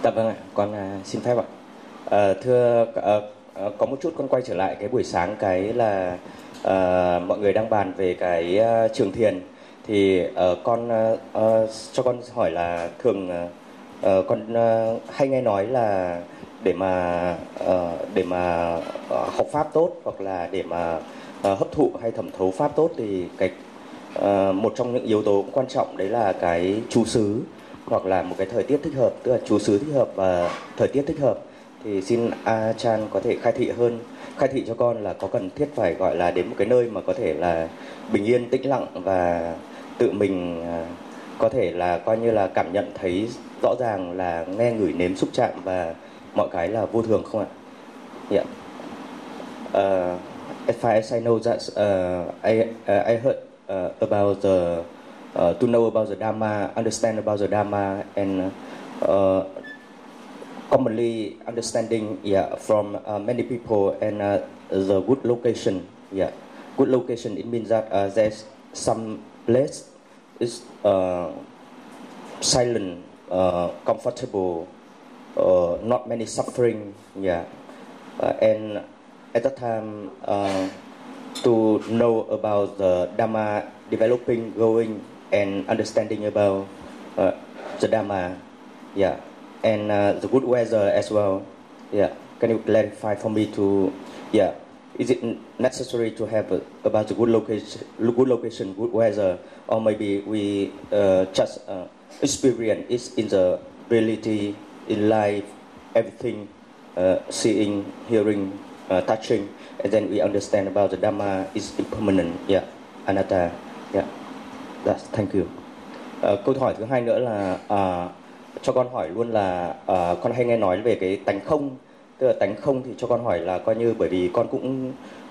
Dạ vâng ạ, con xin phép ạ. Thưa, có một chút con quay trở lại cái buổi sáng, cái là mọi người đang bàn về cái trường thiền. Thì con cho con hỏi là thường con hay nghe nói là để mà học pháp tốt, hoặc là để mà hấp thụ hay thẩm thấu pháp tốt, thì cái một trong những yếu tố quan trọng đấy là cái trú xứ, hoặc là một cái thời tiết thích hợp, tức là trú xứ thích hợp và thời tiết thích hợp. Thì xin Chan có thể khai thị cho con là có cần thiết phải gọi là đến một cái nơi mà có thể là bình yên tĩnh lặng và tự mình có thể là coi như là cảm nhận thấy rõ ràng là nghe ngửi nếm xúc chạm và mọi cái là vô thường không ạ? Yeah. As far as I know that I heard about the to know about the Dharma, understand about the Dharma, and commonly understanding, from many people, and the good location, good location. It means that there's some place is silent, comfortable, not many suffering, and at that time to know about the Dhamma developing, growing, and understanding about the Dhamma, and the good weather as well. Can you clarify for me to, is it necessary to have about the good location, good weather, or maybe we just experience it in the reality, in life, everything, seeing, hearing, touching, and then we understand about the Dhamma is impermanent, anatta, that's, thank you. Câu hỏi thứ hai nữa là cho con hỏi luôn là con hay nghe nói về cái tánh không, tức là tánh không thì cho con hỏi là coi như, bởi vì con cũng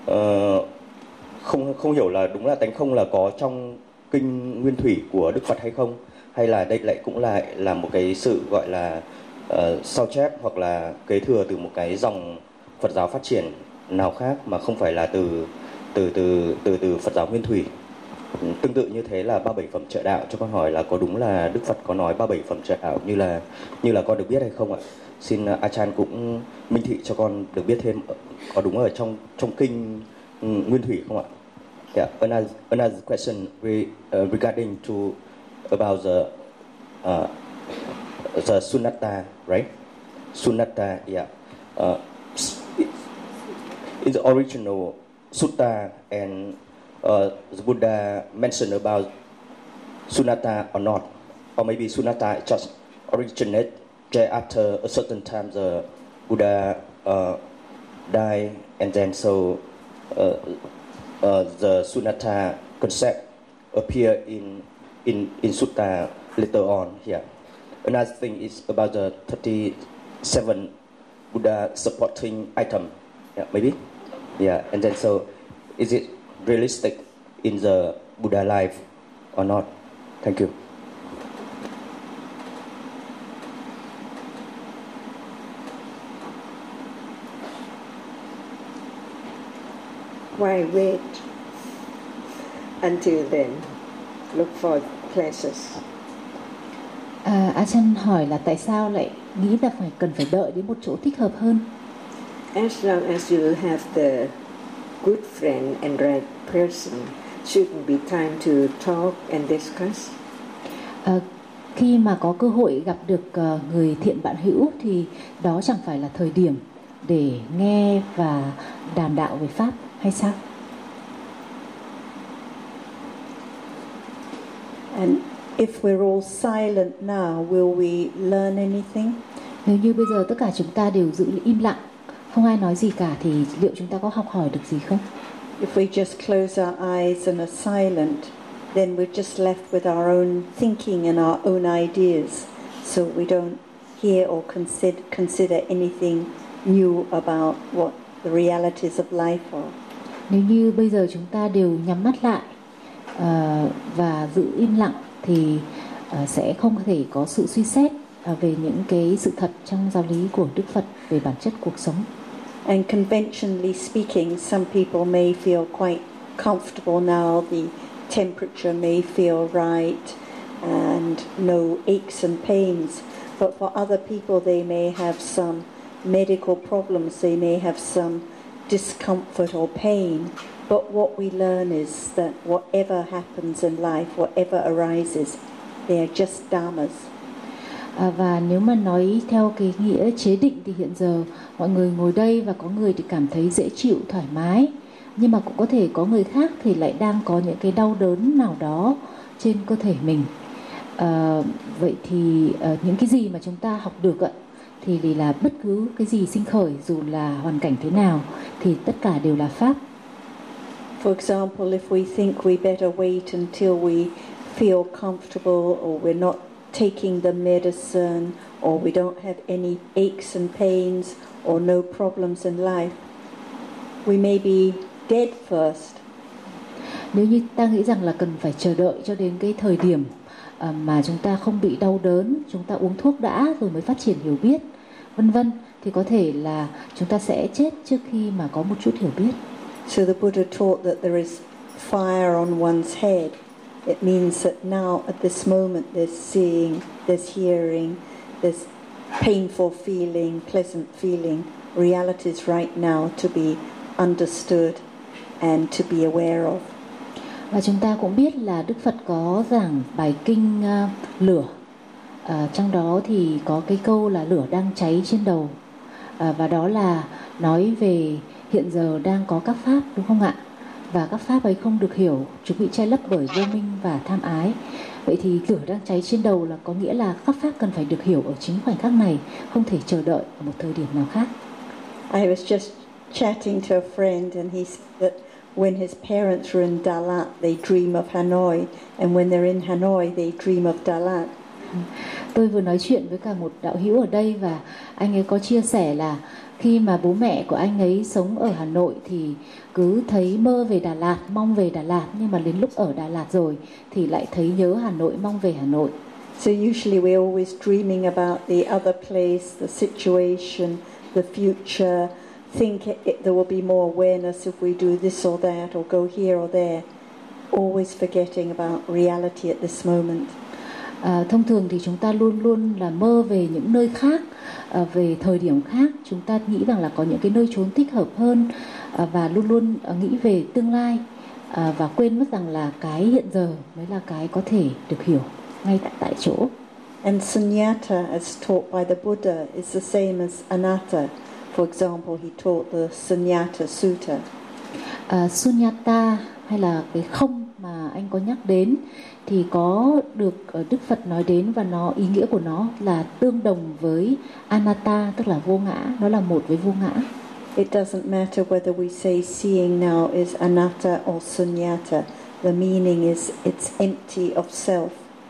không hiểu là đúng là tánh không là có trong kinh nguyên thủy của Đức Phật hay không, hay là đây lại cũng là một cái sự gọi là sao chép hoặc là kế thừa từ một cái dòng Phật giáo phát triển nào khác mà không phải là từ Phật giáo nguyên thủy. Tương tự như thế là 37 phẩm trợ đạo, cho con hỏi là có đúng là Đức Phật có nói 37 phẩm trợ đạo như là con được biết hay không ạ? Xin Achan cũng minh thị cho con được biết thêm, có đúng ở trong kinh nguyên thủy không ạ? Another question regarding to about the Sunatta, right? Sunatta, in the original sutta, and the Buddha mentioned about Sunatta or not, or maybe Sunatta just originated after a certain time the Buddha died, and then so the Sunatta concept appear in sutta later on here. Another thing is about the 37 Buddha supporting item, maybe, and then so is it realistic in the Buddha life or not? Thank you. Why wait until then? Look for pleasures. Achan hỏi là tại sao lại nghĩ là cần phải đợi đến một chỗ thích hợp hơn? As long as you have the good friend and right person, shouldn't be time to talk and discuss. Khi mà có cơ hội gặp được người thiện bạn hữu thì đó chẳng phải là thời điểm để nghe và đàm đạo về pháp hay sao? And if we're all silent now, will we learn anything? Nếu như bây giờ tất cả chúng ta đều giữ im lặng, không ai nói gì cả, thì liệu chúng ta có học hỏi được gì không? If we just close our eyes and are silent, then we're just left with our own thinking and our own ideas, so we don't hear or consider anything new about what the realities of life are. Nếu như bây giờ chúng ta đều nhắm mắt lại và giữ im lặng thì sẽ không thể có sự suy xét về những cái sự thật trong giáo lý của Đức Phật về bản chất cuộc sống. And conventionally speaking, some people may feel quite comfortable now. The temperature may feel right and no aches and pains. But for other people, they may have some medical problems, they may have some discomfort or pain. But what we learn is that whatever happens in life, whatever arises, they are just dhammas. Và nếu mà nói theo cái nghĩa chế định thì hiện giờ mọi người ngồi đây và có người thì cảm thấy dễ chịu, thoải mái. Nhưng mà cũng có thể có người khác thì lại đang có những cái đau đớn nào đó trên cơ thể mình. Vậy thì những cái gì mà chúng ta học được ạ, thì là bất cứ cái gì sinh khởi dù là hoàn cảnh thế nào thì tất cả đều là pháp. For example, if we think we better wait until we feel comfortable, or we're not taking the medicine, or we don't have any aches and pains, or no problems in life, we may be dead first. Nếu như ta nghĩ rằng là cần phải chờ đợi cho đến cái thời điểm mà chúng ta không bị đau đớn, chúng ta uống thuốc đã rồi mới phát triển hiểu biết, vân vân, thì có thể là chúng ta sẽ chết trước khi mà có một chút hiểu biết. So the Buddha taught that there is fire on one's head. It means that now at this moment there's seeing, there's hearing, there's painful feeling, pleasant feeling. Reality is right now to be understood and to be aware of. Và chúng ta cũng biết là Đức Phật có giảng bài kinh lửa. Trong đó thì có cái câu là lửa đang cháy trên đầu. Và đó là nói về hiện giờ đang có các pháp, đúng không ạ? Và các pháp ấy không được hiểu, chúng bị che lấp bởi vô minh và tham ái. Vậy thì lửa đang cháy trên đầu là có nghĩa là các pháp cần phải được hiểu ở chính khoảnh khắc này, không thể chờ đợi ở một thời điểm nào khác. I was just chatting to a friend and he said that when his parents were in Dalat, they dream of Hanoi, and when they're in Hanoi, they dream of Dalat. Tôi vừa nói chuyện với cả một đạo hữu ở đây và anh ấy có chia sẻ là khi mà bố mẹ của anh ấy sống ở Hà Nội thì cứ thấy mơ về Đà Lạt, mong về Đà Lạt, nhưng mà đến lúc ở Đà Lạt rồi thì lại thấy nhớ Hà Nội, mong về Hà Nội. So usually we're always dreaming about the other place, the situation, the future, think there will be more awareness if we do this or that or go here or there, always forgetting about reality at this moment. Thông thường thì chúng ta luôn luôn là mơ về những nơi khác, về thời điểm khác. Chúng ta nghĩ rằng là có những cái nơi trốn thích hợp hơn và luôn luôn nghĩ về tương lai và quên mất rằng là cái hiện giờ mới là cái có thể được hiểu ngay tại chỗ. And sunyata, as taught by the Buddha, is the same as anatta. For example, he taught the Sunyata Sutta. Sunyata hay là cái không mà anh có nhắc đến thì có được Đức Phật nói đến, và ý nghĩa của nó là tương đồng với anatta, tức là vô ngã, nó là một với vô ngã. It doesn't matter whether we say seeing now is anatta or sunyata. The meaning is it's empty of self.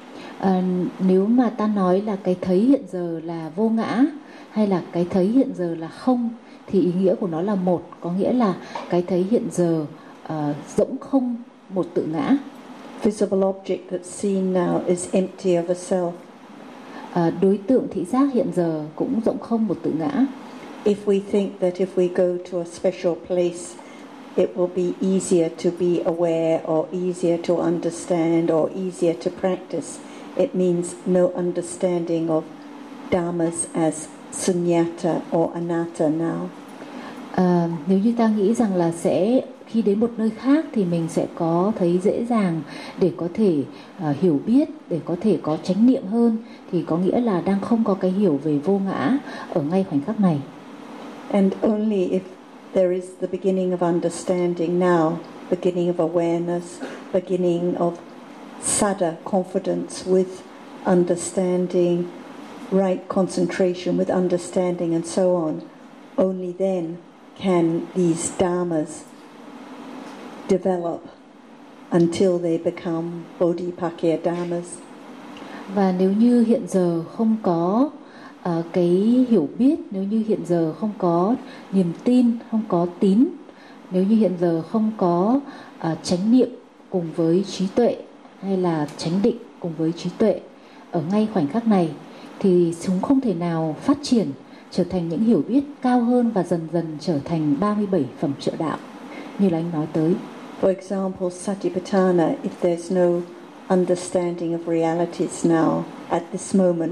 Nếu mà ta nói là cái thấy hiện giờ là vô ngã hay là cái thấy hiện giờ là không thì ý nghĩa của nó là một, có nghĩa là cái thấy hiện giờ rỗng không, một tự ngã. Visible object that's seen now is empty of a self. Đối tượng thị giác hiện giờ cũng rỗng không, một tự ngã. If we think that if we go to a special place, it will be easier to be aware or easier to understand or easier to practice, it means no understanding of dhammas as sunyata or anatta now. Nếu như ta nghĩ rằng là sẽ khi đến một nơi khác thì mình sẽ có thấy dễ dàng để có thể hiểu biết, để có thể có chánh niệm hơn, thì có nghĩa là đang không có cái hiểu về vô ngã ở ngay khoảnh khắc này. And only if there is the beginning of understanding now, beginning of awareness, beginning of sada, confidence with understanding, right concentration with understanding and so on, only then can these dhammas develop until they become bodhipakya dhammas. Và nếu như hiện giờ không có cái hiểu biết, nếu như hiện giờ không có niềm tin, không có tín, nếu như hiện giờ không có chánh niệm cùng với trí tuệ, hay là chánh định cùng với trí tuệ ở ngay khoảnh khắc này, thì chúng không thể nào phát triển trở thành những hiểu biết cao hơn và dần dần trở thành 37 phẩm trợ đạo như là anh nói tới. For example, Satipatthana, if there's no understanding of realities now, at this moment,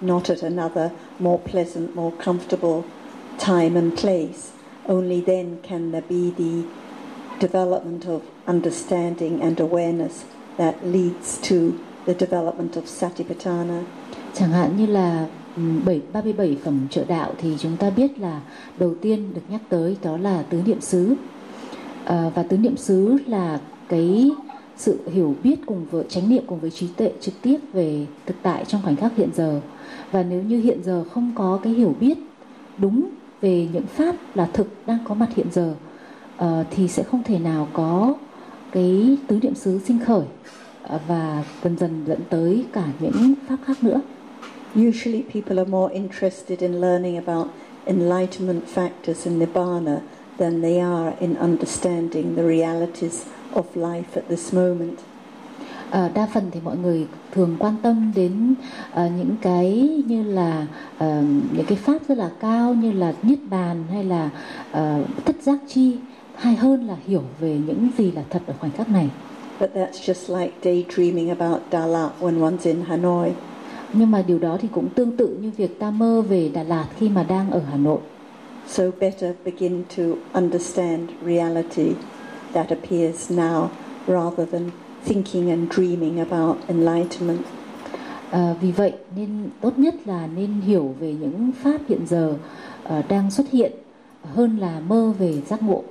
not at another more pleasant, more comfortable time and place. Only then can there be the development of understanding and awareness that leads to the development of Satipatthana. Chẳng hạn như là 37 phẩm trợ đạo thì chúng ta biết là đầu tiên được nhắc tới đó là tứ niệm xứ. Và tứ niệm xứ là cái sự hiểu biết cùng với chánh niệm cùng với trí tuệ trực tiếp về thực tại trong khoảnh khắc hiện giờ. Và nếu như hiện giờ không có cái hiểu biết đúng về những pháp là thực đang có mặt hiện giờ, thì sẽ không thể nào có cái tứ niệm xứ sinh khởi và dần dần dẫn tới cả những pháp khác nữa. Usually people are more interested in learning about enlightenment factors in Nibbana than they are in understanding the realities of life at this moment. Đa phần thì mọi người thường quan tâm đến những cái như là những cái pháp rất là cao như là niết bàn hay là thất giác chi, hay hơn là hiểu về những gì là thật ở khoảnh khắc này. But that's just like daydreaming about Dalat when one's in Hanoi. Nhưng mà điều đó thì cũng tương tự như việc ta mơ về Đà Lạt khi mà đang ở Hà Nội. So better begin to understand reality that appears now rather than thinking and dreaming about enlightenment. Vì vậy nên tốt nhất là nên hiểu về những pháp hiện giờ đang xuất hiện hơn là mơ về giác ngộ.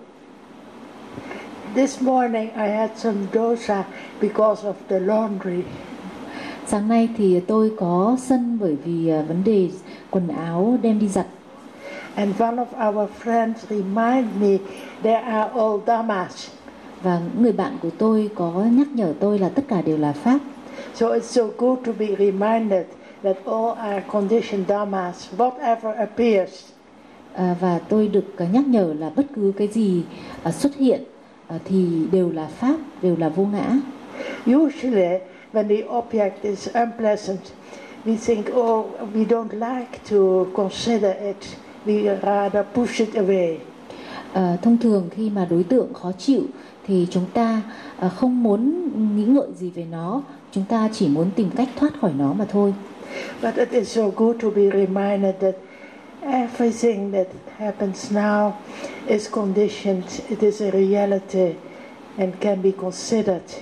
This morning I had some dosa because of the laundry. Sáng nay thì tôi có sân bởi vì vấn đề quần áo đem đi giặt. And one of our friends remind me they are all dhammas. Và người bạn của tôi có nhắc nhở tôi là tất cả đều là pháp. So it's so good to be reminded that all are conditioned dhammas, whatever appears. Và tôi được nhắc nhở là bất cứ cái gì xuất hiện thì đều là pháp, đều là vô ngã. Usually when the object is unpleasant, we think, oh, we don't like to consider it. We rather push it away. Thông thường khi mà đối tượng khó chịu thì chúng ta không muốn nghĩ ngợi gì về nó, chúng ta chỉ muốn tìm cách thoát khỏi nó mà thôi. But it is so good to be reminded that everything that happens now is conditioned. It is a reality and can be considered.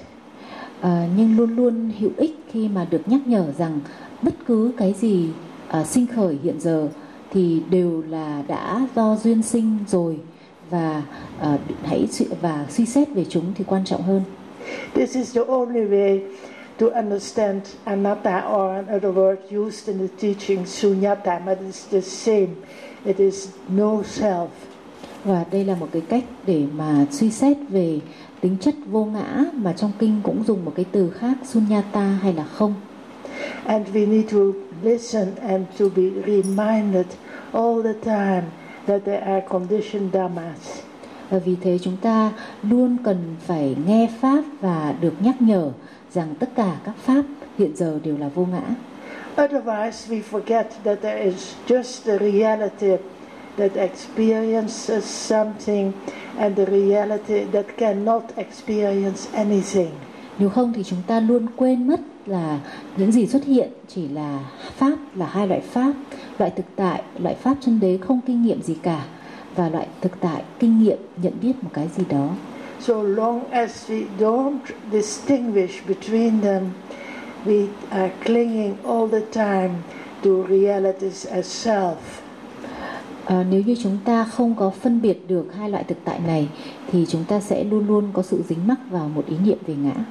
Nhưng luôn luôn hữu ích khi mà được nhắc nhở rằng bất cứ cái gì sinh khởi hiện giờ thì đều là đã do duyên sinh rồi, và hãy suy xét về chúng thì quan trọng hơn. This is the only way to understand anatta, or in other words used in the teaching sunyata, but it's the same. It is no self. Và đây là một cái cách để mà suy xét về tính chất vô ngã mà trong kinh cũng dùng một cái từ khác, sunyata hay là không. And we need to listen and to be reminded all the time that there are conditioned dhammas. Và vì thế chúng ta luôn cần phải nghe pháp và được nhắc nhở rằng tất cả các pháp hiện giờ đều là vô ngã. Otherwise we forget that there is just the reality that experiences something and the reality that cannot experience anything. Nếu không thì chúng ta luôn quên mất là những gì xuất hiện chỉ là pháp, là hai loại pháp, loại thực tại, loại pháp chân đế không kinh nghiệm gì cả, và loại thực tại kinh nghiệm nhận biết một cái gì đó. So long as we don't distinguish between them, we are clinging all the time to realities as self. Nếu như chúng ta không có phân biệt được hai loại thực tại này thì chúng ta sẽ luôn luôn có sự dính mắc vào một ý niệm về ngã.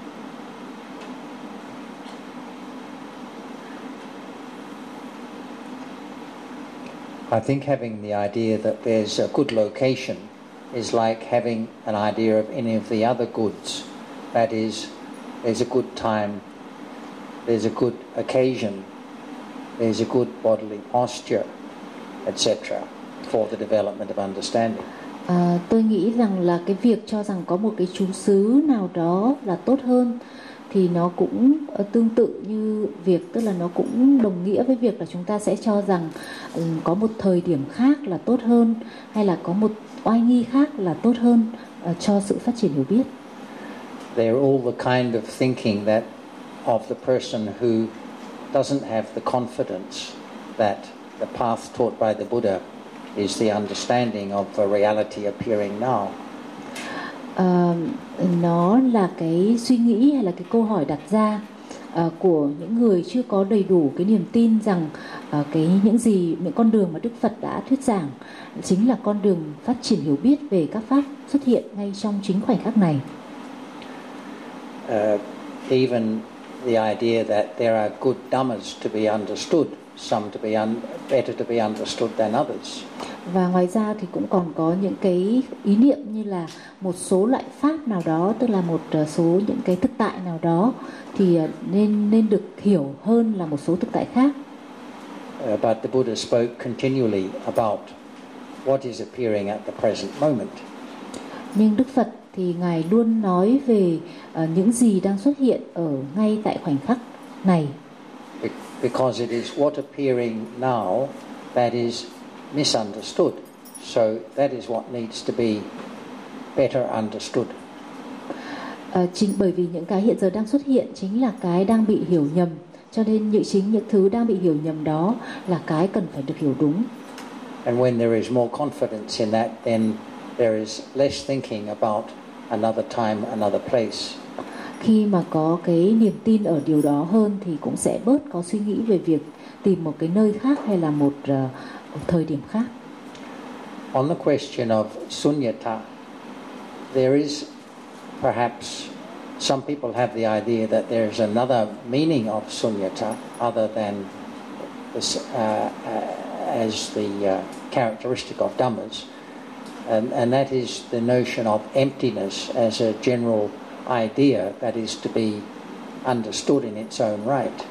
I think having the idea that there's a good location is like having an idea of any of the other goods. That is, there's a good time, there's a good occasion, there's a good bodily posture, etc. for the development of understanding. Tôi nghĩ rằng là cái việc cho rằng có một cái trú xứ nào đó là tốt hơn thì nó cũng tương tự như việc, tức là nó cũng đồng nghĩa với việc là chúng ta sẽ cho rằng có một thời điểm khác là tốt hơn, hay là có một oai nghi khác là tốt hơn cho sự phát triển hiểu biết. They're all the kind of thinking that of the person who doesn't have the confidence that the path taught by the Buddha is the understanding of the reality appearing now. Nó là cái suy nghĩ hay là cái câu hỏi đặt ra của những người chưa có đầy đủ cái niềm tin rằng những con đường mà Đức Phật đã thuyết giảng chính là con đường phát triển hiểu biết về các pháp xuất hiện ngay trong chính khoảnh khắc này. Even the idea that there are good dhammas to be understood, some to be better to be understood than others. Và ngoài ra thì cũng còn có những cái ý niệm như là một số loại pháp nào đó, tức là một số những cái thực tại nào đó thì nên được hiểu hơn là một số thực tại khác. But the Buddha spoke continually about what is appearing at the present moment. Nhưng Đức Phật thì Ngài luôn nói về những gì đang xuất hiện ở ngay tại khoảnh khắc này. Because it is what appearing now that is misunderstood. So that is what needs to be better understood. Chính bởi vì những cái hiện giờ đang xuất hiện chính là cái đang bị hiểu nhầm, cho nên những thứ đang bị hiểu nhầm đó là cái cần phải được hiểu đúng. And when there is more confidence in that, then there is less thinking about another time, another place. Khi mà có cái niềm tin ở điều đó hơn thì cũng sẽ bớt có suy nghĩ về việc tìm một cái nơi khác hay là một thời điểm khác. On the question of sunyata, there is perhaps some people have the idea that there is another meaning of sunyata other than this, as the characteristic of dhammas, and that is the notion of emptiness as a general idea that is to be understood in its own right.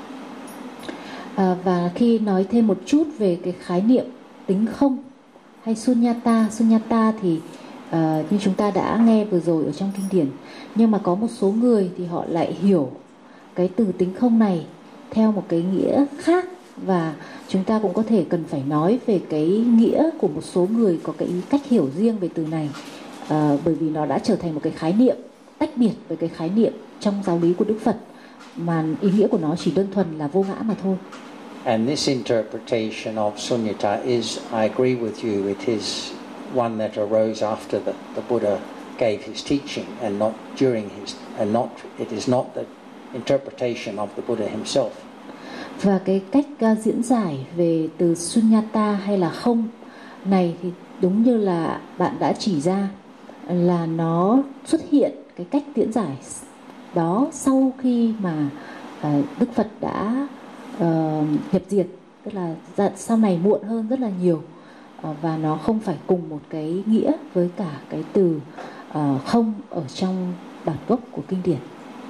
Và khi nói thêm một chút về cái khái niệm tính không hay sunyata thì như chúng ta đã nghe vừa rồi ở trong kinh điển, nhưng mà có một số người thì họ lại hiểu cái từ tính không này theo một cái nghĩa khác, và chúng ta cũng có thể cần phải nói về cái nghĩa của một số người có cái cách hiểu riêng về từ này, bởi vì nó đã trở thành một cái khái niệm tách biệt với cái khái niệm trong giáo lý của Đức Phật, mà ý nghĩa của nó chỉ đơn thuần là vô ngã mà thôi. And this interpretation of sunyata is, I agree with you, it is one that arose after the Buddha gave his teaching and not during his, and not, it is not the interpretation of the Buddha himself. Và cái cách diễn giải về từ sunyata hay là không này thì đúng như là bạn đã chỉ ra, là nó xuất hiện cái cách diễn giải đó sau khi mà Đức Phật đã nhập diệt, tức là sau này muộn hơn rất là nhiều, và nó không phải cùng một cái nghĩa với cả cái từ không ở trong bản gốc của kinh điển.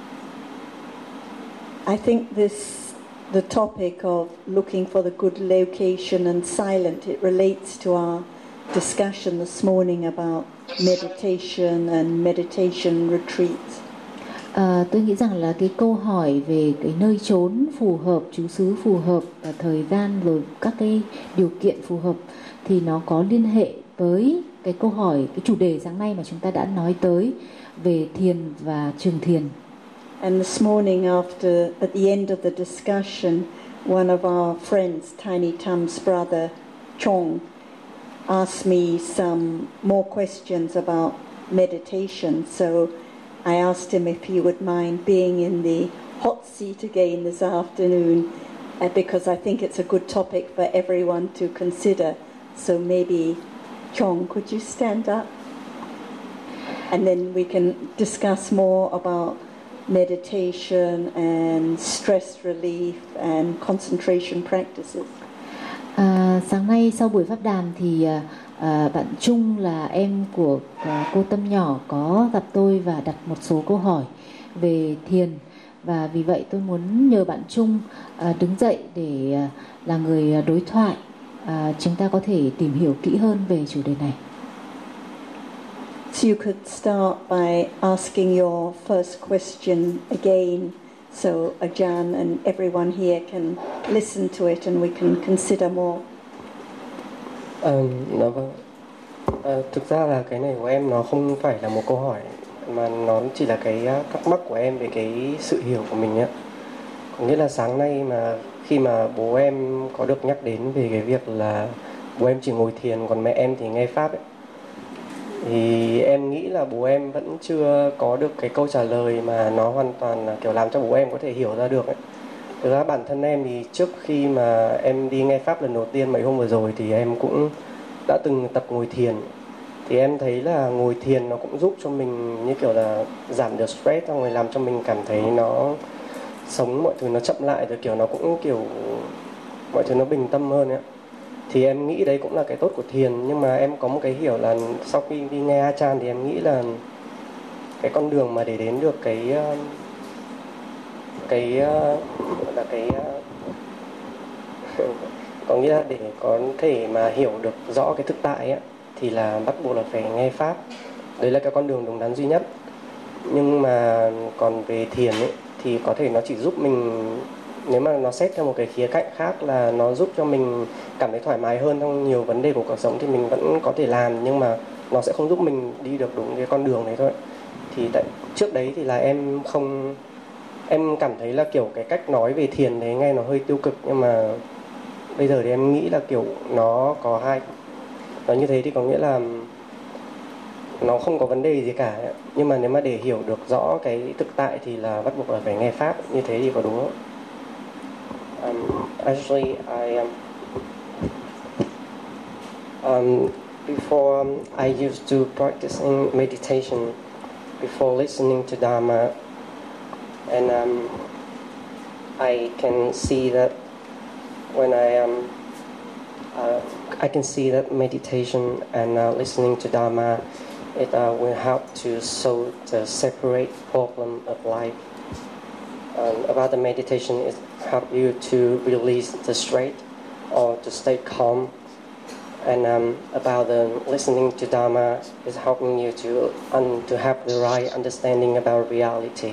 I think the topic of looking for the good location and silent, it relates to our discussion this morning about meditation and meditation retreats. Tôi nghĩ rằng là cái câu hỏi về cái nơi chốn phù hợp, trú xứ phù hợp và thời gian rồi các cái điều kiện phù hợp thì nó có liên hệ với cái câu hỏi, cái chủ đề sáng nay mà chúng ta đã nói tới về thiền và trường thiền. And this morning, at the end of the discussion, one of our friends, Tiny Tam's brother, Chong, asked me some more questions about meditation. So I asked him if he would mind being in the hot seat again this afternoon, because I think it's a good topic for everyone to consider. So maybe, Chong, could you stand up? And then we can discuss more about meditation and stress relief and concentration practices. Sáng nay sau buổi pháp đàm thì bạn Trung là em của cô Tâm nhỏ có gặp tôi và đặt một số câu hỏi về thiền, và vì vậy tôi muốn nhờ bạn Trung đứng dậy để là người đối thoại, chúng ta có thể tìm hiểu kỹ hơn về chủ đề này. So you could start by asking your first question again, so Ajahn and everyone here can listen to it and we can consider more. Vâng. Thực ra là cái này của em nó không phải là một câu hỏi, mà nó chỉ là cái thắc mắc của em về cái sự hiểu của mình á. Có nghĩa là sáng nay mà khi mà bố em có được nhắc đến về cái việc là bố em chỉ ngồi thiền còn mẹ em thì nghe pháp ấy, thì em nghĩ là bố em vẫn chưa có được cái câu trả lời mà nó hoàn toàn là kiểu làm cho bố em có thể hiểu ra được ấy. Thực ra bản thân em thì trước khi mà em đi nghe pháp lần đầu tiên mấy hôm vừa rồi thì em cũng đã từng tập ngồi thiền. Thì em thấy là ngồi thiền nó cũng giúp cho mình như kiểu là giảm được stress, xong rồi làm cho mình cảm thấy nó sống mọi thứ nó chậm lại, rồi kiểu nó cũng kiểu mọi thứ nó bình tâm hơn ấy. Thì em nghĩ đấy cũng là cái tốt của thiền, nhưng mà em có một cái hiểu là sau khi đi nghe Achan thì em nghĩ là cái con đường mà để đến được cái gọi là cái có nghĩa là để có thể mà hiểu được rõ cái thực tại ấy, thì là bắt buộc là phải nghe pháp. Đấy là cái con đường đúng đắn duy nhất. Nhưng mà còn về thiền ấy, thì có thể nó chỉ giúp mình, nếu mà nó xét theo một cái khía cạnh khác là nó giúp cho mình cảm thấy thoải mái hơn trong nhiều vấn đề của cuộc sống thì mình vẫn có thể làm, nhưng mà nó sẽ không giúp mình đi được đúng cái con đường đấy thôi. Thì tại trước đấy thì là em cảm thấy là kiểu cái cách nói về thiền đấy nghe nó hơi tiêu cực, nhưng mà bây giờ thì em nghĩ là kiểu nó có hai, nó như thế thì có nghĩa là nó không có vấn đề gì cả ấy. Nhưng mà nếu mà để hiểu được rõ cái thực tại thì là bắt buộc là phải nghe pháp, như thế thì có đúng không? Actually, before I used to practicing meditation before listening to Dharma, and I can see that when I can see that meditation and listening to Dharma, it will help to solve the separate problem of life. About the meditation, it help you to release the stress or to stay calm. And about the listening to Dharma, is helping you to have the right understanding about reality.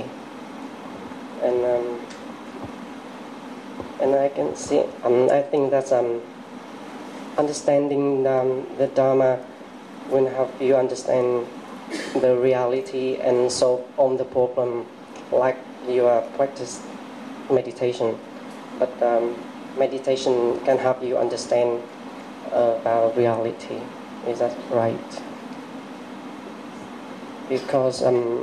And I can see, I think that's understanding the Dharma will help you understand the reality and solve all the problem, like you practice meditation. But meditation can help you understand about reality. Is that right? Because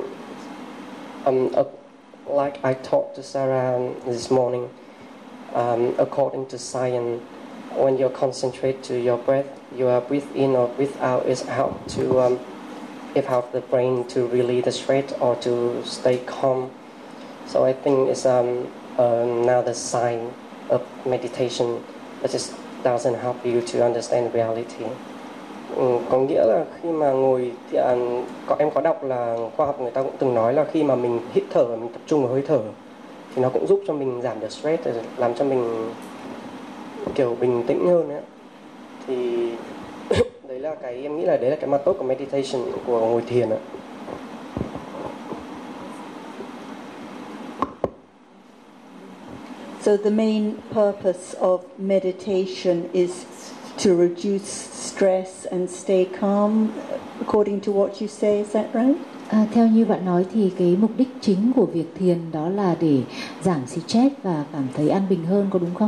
like I talked to Sarah this morning, according to science, when you concentrate to your breath, your breathe in or breathe out is help to it help the brain to release the stress or to stay calm. So I think it's another sign of meditation, but it doesn't help you to understand reality. Có nghĩa là khi mà ngồi thì em có đọc là khoa học người ta cũng từng nói là khi mà mình hít thở và mình tập trung vào hơi thở thì nó cũng giúp cho mình giảm được stress, làm cho mình kiểu bình tĩnh hơn ấy. Thì đấy là cái em nghĩ là đấy là cái mặt tốt của meditation, của ngồi thiền ạ. So the main purpose of meditation is to reduce stress and stay calm, according to what you say, is that right? Theo như bạn nói thì cái mục đích chính của việc thiền đó là để giảm stress và cảm thấy an bình hơn, có đúng không?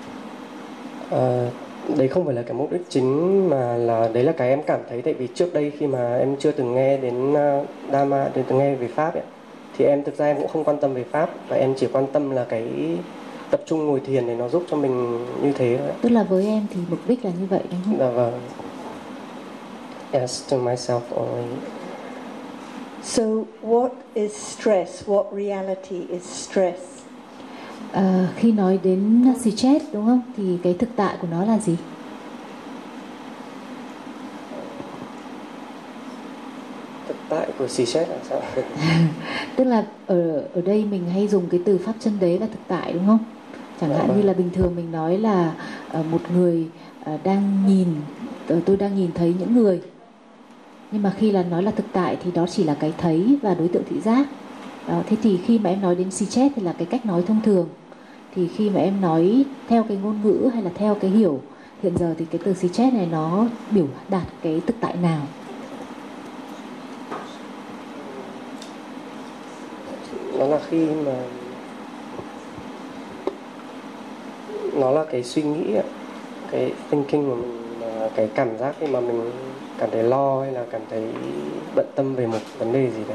Đấy không phải là cái mục đích chính, mà là đấy là cái em cảm thấy, tại vì trước đây khi mà em chưa từng nghe đến Dharma, từng nghe về pháp ấy, thì em thực ra em cũng không quan tâm về pháp, và em chỉ quan tâm là cái tập trung ngồi thiền để nó giúp cho mình như thế thôi. Tức là với em thì mục đích là như vậy đúng không? Dạ vâng. Yes, to myself only. So what is stress? What reality is stress? Khi nói đến stress đúng không? Thì cái thực tại của nó là gì? Thực tại của stress là sao? Tức là ở đây mình hay dùng cái từ pháp chân đế và thực tại đúng không? Chẳng hạn như là bình thường mình nói là một người đang nhìn, tôi đang nhìn thấy những người. Nhưng mà khi là nói là thực tại thì đó chỉ là cái thấy và đối tượng thị giác. Thế thì khi mà em nói đến stress thì là cái cách nói thông thường. Thì khi mà em nói theo cái ngôn ngữ hay là theo cái hiểu hiện giờ thì cái từ stress này nó biểu đạt cái thực tại nào? Đó là khi mà nó là cái suy nghĩ, cái thinking của mình, cái cảm giác khi mà mình cảm thấy lo hay là cảm thấy bận tâm về một vấn đề gì đấy.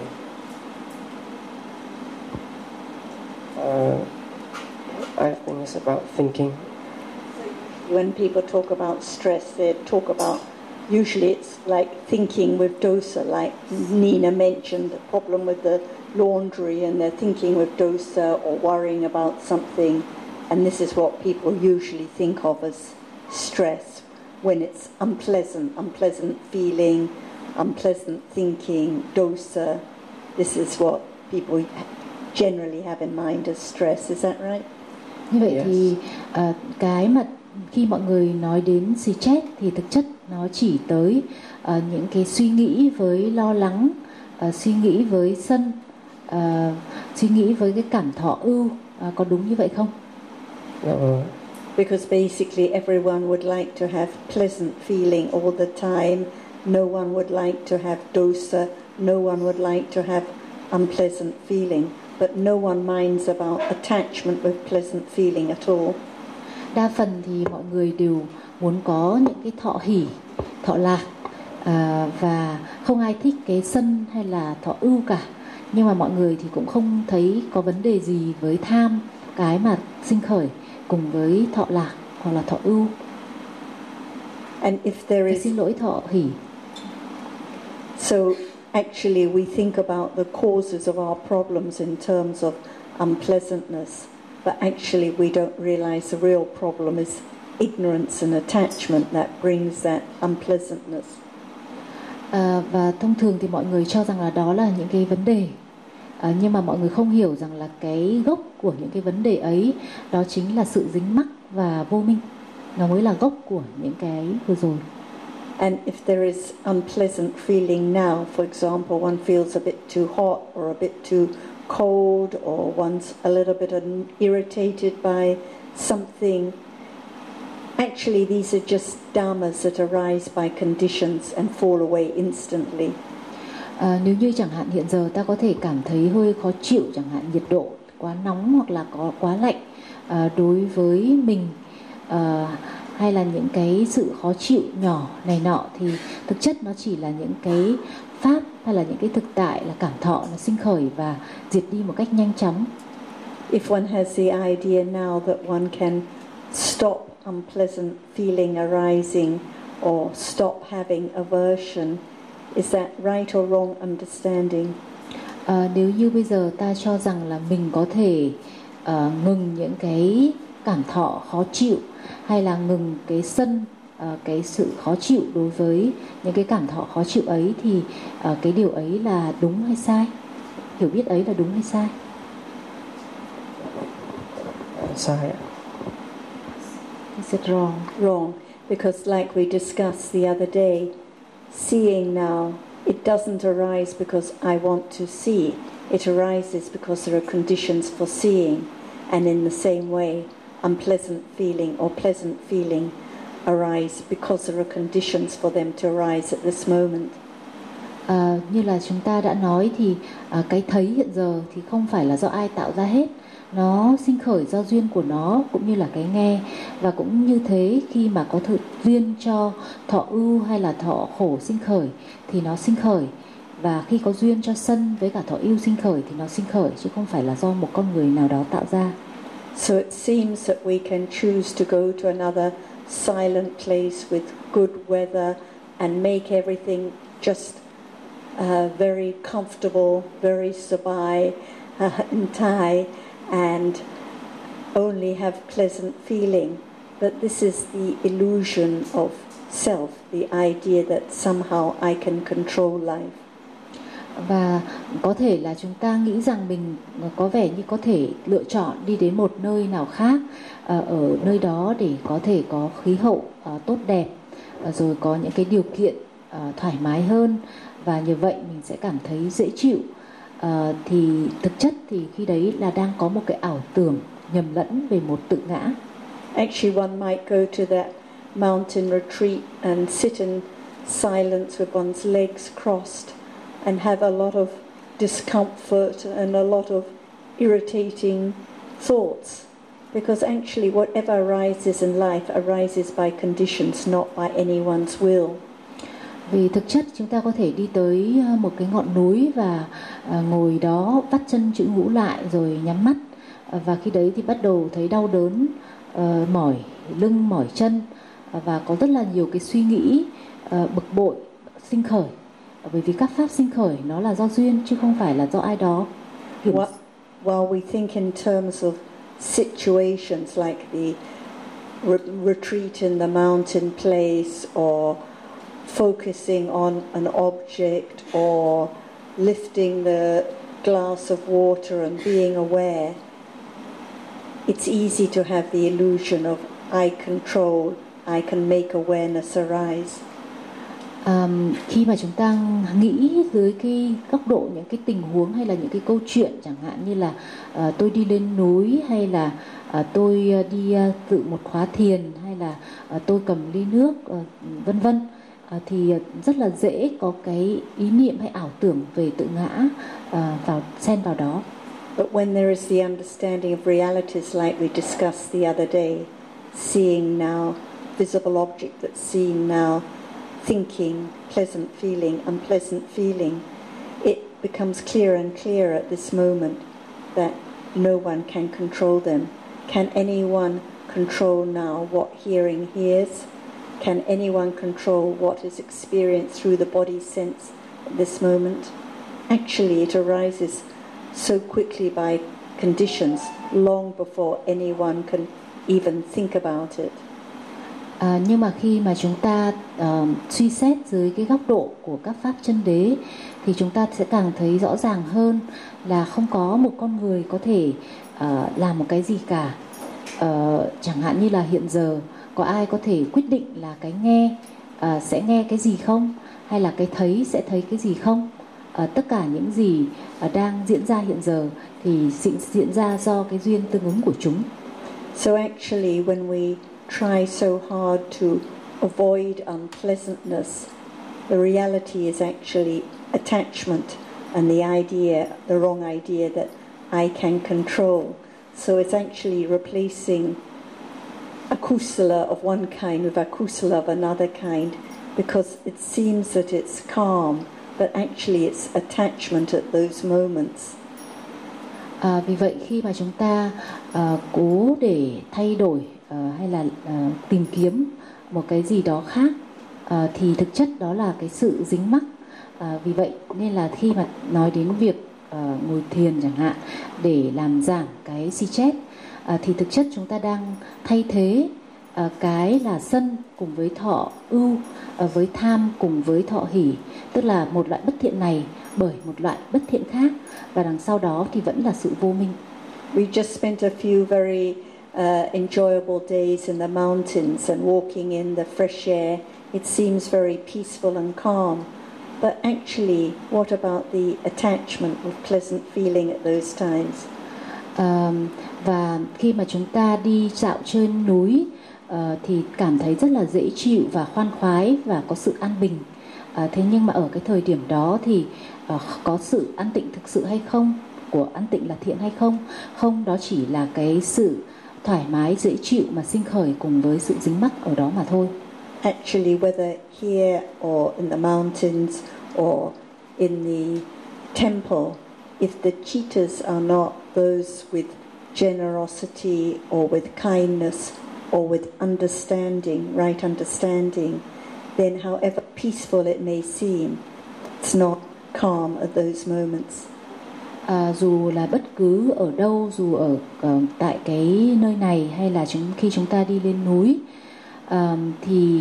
I think it's about thinking. When people talk about stress, they talk about, usually it's like thinking with dosa, like Nina mentioned, the problem with the laundry, and they're thinking with dosa or worrying about something, and this is what people usually think of as stress, when it's unpleasant feeling, unpleasant thinking, dosa. This is what people generally have in mind as stress. Is that right? Như vậy Yes. thì cái mà khi mọi người nói đến stress thì thực chất nó chỉ tới những cái suy nghĩ với lo lắng, suy nghĩ với sân, suy nghĩ với cái cảm thọ ưu, có đúng như vậy không? Because basically everyone would like to have pleasant feeling all the time. No one would like to have dosa. No one would like to have unpleasant feeling. But no one minds about attachment with pleasant feeling at all. Đa phần thì mọi người đều muốn có những cái thọ hỷ, thọ lạc, và không ai thích cái sân hay là thọ ưu cả. Nhưng mà mọi người thì cũng không thấy có vấn đề gì với tham, cái mà sinh khởi cùng với thọ lạc hoặc là thọ ưu. And if there is, Xin lỗi, thọ hỷ. so actually we think about the causes of our problems in terms of unpleasantness, but actually we don't realize the real problem is ignorance and attachment that brings that unpleasantness. Và thông thường thì mọi người cho rằng là đó là những cái vấn đề, nhưng mà mọi người không hiểu rằng là cái gốc của những cái vấn đề ấy đó chính là sự dính mắc và vô minh. Nó mới là gốc của những cái vừa rồi. And if there is unpleasant feeling now, for example, one feels a bit too hot or a bit too cold, or one's a little bit irritated by something, actually these are just dhammas that arise by conditions and fall away instantly. Nếu như chẳng hạn hiện giờ ta có thể cảm thấy hơi khó chịu, chẳng hạn nhiệt độ quá nóng hoặc là có quá lạnh đối với mình, hay là những cái sự khó chịu nhỏ này nọ, thì thực chất nó chỉ là những cái pháp hay là những cái thực tại là cảm thọ nó sinh khởi và diệt đi một cách nhanh chóng. If one has the idea now that one can stop unpleasant feeling arising or stop having aversion, is that right or wrong understanding? Nếu như bây giờ ta cho rằng là mình có thể ngừng những cái cảm thọ khó chịu, hay là ngừng cái sân, cái sự khó chịu đối với những cái cảm thọ khó chịu ấy, thì cái điều ấy là đúng hay sai? Hiểu biết ấy là đúng hay sai? Sai ạ. Is it wrong? Wrong, because like we discussed the other day, seeing now, it doesn't arise because I want to see. It arises because there are conditions for seeing. And in the same way, unpleasant feeling or pleasant feeling arise because there are conditions for them to arise at this moment. Như là chúng ta đã nói thì cái thấy hiện giờ thì không phải là do ai tạo ra hết. Nó sinh khởi do duyên của nó, cũng như là cái nghe. Và cũng như thế, khi mà có thực duyên cho thọ ưu hay là thọ khổ sinh khởi thì nó sinh khởi. Và khi có duyên cho sân với cả thọ ưu sinh khởi thì nó sinh khởi, chứ không phải là do một con người nào đó tạo ra. So it seems that we can choose to go to another silent place with good weather and make everything just very comfortable, very sabai and Thai, and only have pleasant feeling. But this is the illusion of self, the idea that somehow I can control life. Và có thể là chúng ta nghĩ rằng mình có vẻ như có thể lựa chọn đi đến một nơi nào khác, ở nơi đó để có thể có khí hậu tốt đẹp, rồi có những cái điều kiện thoải mái hơn, và như vậy mình sẽ cảm thấy dễ chịu. Thì thực chất thì khi đấy là đang có một cái ảo tưởng nhầm lẫn về một tự ngã. Actually, one might go to that mountain retreat and sit in silence with one's legs crossed and have a lot of discomfort and a lot of irritating thoughts. Because actually whatever arises in life arises by conditions, not by anyone's will. Vì thực chất chúng ta có thể đi tới một cái ngọn núi và ngồi đó vắt chân chữ ngũ lại rồi nhắm mắt, và khi đấy thì bắt đầu thấy đau đớn, mỏi lưng, mỏi chân, và có rất là nhiều cái suy nghĩ bực bội sinh khởi, bởi vì các pháp sinh khởi nó là do duyên chứ không phải là do ai đó. While we think in terms of situations like the retreat in the mountain place, or focusing on an object, or lifting the glass of water and being aware, it's easy to have the illusion of I control, I can make awareness arise. Khi mà chúng ta nghĩ dưới cái góc độ những cái tình huống hay là những cái câu chuyện, chẳng hạn như là tôi đi lên núi, hay là tôi đi tự một khóa thiền, hay là tôi cầm ly nước, vân vân, thì rất là dễ có cái ý niệm hay ảo tưởng về tự ngã xen vào đó. But when there is the understanding of realities like we discussed the other day, seeing now, visible object that's seen now, thinking, pleasant feeling, unpleasant feeling, it becomes clearer and clearer at this moment that no one can control them. Can anyone control now what hearing hears? Can anyone control what is experienced through the body sense at this moment? Actually, it arises so quickly by conditions long before anyone can even think about it. Nhưng mà khi mà chúng ta suy xét dưới cái góc độ của các pháp chân đế, thì chúng ta sẽ càng thấy rõ ràng hơn là không có một con người có thể làm một cái gì cả. Chẳng hạn như là hiện giờ có ai có thể quyết định là cái nghe sẽ nghe cái gì không, hay là cái thấy sẽ thấy cái gì không. Tất cả những gì đang diễn ra hiện giờ thì diễn ra do cái duyên tương ứng của chúng. So actually when we try so hard to avoid unpleasantness, the reality is actually attachment and the wrong idea that I can control. So it's actually replacing akusala of one kind with akusala of another kind, because it seems that it's calm, but actually it's attachment at those moments. Vì vậy khi mà chúng ta cố để thay đổi hay là tìm kiếm một cái gì đó khác, thì thực chất đó là cái sự dính mắc. Vì vậy nên là khi mà nói đến việc ngồi thiền chẳng hạn để làm giảm cái si chết, thì thực chất chúng ta đang thay thế cái là sân cùng với thọ ưu, với tham cùng với thọ hỷ, tức là một loại bất thiện này bởi một loại bất thiện khác, và đằng sau đó thì vẫn là sự vô minh. We just spent a few very enjoyable days in the mountains and walking in the fresh air. It seems very peaceful and calm. But actually, what about the attachment with pleasant feeling at those times? Và khi mà chúng ta đi dạo trên núi thì cảm thấy rất là dễ chịu và khoan khoái và có sự an bình. Thế nhưng mà ở cái thời điểm đó thì có sự an tịnh thực sự hay không? Của an tịnh là thiện hay không? Không, đó chỉ là cái sự thoải mái dễ chịu mà sinh khởi cùng với sự dính mắc ở đó mà thôi. Actually, whether here or in the mountains or in the temple, if the citas are not those with generosity or with kindness or with understanding, right understanding, then however peaceful it may seem, it's not calm at those moments. Dù là bất cứ ở đâu, dù ở tại cái nơi này hay là khi chúng ta đi lên núi, thì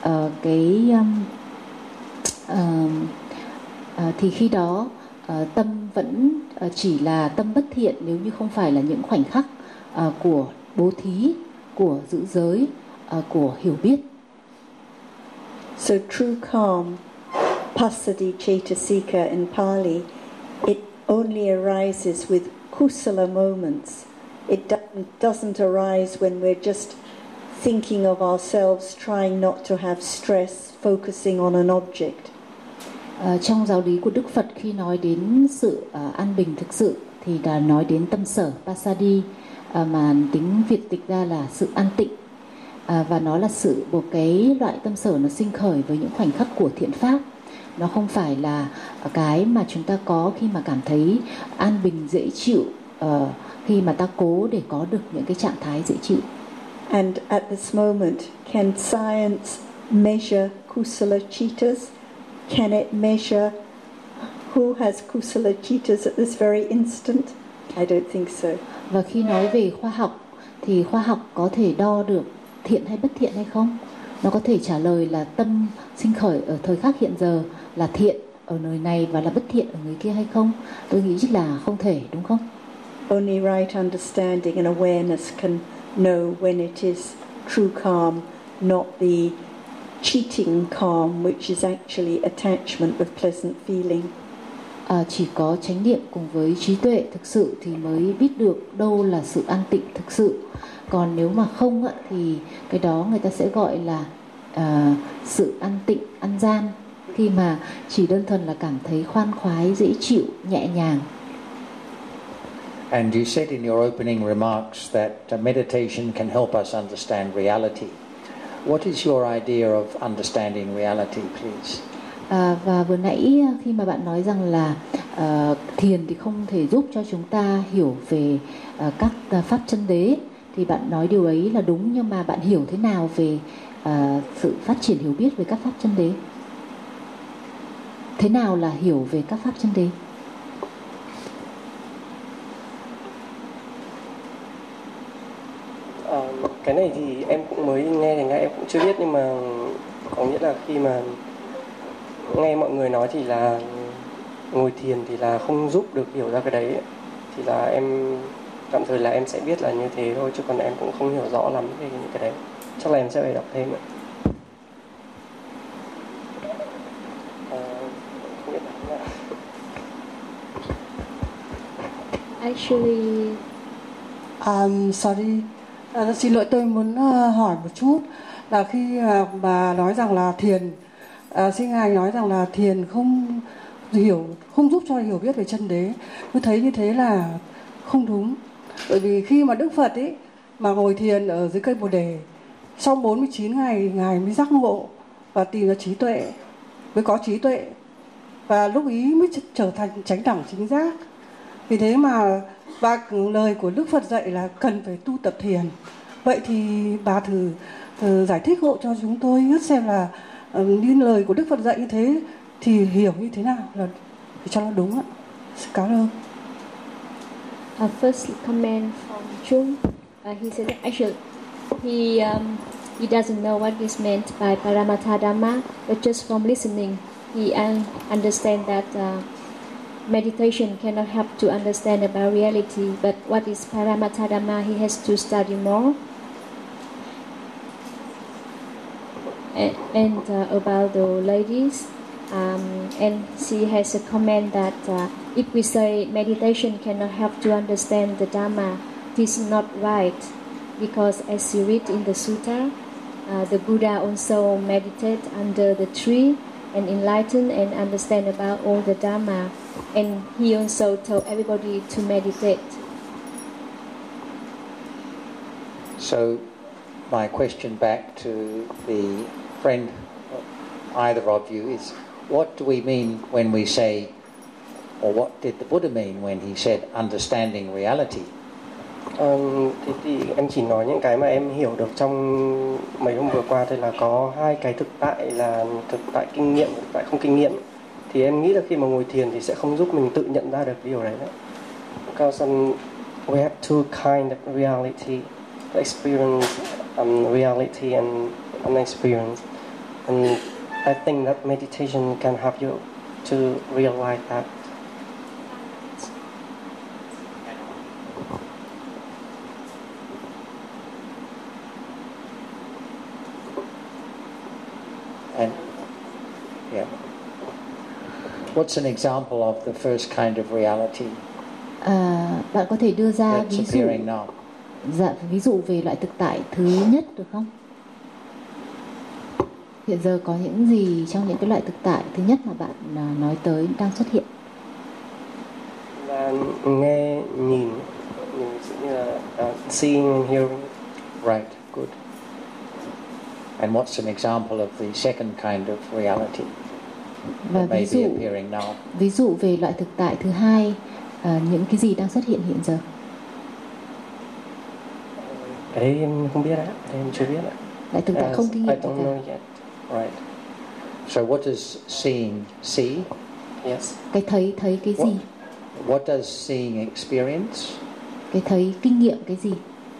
thì khi đó tâm vẫn chỉ là tâm bất thiện nếu như không phải là những khoảnh khắc của bố thí, của giữ giới, của hiểu biết. So true calm, passaddhi cetasika in Pali, it only arises with kusala moments. It doesn't arise when we're just thinking of ourselves, trying not to have stress, focusing on an object. Trong giáo lý của Đức Phật, khi nói đến sự an bình thực sự thì đã nói đến tâm sở passaddhi, mà tiếng Việt dịch ra là sự an tịnh. Và nó là một cái loại tâm sở nó sinh khởi với những khoảnh khắc của thiện pháp. Nó không phải là cái mà chúng ta có khi mà cảm thấy an bình dễ chịu, khi mà ta cố để có được những cái trạng thái dễ chịu. And at this moment, can science measure kusala chittas? Can it measure who has kusala chittas at this very instant? I don't think so. Và khi nói về khoa học thì khoa học có thể đo được thiện hay bất thiện hay không? Nó có thể trả lời là tâm sinh khởi ở thời khắc hiện giờ là thiện ở nơi này và là bất thiện ở người kia hay không? Tôi nghĩ là không thể, đúng không? Only right understanding and awareness can know when it is true calm, not the cheating calm, which is actually attachment with pleasant feeling. Chỉ có chánh niệm cùng với trí tuệ thực sự thì mới biết được đâu là sự an tịnh thực sự. Còn nếu mà không thì cái đó người ta sẽ gọi là sự an tịnh, an gian, khi mà chỉ đơn thuần là cảm thấy khoan khoái, dễ chịu, nhẹ nhàng. And you said in your opening remarks that meditation can help us understand reality. What is your idea of understanding reality, please? Và vừa nãy khi mà bạn nói rằng là thiền thì không thể giúp cho chúng ta hiểu về các pháp chân đế, thì bạn nói điều ấy là đúng, nhưng mà bạn hiểu thế nào về sự phát triển hiểu biết về các pháp chân đế? Thế nào là hiểu về các pháp chân đế? Cái này thì em cũng mới nghe, thành ra em cũng chưa biết, nhưng mà có nghĩa là khi mà nghe mọi người nói thì là ngồi thiền thì là không giúp được hiểu ra cái đấy, thì là em tạm thời là em sẽ biết là như thế thôi, chứ còn em cũng không hiểu rõ lắm về những cái đấy. Chắc là em sẽ phải đọc thêm ạ. Không biết là Actually, sorry, xin lỗi, tôi muốn hỏi một chút là khi bà nói rằng là thiền, xin ngài nói rằng là thiền không giúp cho hiểu biết về chân đế. Tôi thấy như thế là không đúng. Bởi vì khi mà Đức Phật ấy mà ngồi thiền ở dưới cây Bồ Đề, sau 49 ngày ngài mới giác ngộ và tìm ra trí tuệ, mới có trí tuệ, và lúc ý mới trở thành chánh đẳng chính giác. Vì thế mà lời của Đức Phật dạy là cần phải tu tập thiền. Vậy thì bà thử giải thích hộ cho chúng tôi xem là như lời của Đức Phật dạy như thế thì hiểu như thế nào là cho nó đúng ạ. Cảm ơn. First comment from Chung. He said that actually he doesn't know what is meant by Paramattha Dhamma, but just from listening he understand that meditation cannot help to understand about reality, but what is Paramattha Dhamma he has to study more. And about the ladies, and she has a comment that if we say meditation cannot help to understand the Dhamma, this is not right, because as you read in the sutta, the Buddha also meditate under the tree and enlighten and understand about all the Dhamma, and he also told everybody to meditate. So my question back to the friend, either of you, is what do we mean when we say, or what did the Buddha mean when he said understanding reality? Thì em chỉ nói những cái mà em hiểu được trong mấy hôm vừa qua thôi, là có hai cái thực tại, là thực tại kinh nghiệm và thực tại không kinh nghiệm. Thì em nghĩ là khi mà ngồi thiền thì sẽ không giúp mình tự nhận ra được điều đấy. Because we have two kind of reality, experience reality and unexperienced. And I think that meditation can help you to realize that. And yeah, what's an example of the first kind of reality? Bạn có thể đưa ra ví dụ về loại thực tại thứ nhất được không? Hiện giờ có những gì trong những cái loại thực tại thứ nhất mà bạn nói tới đang xuất hiện? Là nghe, nhìn như là seeing and hearing. Right, good. And what's an example of the second kind of reality Và that may be appearing now? ví dụ về loại thực tại thứ hai, những cái gì đang xuất hiện hiện giờ? Cái đấy em không biết ạ, em chưa biết ạ. Loại thực tại không kinh nghiệm I don't know yet. Right. So what does seeing see? Yes. Cái thấy cái gì? What does seeing experience? Cái thấy kinh nghiệm cái gì?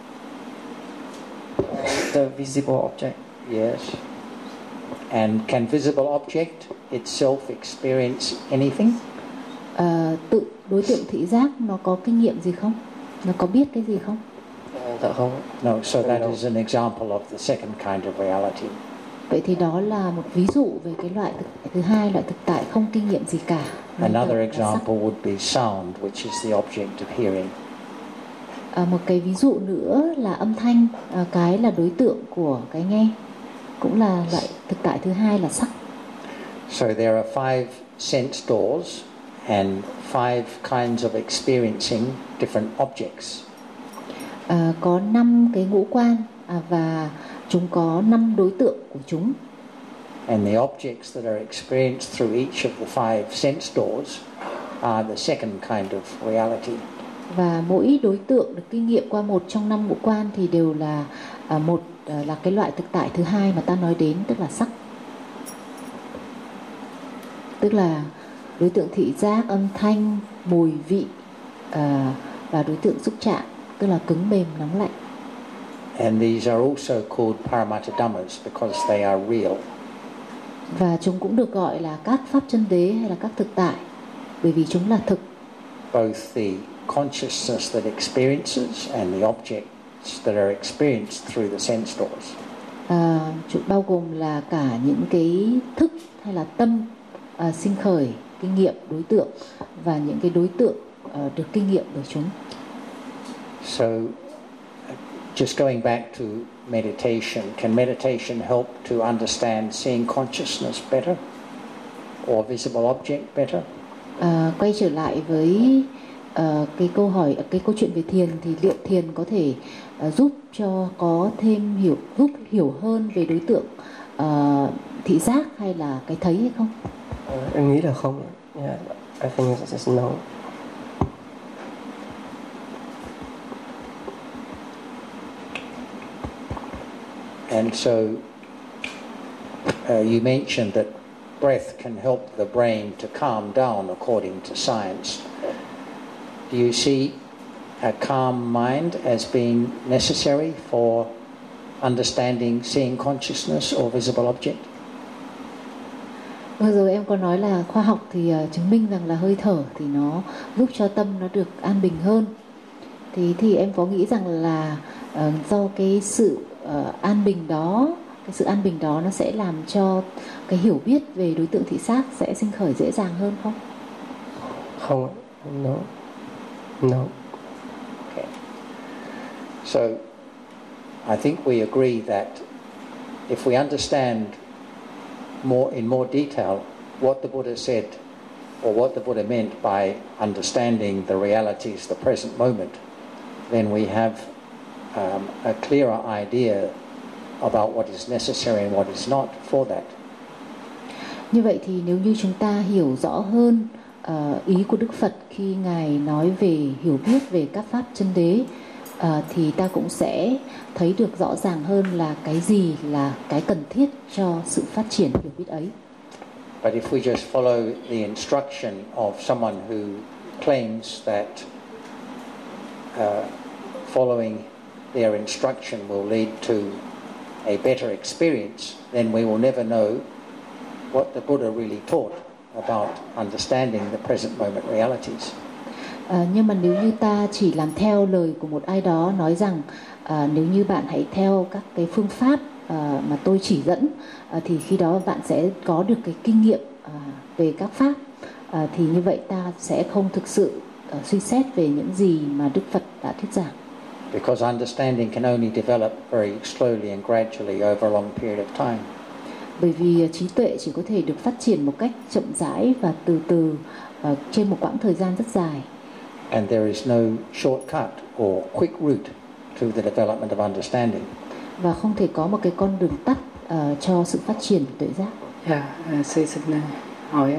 The visible object. Yes. And can visible object itself experience anything? Tự đối tượng thị giác nó có kinh nghiệm gì không? Nó có biết cái gì không? Dạ không. No, so that is an example of the second kind of reality. Vậy thì đó là một ví dụ về cái loại thực tại thứ hai, loại thực tại không kinh nghiệm gì cả. Another example would be sound, which is the object of hearing. Một cái ví dụ nữa là âm thanh, cái là đối tượng của cái nghe, cũng là loại thực tại thứ hai là sắc. So there are 5 sense doors and 5 kinds of experiencing different objects. Có 5 cái ngũ quan và chúng có 5 đối tượng của chúng. And the objects that are experienced through each of the 5 sense doors are the second kind of reality. Và mỗi đối tượng được kinh nghiệm qua một trong 5 ngũ quan thì đều là là cái loại thực tại thứ hai mà ta nói đến, tức là sắc. Tức là đối tượng thị giác, âm thanh, mùi, vị và đối tượng xúc chạm, tức là cứng, mềm, nóng, lạnh. And these are also called Paramattha Dhammas because they are real. Và chúng cũng được gọi là các pháp chân đế hay là các thực tại bởi vì chúng là thực. Both the consciousness that experiences and the objects that are experienced through the sense doors. Bao gồm là cả những cái thức hay là tâm sinh khởi, kinh nghiệm, đối tượng và những cái đối tượng được kinh nghiệm bởi chúng. So just going back to meditation, can meditation help to understand seeing consciousness better or visible object better? Quay trở lại với cái câu chuyện về thiền thì liệu thiền có thể giúp cho có thêm giúp hiểu hơn về đối tượng thị giác hay là cái thấy hay không? Em nghĩ là không. Yeah, I think it's no. And so you mentioned that breath can help the brain to calm down according to science. Do you see a calm mind as being necessary for understanding seeing consciousness or visible object? Vừa rồi em có nói là khoa học thì chứng minh rằng là hơi thở thì nó giúp cho tâm nó được an bình hơn. Thì em có nghĩ rằng là do cái sự an bình đó nó sẽ làm cho cái hiểu biết về đối tượng thị giác sẽ sinh khởi dễ dàng hơn không? Không, no. Okay. So I think we agree that if we understand in more detail what the Buddha said or what the Buddha meant by understanding the realities of the present moment, then we have a clearer idea about what is necessary and what is not for that. Như vậy thì nếu như chúng ta hiểu rõ hơn ý của Đức Phật khi Ngài nói về hiểu biết về các pháp chân đế, thì ta cũng sẽ thấy được rõ ràng hơn là cái gì là cái cần thiết cho sự phát triển hiểu biết ấy. But if we just follow the instruction of someone who claims that following their instruction will lead to a better experience, then we will never know what the Buddha really taught about understanding the present moment realities. Nhưng mà nếu như ta chỉ làm theo lời của một ai đó nói rằng nếu như bạn hãy theo các cái phương pháp mà tôi chỉ dẫn, thì khi đó bạn sẽ có được cái kinh nghiệm về các pháp, thì như vậy ta sẽ không thực sự suy xét về những gì mà Đức Phật đã thuyết giảng. Because understanding can only develop very slowly and gradually over a long period of time. Bởi vì trí tuệ chỉ có thể được phát triển một cách chậm rãi và từ từ trên một quãng thời gian rất dài. And there is no shortcut or quick route to the development of understanding. Và không thể có một cái con đường tắt cho sự phát triển tuệ giác. Sư xin hỏi.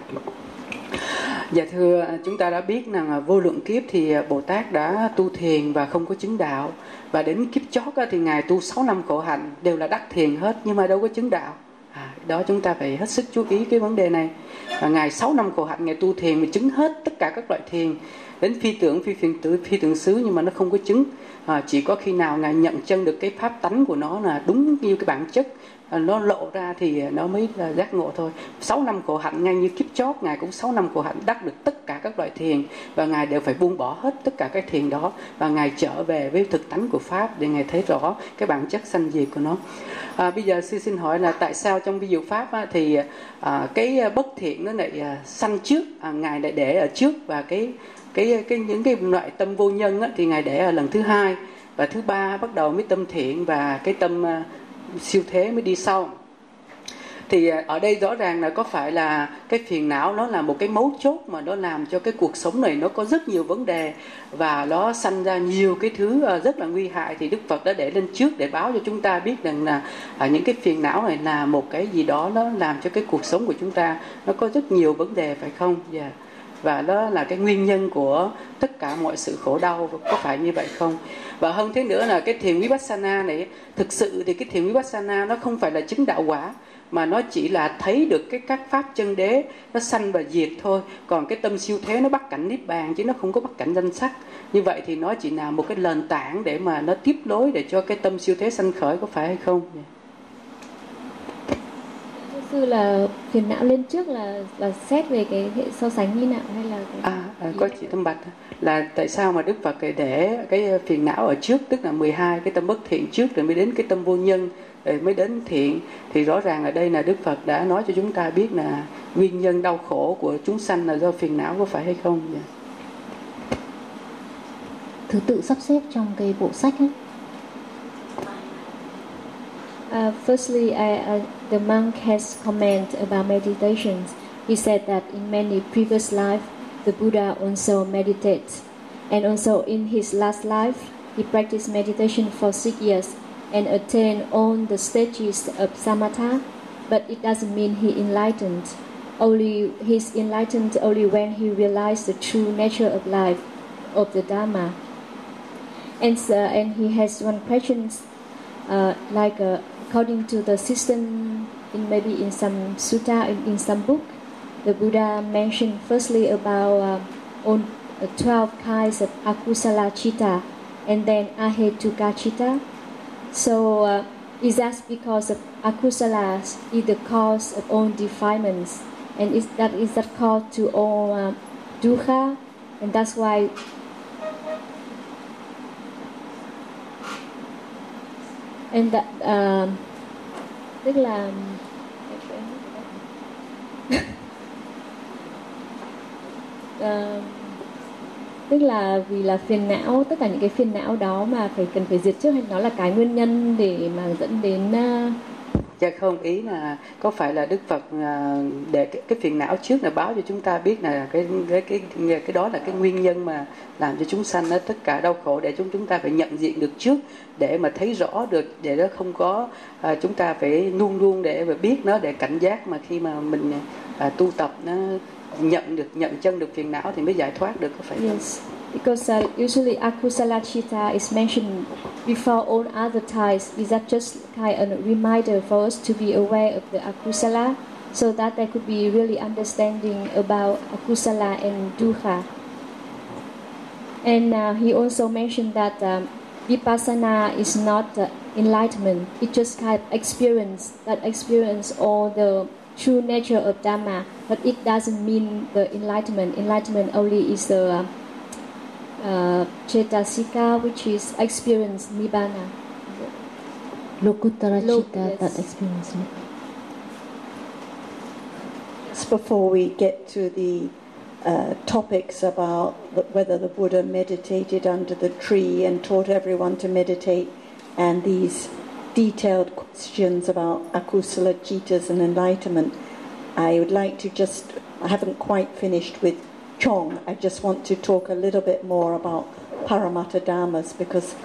Dạ thưa, chúng ta đã biết rằng vô lượng kiếp thì Bồ Tát đã tu thiền và không có chứng đạo, và đến kiếp chót thì Ngài tu 6 năm khổ hạnh đều là đắc thiền hết, nhưng mà đâu có chứng đạo. Đó chúng ta phải hết sức chú ý cái vấn đề này. Và Ngài 6 năm khổ hạnh Ngài tu thiền và chứng hết tất cả các loại thiền, đến phi tưởng, phi tưởng xứ, nhưng mà nó không có chứng. Chỉ có khi nào Ngài nhận chân được cái pháp tánh của nó là đúng như cái bản chất, nó lộ ra thì nó mới là giác ngộ thôi. 6 năm khổ hạnh, ngay như kiếp chót Ngài cũng 6 năm khổ hạnh đắc được tất cả các loại thiền, và Ngài đều phải buông bỏ hết tất cả các thiền đó, và Ngài trở về với thực tánh của Pháp để Ngài thấy rõ cái bản chất sanh diệt của nó. Bây giờ sư xin hỏi là tại sao trong ví dụ Pháp thì cái bất thiện nó lại sanh trước, Ngài lại để ở trước, và những cái loại tâm vô nhân thì Ngài để ở lần thứ hai, và thứ ba bắt đầu mới tâm thiện, và cái tâm siêu thế mới đi sau. Thì ở đây rõ ràng là có phải là cái phiền não nó là một cái mấu chốt mà nó làm cho cái cuộc sống này nó có rất nhiều vấn đề, và nó sanh ra nhiều cái thứ rất là nguy hại. Thì Đức Phật đã để lên trước để báo cho chúng ta biết rằng là những cái phiền não này là một cái gì đó nó làm cho cái cuộc sống của chúng ta nó có rất nhiều vấn đề, phải không? Yeah. Và đó là cái nguyên nhân của tất cả mọi sự khổ đau, có phải như vậy không? Và hơn thế nữa là cái thiền Vipassana này, thực sự thì cái thiền Vipassana nó không phải là chứng đạo quả, mà nó chỉ là thấy được các pháp chân đế nó sanh và diệt thôi. Còn cái tâm siêu thế nó bắt cảnh niết bàn, chứ nó không có bắt cảnh danh sắc. Như vậy thì nó chỉ là một cái nền tảng để mà nó tiếp nối để cho cái tâm siêu thế sanh khởi, có phải hay không? Sư là phiền não lên trước là xét về cái hệ so sánh như nào, hay là có chị Tâm Bạch là tại sao mà Đức Phật để cái phiền não ở trước, tức là 12 cái tâm bất thiện trước, rồi mới đến cái tâm vô nhân, rồi mới đến thiện. Thì rõ ràng ở đây là Đức Phật đã nói cho chúng ta biết là nguyên nhân đau khổ của chúng sanh là do phiền não, có phải hay không? Thứ tự sắp xếp trong cái bộ sách ấy. Firstly, the monk has comment about meditations. He said that in many previous lives, the Buddha also meditates. And also in his last life, he practiced meditation for 6 years and attained all the stages of samatha. But it doesn't mean he enlightened. He's enlightened only when he realized the true nature of life, of the Dharma. And he has one question, according to the system, in some sutta, in some book, the Buddha mentioned firstly about 12 kinds of akusala chitta, and then ahetuka chitta. So is that because of akusalas is the cause of all defilements, and is that cause to all dukkha, and that's why. And that, tức là tức là vì là phiền não, tất cả những cái phiền não đó mà cần phải diệt trước, hay nó là cái nguyên nhân để mà dẫn đến Dạ không, ý là có phải là Đức Phật để cái phiền não trước là báo cho chúng ta biết là cái đó là cái nguyên nhân mà làm cho chúng sanh tất cả đau khổ, để chúng ta phải nhận diện được trước để mà thấy rõ được, để nó không có chúng ta phải luôn luôn để mà biết nó, để cảnh giác mà khi mà mình tu tập nó nhận chân được phiền não thì mới giải thoát được, có phải không? Yes, because usually akusala chitta is mentioned before all other types. Is that just kind of a reminder for us to be aware of the akusala, so that there could be really understanding about akusala and dukkha. And he also mentioned that vipassana is not enlightenment; it just kind of experience all the true nature of Dhamma, but it doesn't mean the enlightenment. Enlightenment only is the Cetasika, which is experience Nibbana. Lokuttara Chitta, that experience. Just before we get to the topics about whether the Buddha meditated under the tree and taught everyone to meditate, and these detailed questions about akusala chittas and enlightenment, I would like to I haven't quite finished with Chong. I just want to talk a little bit more about Paramattha Dhammas, because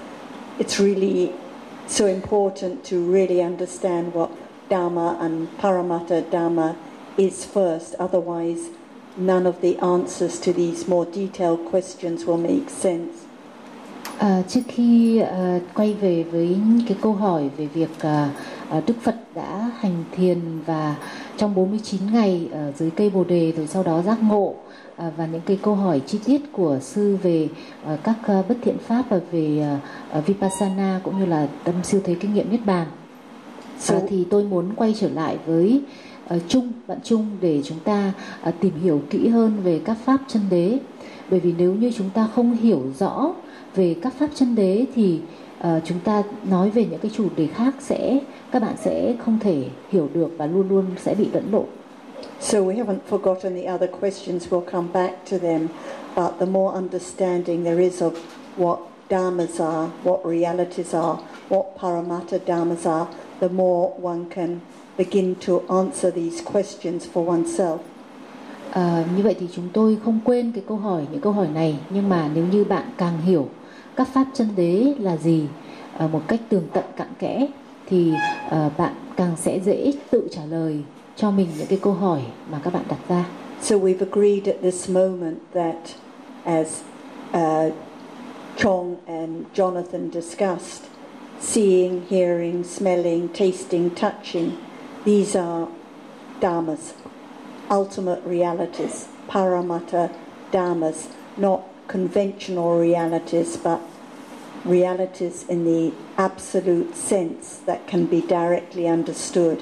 it's really so important to really understand what Dhamma and Paramatta Dhamma is first. Otherwise, none of the answers to these more detailed questions will make sense. Trước khi quay về với cái câu hỏi về việc Đức Phật đã hành thiền và trong 49 ngày ở dưới cây Bồ Đề rồi sau đó giác ngộ, và những cái câu hỏi chi tiết của sư về các bất thiện pháp và về Vipassana cũng như là tâm siêu thế kinh nghiệm Niết Bàn, thì tôi muốn quay trở lại với bạn Trung để chúng ta tìm hiểu kỹ hơn về các pháp chân đế. Bởi vì nếu như chúng ta không hiểu rõ về các pháp chân đế thì chúng ta nói về những cái chủ đề khác các bạn sẽ không thể hiểu được và luôn luôn sẽ bị lẫn lộn. So we haven't forgotten the other questions. We'll come back to them. But the more understanding there is of what dhammas are, what realities are, what paramatta dhammas are, the more one can begin to answer these questions for oneself. Như vậy thì chúng tôi không quên những câu hỏi này, nhưng mà nếu như bạn càng hiểu các pháp chân đế là gì một cách tường tận cặn kẽ thì bạn càng sẽ dễ tự trả lời cho mình những cái câu hỏi mà các bạn đặt ra. So we've agreed at this moment that as Chong and Jonathan discussed, seeing, hearing, smelling, tasting, touching, these are dhammas, ultimate realities, paramatta dhammas, not conventional realities, but realities in the absolute sense that can be directly understood.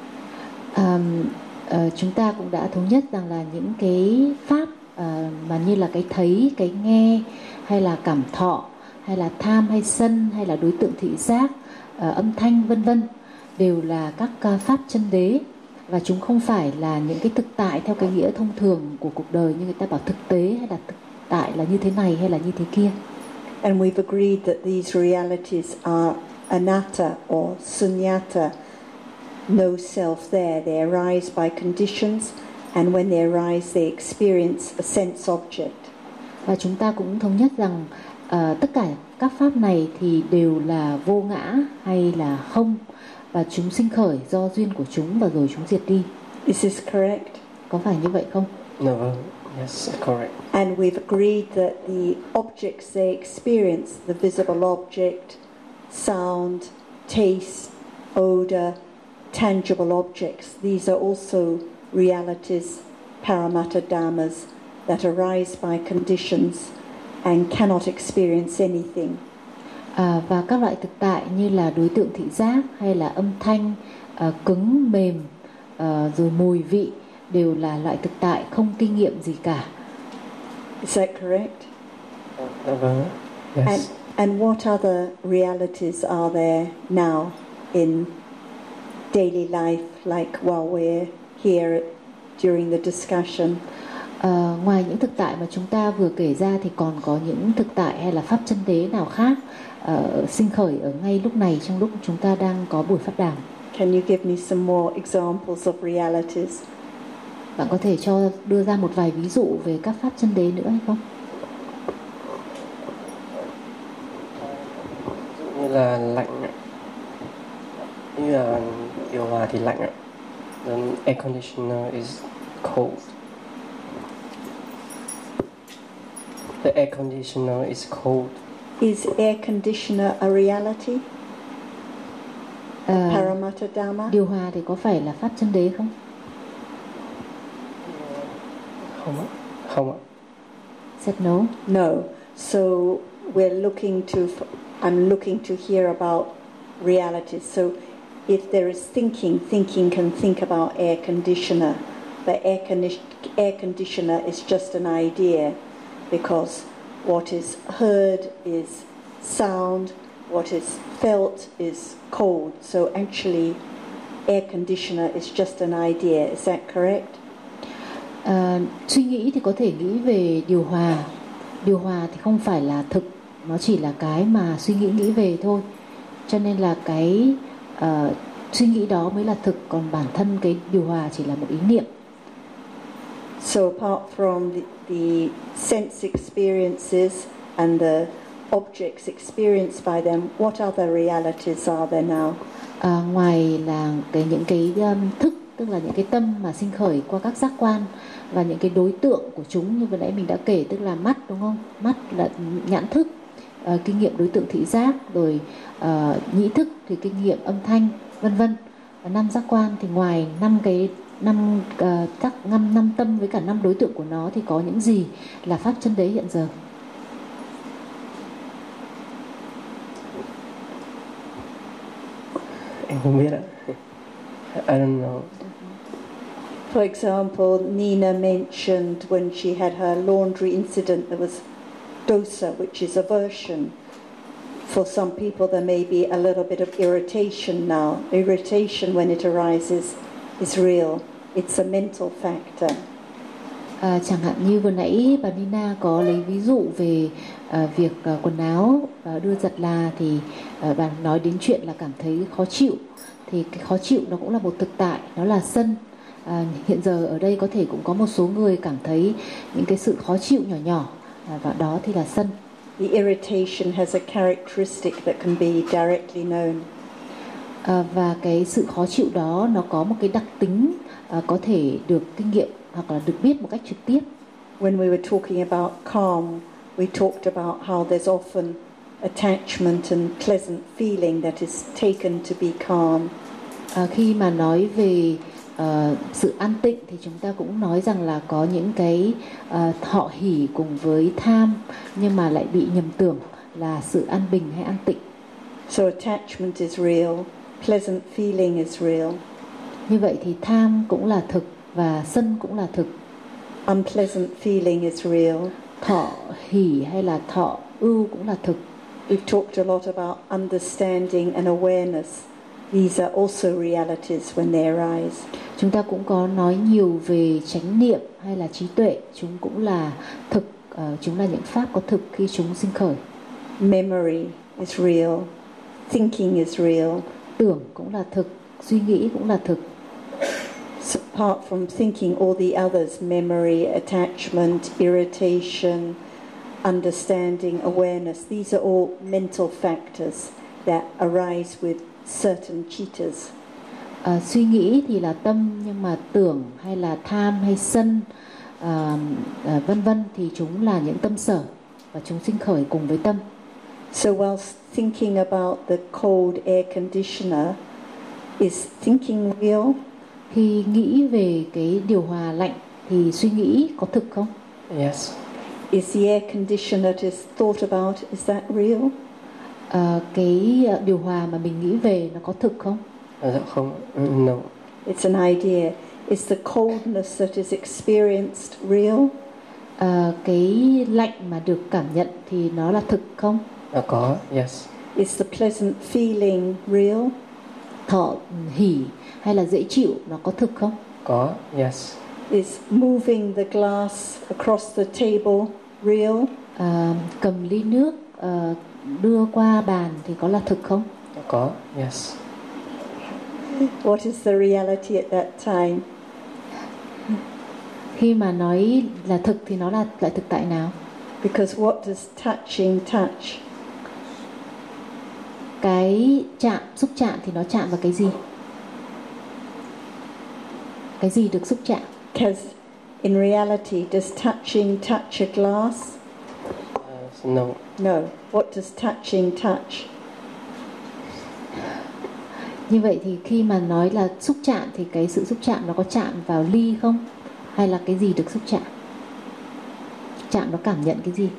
Chúng ta cũng đã thống nhất rằng là những cái pháp mà như là cái thấy, cái nghe, hay là cảm thọ, hay là tham hay sân, hay là đối tượng thị giác, âm thanh vân vân, đều là các pháp chân đế, và chúng không phải là những cái thực tại theo cái nghĩa thông thường của cuộc đời như người ta bảo thực tế hay là thực tại là như thế này hay là như thế kia. And we've agreed that these realities are anatta or sunyata, no self there. They arise by conditions, and when they arise, they experience a sense object. Và chúng ta cũng thống nhất rằng tất cả các pháp này thì đều là vô ngã hay là không, và chúng sinh khởi do duyên của chúng và rồi chúng diệt đi. Is this correct? Có phải như vậy không? No, yes, correct. And we've agreed that the objects they experience, the visible object, sound, taste, odor, tangible objects, these are also realities, paramatta dhammas, that arise by conditions and cannot experience anything. Và các loại thực tại như là đối tượng thị giác hay là âm thanh, cứng, mềm, rồi mùi vị đều là loại thực tại không kinh nghiệm gì cả. Is that correct? Yes. And what other realities are there now in daily life, like while we're here during the discussion? Ngoài những thực tại mà chúng ta vừa kể ra thì còn có những thực tại hay là pháp chân đế nào khác sinh khởi ở ngay lúc này trong lúc chúng ta đang có buổi pháp đàm? Can you give me some more examples of realities? Bạn có thể đưa ra một vài ví dụ về các pháp chân đế nữa hay không? Như là lạnh, như là điều hòa thì lạnh ạ. The air conditioner is cold. The air conditioner is cold. Is air conditioner a reality? Paramatta dhamma? Điều hòa thì có phải là pháp chân đế không? Không ạ. Said no. No. So I'm looking to hear about realities. So if there is thinking can think about air conditioner. But air conditioner is just an idea, because what is heard is sound, what is felt is cold. So actually, air conditioner is just an idea. Is that correct? Suy nghĩ thì có thể nghĩ về điều hòa. Điều hòa thì không phải là thực, nó chỉ là cái mà suy nghĩ về thôi. Cho nên là cái suy nghĩ đó mới là thực, còn bản thân cái điều hòa chỉ là một ý niệm. So apart from the sense experiences and the objects experienced by them, what other realities are there now? Ngoài là những cái thức, tức là những cái tâm mà sinh khởi qua các giác quan và những cái đối tượng của chúng như vừa nãy mình đã kể, tức là mắt, đúng không? Mắt là nhãn thức, kinh nghiệm đối tượng thị giác, rồi nhĩ thức thì kinh nghiệm âm thanh, vân vân. 5 giác quan thì ngoài 5 tâm với cả 5 đối tượng của nó thì có những gì là pháp chân đế hiện giờ? Em không biết ạ. I don't know. For example, Nina mentioned when she had her laundry incident, there was dosa, which is aversion. For some people, there may be a little bit of irritation now. Irritation, when it arises, is real. It's a mental factor. Chẳng hạn như vừa nãy bà Nina có lấy ví dụ về việc quần áo đưa giật là, thì bà nói đến chuyện là cảm thấy khó chịu. Thì cái khó chịu nó cũng là một thực tại, nó là sân. Hiện giờ ở đây có thể cũng có một số người cảm thấy những cái sự khó chịu nhỏ nhỏ, và đó thì là sân. The irritation has a characteristic that can be directly known. Và cái sự khó chịu đó nó có một cái đặc tính có thể được kinh nghiệm hoặc là được biết một cách trực tiếp. When we were talking about calm, we talked about how there's often attachment and pleasant feeling that is taken to be calm. Khi mà nói về sự an tịnh thì chúng ta cũng nói rằng là có những cái thọ hỷ cùng với tham, nhưng mà lại bị nhầm tưởng là sự an bình hay an tịnh. So attachment is real, pleasant feeling is real. Như vậy thì tham cũng là thực và sân cũng là thực. Unpleasant feeling is real. Thọ hỷ hay là thọ ưu cũng là thực. We've talked a lot about understanding and awareness. These are also realities when they arise. Chúng ta cũng có nói nhiều về chánh niệm hay là trí tuệ, chúng cũng là thực, chúng là những pháp có thực khi chúng sinh khởi. Memory is real, thinking is real. Tưởng cũng là thực, suy nghĩ cũng là thực. So apart from thinking, all the others, memory, attachment, irritation, understanding, awareness, these are all mental factors that arise with certain chittas. Suy nghĩ thì là tâm, nhưng mà tưởng hay là tham hay sân vân vân thì chúng là những tâm sở và chúng sinh khởi cùng với tâm. So whilst thinking about the cold air conditioner, is thinking real? Khi nghĩ về cái điều hòa lạnh thì suy nghĩ có thực không? Yes. Is the air conditioner that is thought about, is that real? Cái điều hòa mà mình nghĩ về nó có thực không? Không, no. It's an idea. Is the coldness that is experienced real? Cái lạnh mà được cảm nhận thì nó là thực không? Có, yes. Is the pleasant feeling real? Thọ hỉ hay là dễ chịu nó có thực không? Có, yes. Is moving the glass across the table real? Cầm ly nước đưa qua bàn thì có là thực không? Có, yes. What is the reality at that time? Khi mà nói là thực thì nó là lại thực tại nào? Because what does touching touch? Cái chạm, xúc chạm thì nó chạm vào cái gì? Cái gì được xúc chạm? Because in reality, does touching touch a glass? No. No. What does touching touch? Như vậy thì khi mà nói là xúc chạm thì cái sự xúc chạm nó có chạm vào ly không? Hay là cái gì được xúc chạm? Chạm nó cảm nhận cái gì?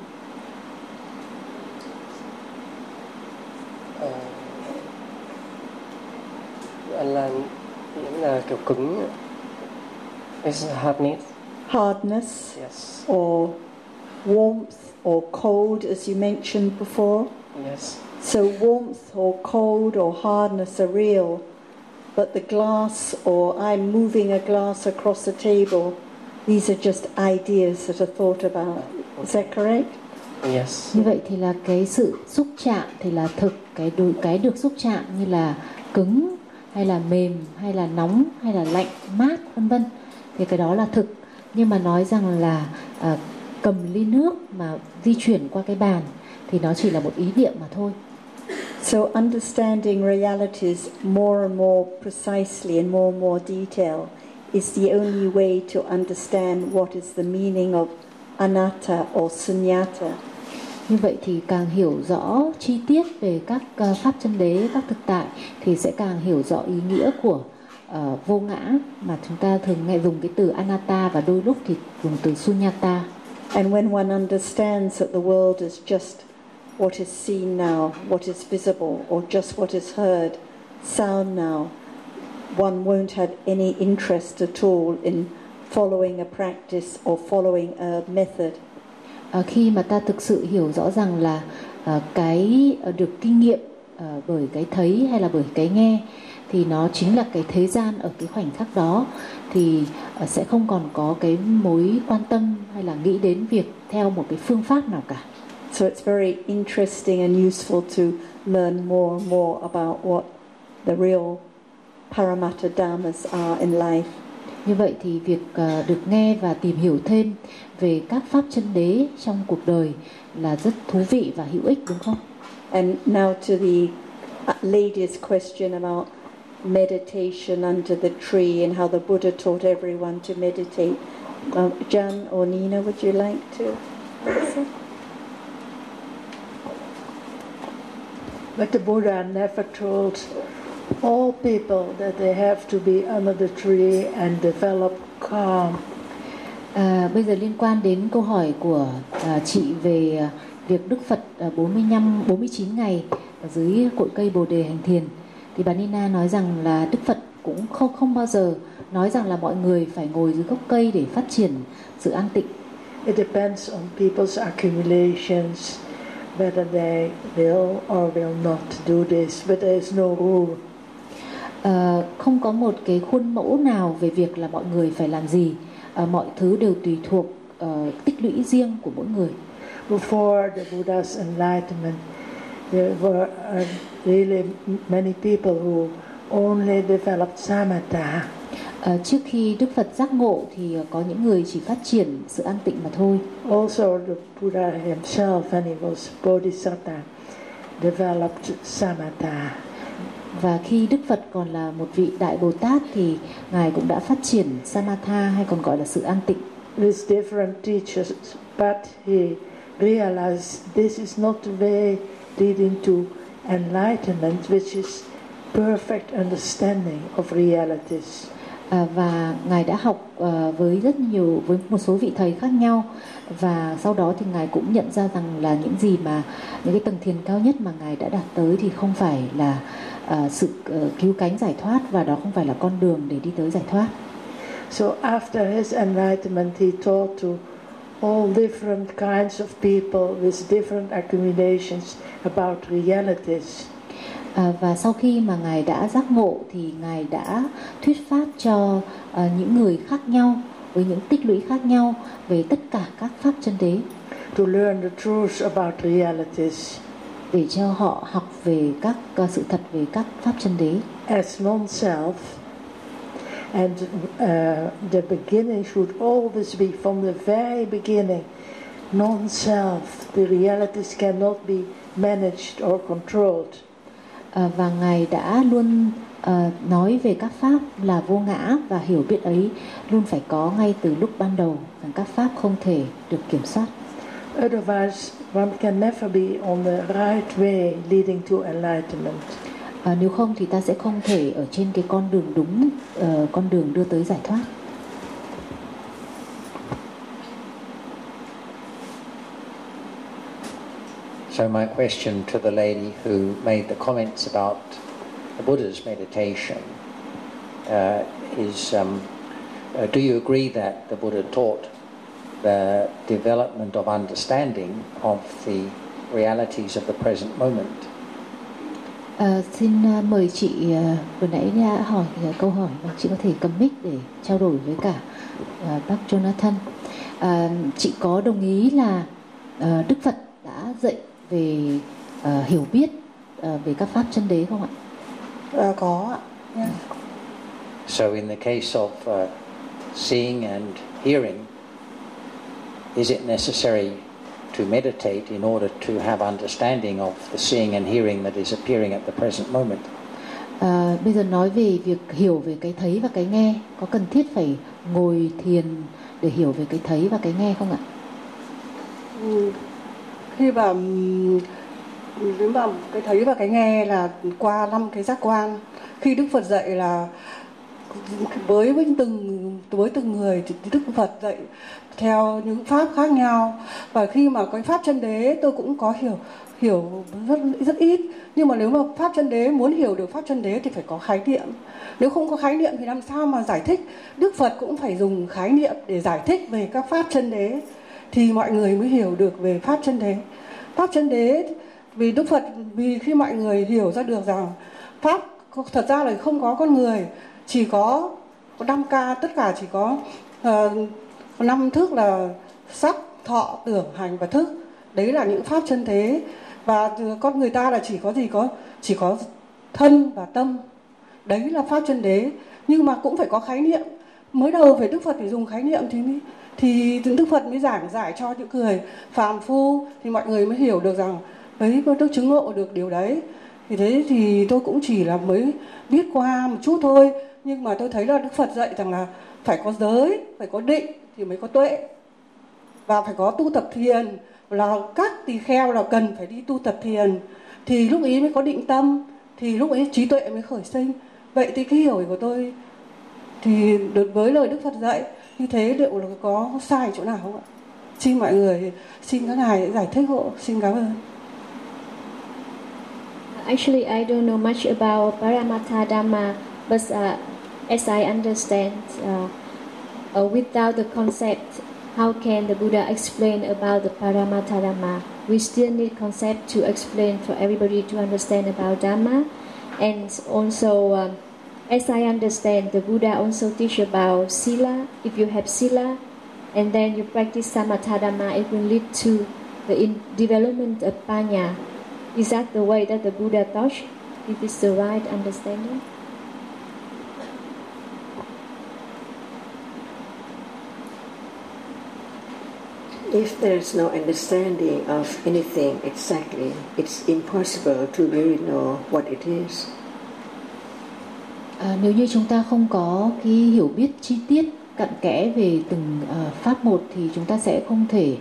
Là nghĩa là kiểu cứng. It's hardness. Hardness. Yes. Or warmth or cold, as you mentioned before. Yes. So warmth or cold or hardness are real, but the glass or I'm moving a glass across the table, these are just ideas that are thought about. Is that correct? Yes. Như vậy thì là cái sự xúc chạm thì là thực, cái được xúc chạm như là cứng hay là mềm hay là nóng hay là lạnh, mát vân vân thì cái đó là thực. Nhưng mà nói rằng là cầm ly nước mà di chuyển qua cái bàn thì nó chỉ là một ý niệm mà thôi. So understanding realities more and more precisely and more detail is the only way to understand what is the meaning of anatta or sunyata. Như vậy thì càng hiểu rõ chi tiết về các pháp chân đế, các thực tại thì sẽ càng hiểu rõ ý nghĩa của vô ngã, mà chúng ta thường nghe dùng cái từ anatta và đôi lúc thì dùng từ sunyata. And when one understands that the world is just what is seen now, what is visible, or just what is heard, sound now, one won't have any interest at all in following a practice or following a method. Khi mà ta thực sự hiểu rõ rằng là cái được kinh nghiệm bởi cái thấy hay là bởi cái nghe thì nó chính là cái thế gian ở cái khoảnh khắc đó, thì sẽ không còn có cái mối quan tâm hay là nghĩ đến việc theo một cái phương pháp nào cả. So it's very interesting and useful to learn more and more about what the real Paramatta Dhammas are in life. Như vậy thì việc được nghe và tìm hiểu thêm về các pháp chân đế trong cuộc đời là rất thú vị và hữu ích, đúng không? And now to the lady's question about meditation under the tree and how the Buddha taught everyone to meditate. Jan or Nina, would you like to answer? But the Buddha never told all people that they have to be under the tree and develop calm. Bây giờ liên quan đến câu hỏi của chị về việc Đức Phật 49 ngày ở dưới cội cây Bồ Đề hành thiền, thì bà Nina nói rằng là Đức Phật cũng không bao giờ nói rằng là mọi người phải ngồi dưới gốc cây để phát triển sự an tịnh. It depends on people's accumulations, whether they will or will not do this, but there is no rule. Không có một cái khuôn mẫu nào về việc là mọi người phải làm gì. Mọi thứ đều tùy thuộc tích lũy riêng của mỗi người. Before the Buddha's enlightenment, there were really many people who only developed samatha. Trước khi Đức Phật giác ngộ thì có những người chỉ phát triển sự an tịnh mà thôi. Also the Buddha himself, when he was Bodhisattva, developed samatha. Và khi Đức Phật còn là một vị Đại Bồ Tát thì Ngài cũng đã phát triển samatha, hay còn gọi là sự an tịnh. With different teachers, but he realized this is not the way leading to enlightenment, which is perfect understanding of realities. Và Ngài đã học với một số vị thầy khác nhau, và sau đó thì Ngài cũng nhận ra rằng là những gì mà những cái tầng thiền cao nhất mà Ngài đã đạt tới thì không phải là sự cứu cánh giải thoát, và đó không phải là con đường để đi tới giải thoát. So after his enlightenment, he taught to all different kinds of people with different accumulations about realities. Và sau khi mà Ngài đã giác ngộ thì Ngài đã thuyết pháp cho những người khác nhau với những tích lũy khác nhau về tất cả các pháp chân đế. To learn the truth about realities. Để cho họ học về các sự thật về các pháp chân đế. As non-self, and the beginning should always be from the very beginning. Non-self, the realities cannot be managed or controlled. Và Ngài đã luôn nói về các pháp là vô ngã, và hiểu biết ấy luôn phải có ngay từ lúc ban đầu, rằng các pháp không thể được kiểm soát. Otherwise, one can never be on the right way leading to enlightenment. Nếu không thì ta sẽ không thể ở trên cái con đường đúng, con đường đưa tới giải thoát. So my question to the lady who made the comments about the Buddha's meditation is, do you agree that the Buddha taught the development of understanding of the realities of the present moment? Xin mời chị vừa nãy đã hỏi câu hỏi, và chị có thể cầm mic để trao đổi với cả bác Jonathan. Chị có đồng ý là Đức Phật đã dạy về hiểu biết về các pháp chân đế không ạ? Có ạ. Yeah. So in the case of seeing and hearing, is it necessary to meditate in order to have understanding of the seeing and hearing that is appearing at the present moment. Bây giờ nói về việc hiểu về cái thấy và cái nghe, có cần thiết phải ngồi thiền để hiểu về cái thấy và cái nghe không ạ? Khi mà nếu mà cái thấy và cái nghe là qua 5 cái giác quan, khi Đức Phật dạy là với từng người thì Đức Phật dạy theo những pháp khác nhau, và khi mà cái pháp chân đế tôi cũng có hiểu rất ít, nhưng mà nếu mà pháp chân đế muốn hiểu được pháp chân đế thì phải có khái niệm. Nếu không có khái niệm thì làm sao mà giải thích? Đức Phật cũng phải dùng khái niệm để giải thích về các pháp chân đế thì mọi người mới hiểu được về pháp chân đế. Pháp chân đế vì Đức Phật, vì khi mọi người hiểu ra được rằng pháp thật ra là không có con người, chỉ có 5 ca, tất cả chỉ có 5 thức là sắc, thọ, tưởng, hành và thức. Đấy là những pháp chân thế. Và con người ta là chỉ có thân và tâm. Đấy là pháp chân đế. Nhưng mà cũng phải có khái niệm. Mới đầu phải Đức Phật phải dùng khái niệm thì Đức Phật mới giảng giải cho những người phàm phu, thì mọi người mới hiểu được rằng đấy, tôi chứng ngộ được điều đấy. Thì thế thì tôi cũng chỉ là mới biết qua một chút thôi, nhưng mà tôi thấy là Đức Phật dạy rằng là phải có giới, phải có định thì mới có tuệ, và phải có tu tập thiền, là các tỳ kheo là cần phải đi tu tập thiền thì lúc ấy mới có định tâm, thì lúc ấy trí tuệ mới khởi sinh. Vậy thì cái hiểu của tôi thì đối với lời Đức Phật dạy như thế liệu là có sai chỗ nào không ạ? Xin mọi người, xin các ngài giải thích hộ. Xin cảm ơn. Actually, I don't know much about Paramattha Dhamma, but as I understand, without the concept, how can the Buddha explain about the Paramattha Dhamma? We still need concept to explain for everybody to understand about Dhamma. And also, as I understand, the Buddha also teach about Sila. If you have Sila, and then you practice Samatha Dhamma, it will lead to the development of Panya. Is that the way that the Buddha taught? Is this the right understanding? If there's no understanding of anything exactly, it's impossible to really know what it is. Nếu như chúng ta không có cái hiểu biết chi tiết cặn kẽ về từng pháp một thì chúng ta sẽ không thể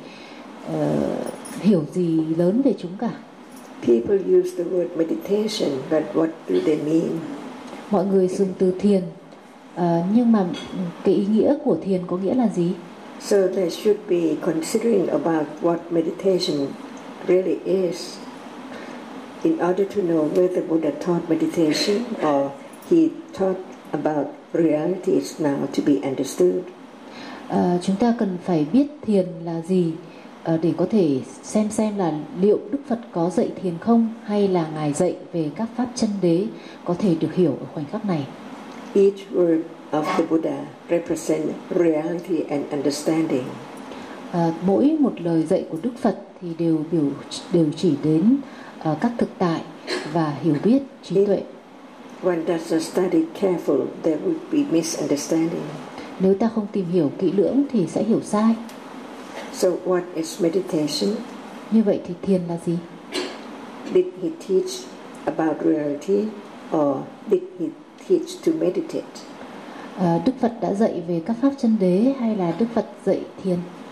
hiểu gì lớn về chúng cả. People use the word meditation, but what do they mean? Mọi người dùng từ thiền, nhưng mà cái ý nghĩa của thiền có nghĩa là gì? So they should be considering about what meditation really is in order to know whether Buddha taught meditation or he taught about realities now to be understood. Chúng ta cần phải biết thiền là gì để có thể xem là liệu Đức Phật có dạy thiền không, hay là Ngài dạy về các pháp chân đế có thể được hiểu ở khoảnh khắc này. Each word of the Buddha represent reality and understanding. Mỗi một lời dạy của Đức Phật thì đều chỉ đến các thực tại và hiểu biết, trí tuệ. One does not study careful, there would be misunderstanding. Nếu ta không tìm hiểu kỹ lưỡng thì sẽ hiểu sai. So what is meditation? Như vậy thì thiền là gì? Did he teach about reality or did he teach to meditate? Đức Phật đã dạy về các pháp chân đế hay là Đức Phật dạy thiền?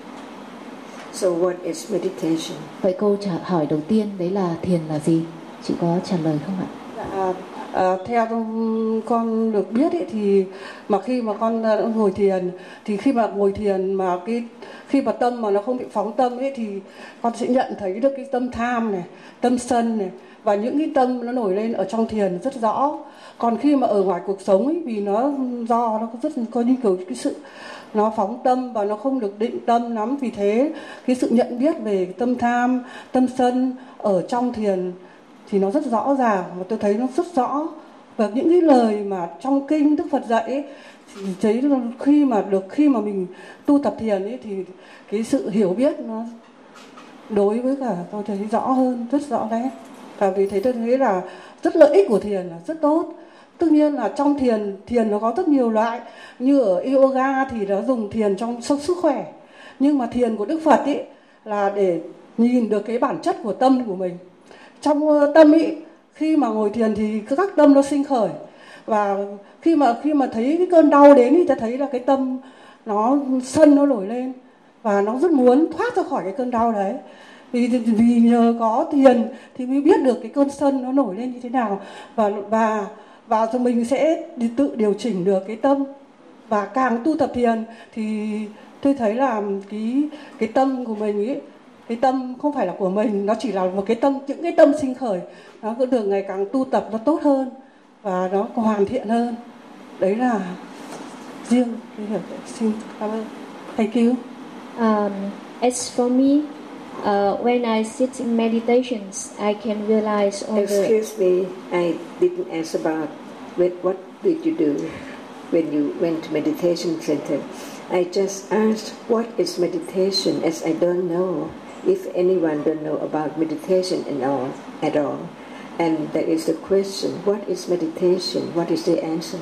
So what is meditation? Vậy câu hỏi đầu tiên đấy là thiền là gì? Chị có trả lời không ạ? Theo con được biết ấy, thì mà khi mà con ngồi thiền thì khi mà ngồi thiền mà khi mà tâm mà nó không bị phóng tâm ấy thì con sẽ nhận thấy được cái tâm tham này, tâm sân này, và những cái tâm nó nổi lên ở trong thiền rất rõ. Còn khi mà ở ngoài cuộc sống ấy, vì nó rất có như kiểu cái sự nó phóng tâm và nó không được định tâm lắm, vì thế cái sự nhận biết về tâm tham, tâm sân ở trong thiền thì nó rất rõ ràng, và tôi thấy nó rất rõ. Và những cái lời mà trong kinh Đức Phật dạy ấy, thì thấy khi mà mình tu tập thiền ấy, thì cái sự hiểu biết nó đối với cả tôi thấy rõ hơn, rất rõ đấy. Và vì thế tôi thấy là rất lợi ích của thiền là rất tốt. Tất nhiên là trong thiền nó có rất nhiều loại, như ở yoga thì nó dùng thiền trong sức khỏe, nhưng mà thiền của Đức Phật ấy là để nhìn được cái bản chất của tâm của mình. Trong tâm ý, khi mà ngồi thiền thì các tâm nó sinh khởi, và khi mà thấy cái cơn đau đến thì ta thấy là cái tâm nó sân nó nổi lên và nó rất muốn thoát ra khỏi cái cơn đau đấy. Vì nhờ có thiền thì mới biết được cái cơn sân nó nổi lên như thế nào, và rồi mình sẽ tự điều chỉnh được cái tâm. Và càng tu tập thiền thì tôi thấy là cái tâm của mình ấy, cái tâm không phải là của mình, nó chỉ là một cái tâm, những cái tâm sinh khởi, nó cứ được ngày càng tu tập nó tốt hơn và nó hoàn thiện hơn. Đấy là riêng. Xin cảm ơn. Thank you. As for me, when I sit in meditations, I can realize all Excuse me, I didn't ask about what did you do when you went to meditation center. I just asked what is meditation, as I don't know if anyone don't know about meditation at all. And there is the question, what is meditation? What is the answer?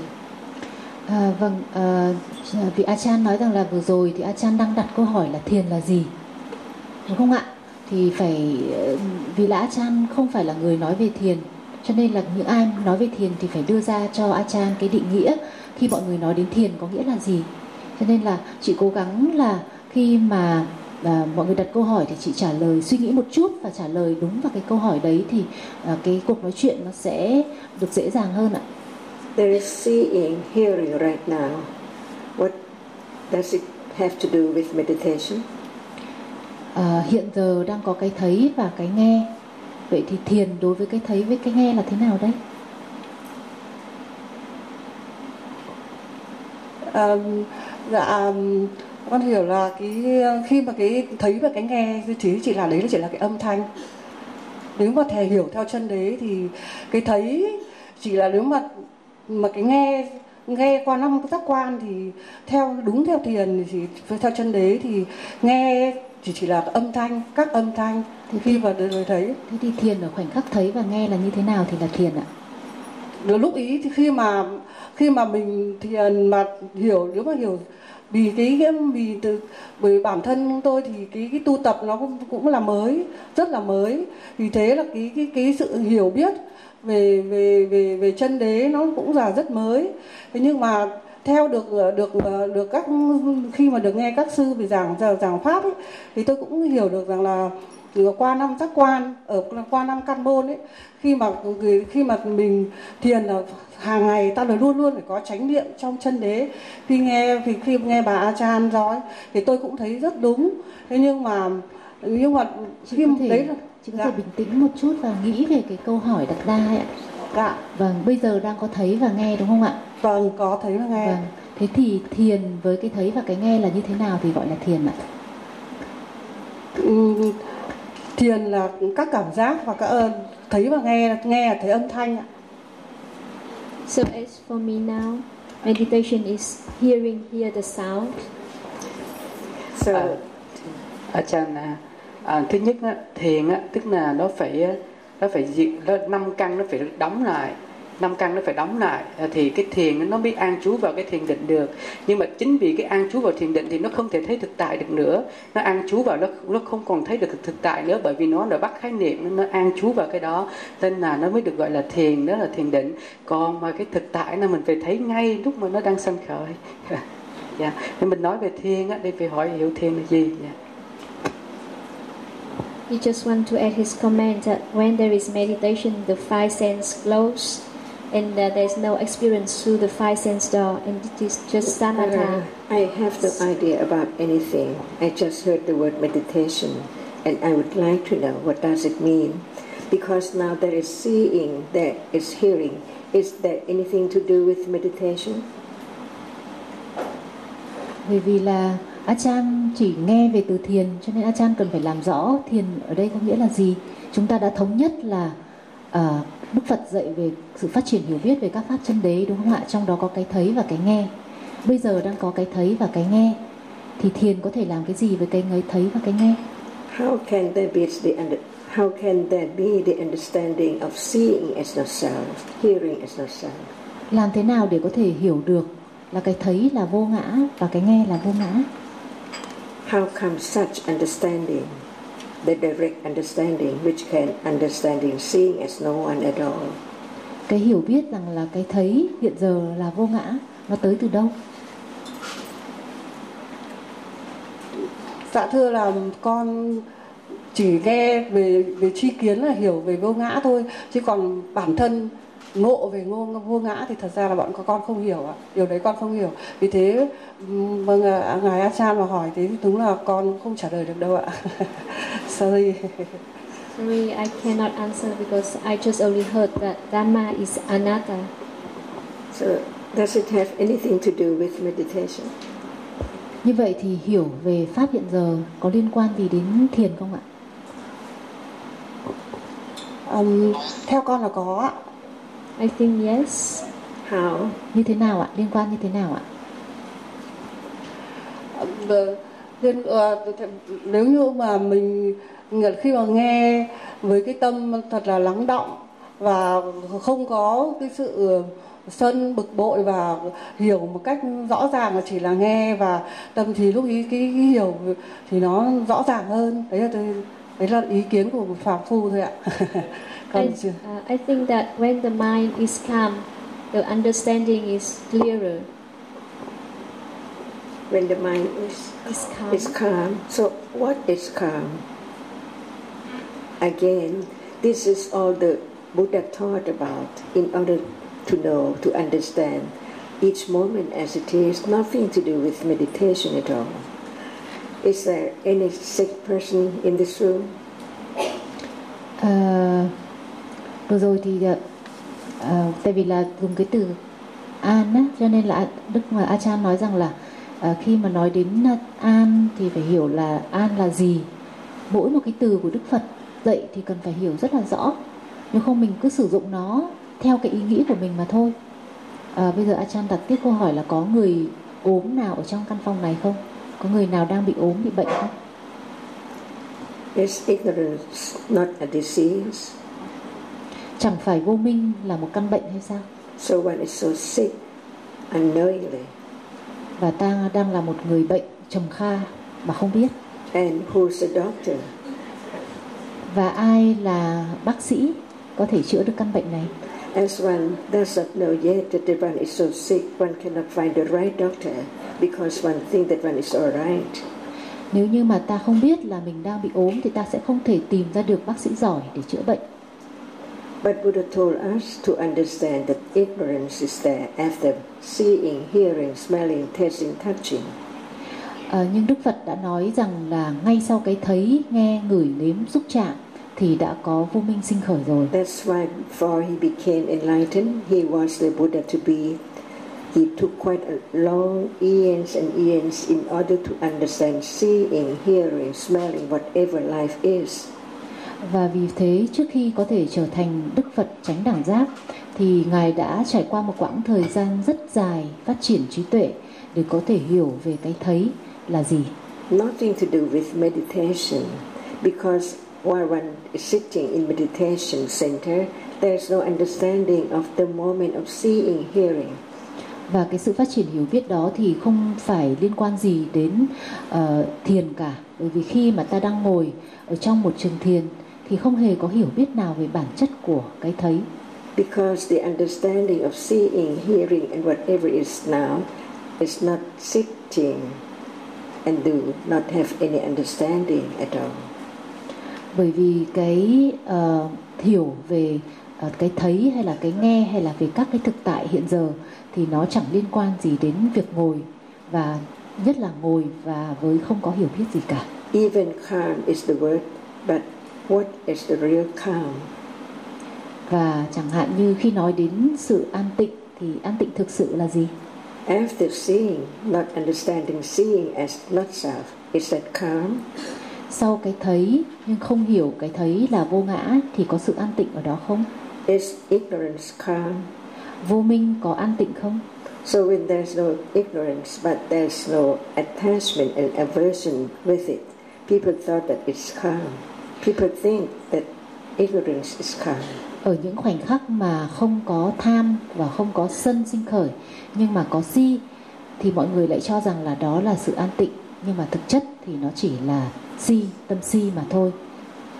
Vị Achan nói rằng là vừa rồi thì Achan đang đặt câu hỏi là thiền là gì, đúng không ạ? Thì vì là Achan không phải là người nói về thiền, cho nên là những ai nói về thiền thì phải đưa ra cho Achan cái định nghĩa khi mọi người nói đến thiền có nghĩa là gì. Cho nên là chị cố gắng là khi mà mọi người đặt câu hỏi thì chị trả lời, suy nghĩ một chút và trả lời đúng vào cái câu hỏi đấy, thì cái cuộc nói chuyện nó sẽ được dễ dàng hơn ạ. There is seeing, hearing right now. What does it have to do with meditation? Hiện giờ đang có cái thấy và cái nghe. Vậy thì thiền đối với cái thấy với cái nghe là thế nào đấy? Con hiểu là khi mà cái thấy và cái nghe chỉ là cái âm thanh. Nếu mà thầy hiểu theo chân đế thì cái thấy chỉ là, nếu mà cái nghe qua 5 giác quan thì theo thiền thì theo chân đế thì nghe chỉ là âm thanh, các âm thanh thì khi mà đời thấy. Thế thì thiền ở khoảnh khắc thấy và nghe là như thế nào thì là thiền ạ? Lúc ý thì khi mà mình thiền mà hiểu, nếu mà hiểu bởi bản thân tôi thì cái tu tập nó cũng là mới, rất là mới. Vì thế là cái sự hiểu biết về chân đế nó cũng là rất mới. Thế nhưng mà theo được các, khi mà được nghe các sư về giảng pháp ấy, thì tôi cũng hiểu được rằng là qua 5 giác quan, qua 5 căn môn ấy, khi mà mình thiền là hàng ngày ta luôn luôn phải có chánh niệm trong chân đế. Khi nghe bà Achan nói thì tôi cũng thấy rất đúng. Thế nhưng mà chị có thể bình tĩnh một chút và nghĩ về cái câu hỏi đặt ra ấy ạ. Dạ. Vâng, bây giờ đang có thấy và nghe đúng không ạ? Vâng, có thấy và nghe. Vâng. Thế thì thiền với cái thấy và cái nghe là như thế nào thì gọi là thiền ạ? Thiền là các cảm giác và các thấy và nghe là thấy âm thanh ạ. So as for me now, meditation is hear the sound. So, Achan, thứ nhất á, thiền á, tức là nó phải 5 căn nó phải đóng lại. 5 căn nó phải đóng lại thì cái thiền nó mới an trú vào cái thiền định được. Nhưng mà chính vì cái an trú vào thiền định thì nó không thể thấy thực tại được nữa. Nó an trú vào nó không còn thấy được thực tại nữa, bởi vì nó đã bắt khái niệm, nó an trú vào cái đó, nên là nó mới được gọi là thiền, đó là thiền định. Còn mà cái thực tại là mình phải thấy ngay lúc mà nó đang sanh khởi. Dạ. Nên mình nói về thiền á, đi phải hỏi hiểu thiền là gì. He just want to add his comment that when there is meditation, the 5 senses close, and there's no experience through the 5 sense door, and it is just samatha. I have no idea about anything. I just heard the word meditation, and I would like to know what does it mean, because now there is seeing, there is hearing. Is there anything to do with meditation? Bởi vì là Achan chỉ nghe về từ thiền, cho nên Achan cần phải làm rõ thiền ở đây có nghĩa là gì. Chúng ta đã thống nhất là Đức Phật dạy về sự phát triển hiểu biết về các pháp chân đế, đúng không ạ? Trong đó có cái thấy và cái nghe. Bây giờ đang có cái thấy và cái nghe, thì thiền có thể làm cái gì với cái thấy và cái nghe? How can there be the understanding of seeing as not self, hearing as not self? Làm thế nào để có thể hiểu được là cái thấy là vô ngã và cái nghe là vô ngã? How come such understanding? the direct understanding, which can understanding seeing as no one at all. Cái hiểu biết rằng là cái thấy hiện giờ là vô ngã, nó tới từ đâu? Dạ thưa là con chỉ nghe về tri kiến là hiểu về vô ngã thôi, chứ còn bản thân ngộ về vô ngã thì thật ra là bọn con không hiểu ạ. Điều đấy con không hiểu. Vì thế vâng, ngài Achan mà hỏi thế thì đúng là con không trả lời được đâu ạ. Sorry. Sorry, I cannot answer because I just only heard that Dhamma is anatta. So does it have anything to do with meditation? Như vậy thì hiểu về pháp hiện giờ có liên quan gì đến thiền không ạ? Theo con là có ạ. I think yes. How? Như thế nào ạ? Liên quan như thế nào ạ? Nếu như mà mình khi mà nghe với cái tâm thật là lắng đọng và không có cái sự sân bực bội và hiểu một cách rõ ràng, là chỉ là nghe và tâm thì lúc ý cái hiểu thì nó rõ ràng hơn. Đấy là ý kiến của một phàm phu thôi ạ. I think that when the mind is calm, the understanding is clearer. When the mind is calm. So what is calm? Again, this is all the Buddha taught about in order to know, to understand each moment as it is, nothing to do with meditation at all. Is there any sick person in this room? Vừa rồi thì tại vì là dùng cái từ an á, cho nên là Đức Achan nói rằng là khi mà nói đến an thì phải hiểu là an là gì. Mỗi một cái từ của Đức Phật dạy thì cần phải hiểu rất là rõ, nếu không mình cứ sử dụng nó theo cái ý nghĩ của mình mà thôi. Bây giờ Achan đặt tiếp câu hỏi là có người ốm nào ở trong căn phòng này không? Có người nào đang bị ốm, bị bệnh không? Is ignorance not a disease? Chẳng phải vô minh là một căn bệnh hay sao? So one is so sick unknowingly. Và ta đang là một người bệnh trầm kha mà không biết. And who's the doctor? Và ai là bác sĩ có thể chữa được căn bệnh này? As one does not know yet that the one is so sick, one cannot find the right doctor because one thinks that one is all right. Nếu như mà ta không biết là mình đang bị ốm thì ta sẽ không thể tìm ra được bác sĩ giỏi để chữa bệnh. But Buddha told us to understand that ignorance is there after seeing, hearing, smelling, tasting, touching. Nhưng Đức Phật đã nói rằng là ngay sau cái thấy, nghe, ngửi, nếm, xúc chạm thì đã có vô minh sinh khởi rồi. That's why before he became enlightened, he was the Buddha to be. He took quite a long years and years in order to understand seeing, hearing, smelling, whatever life is. Và vì thế trước khi có thể trở thành Đức Phật chánh đẳng giác thì Ngài đã trải qua một quãng thời gian rất dài phát triển trí tuệ để có thể hiểu về cái thấy là gì. Nothing to do with meditation, because while one is sitting in meditation center, there's no understanding of the moment of seeing, hearing. Và cái sự phát triển hiểu biết đó thì không phải liên quan gì đến thiền cả. Bởi vì khi mà ta đang ngồi ở trong một trường thiền thì không hề có hiểu biết nào về bản chất của cái thấy. Because the understanding of seeing, hearing and whatever is now is not sitting and do not have any understanding at all. Bởi vì cái hiểu về cái thấy hay là cái nghe hay là về các cái thực tại hiện giờ thì nó chẳng liên quan gì đến việc ngồi, và nhất là ngồi và với không có hiểu biết gì cả. Even calm is the word, but what is the real calm? Và chẳng hạn như khi nói đến sự an tịnh thì an tịnh thực sự là gì? After seeing, not understanding seeing as not self, is that calm? Sau cái thấy nhưng không hiểu cái thấy là vô ngã thì có sự an tịnh ở đó không? Is ignorance calm? Vô minh có an tịnh không? So when there's no ignorance but there's no attachment and aversion with it, people thought that it's calm. People think that ignorance is calm. Ở những khoảnh khắc mà không có tham và không có sân sinh khởi nhưng mà có si thì mọi người lại cho rằng là đó là sự an tịnh, nhưng mà thực chất thì nó chỉ là si, tâm si mà thôi.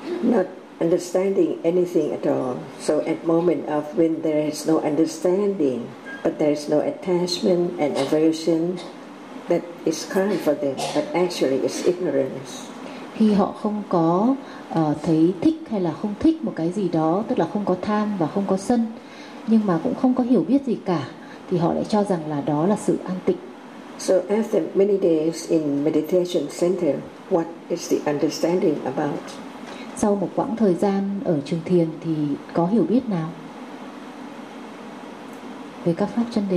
not understanding anything at all. So at moment of when there is no understanding, but there is no attachment and aversion, that is kind for them, but actually it's ignorance. Khi họ không có thấy thích hay là không thích một cái gì đó, tức là không có tham và không có sân, nhưng mà cũng không có hiểu biết gì cả, thì họ lại cho rằng là đó là sự an tịnh. So after many days in meditation center, what is the understanding about? Sau một quãng thời gian ở trường thiền thì có hiểu biết nào về các pháp chân đế?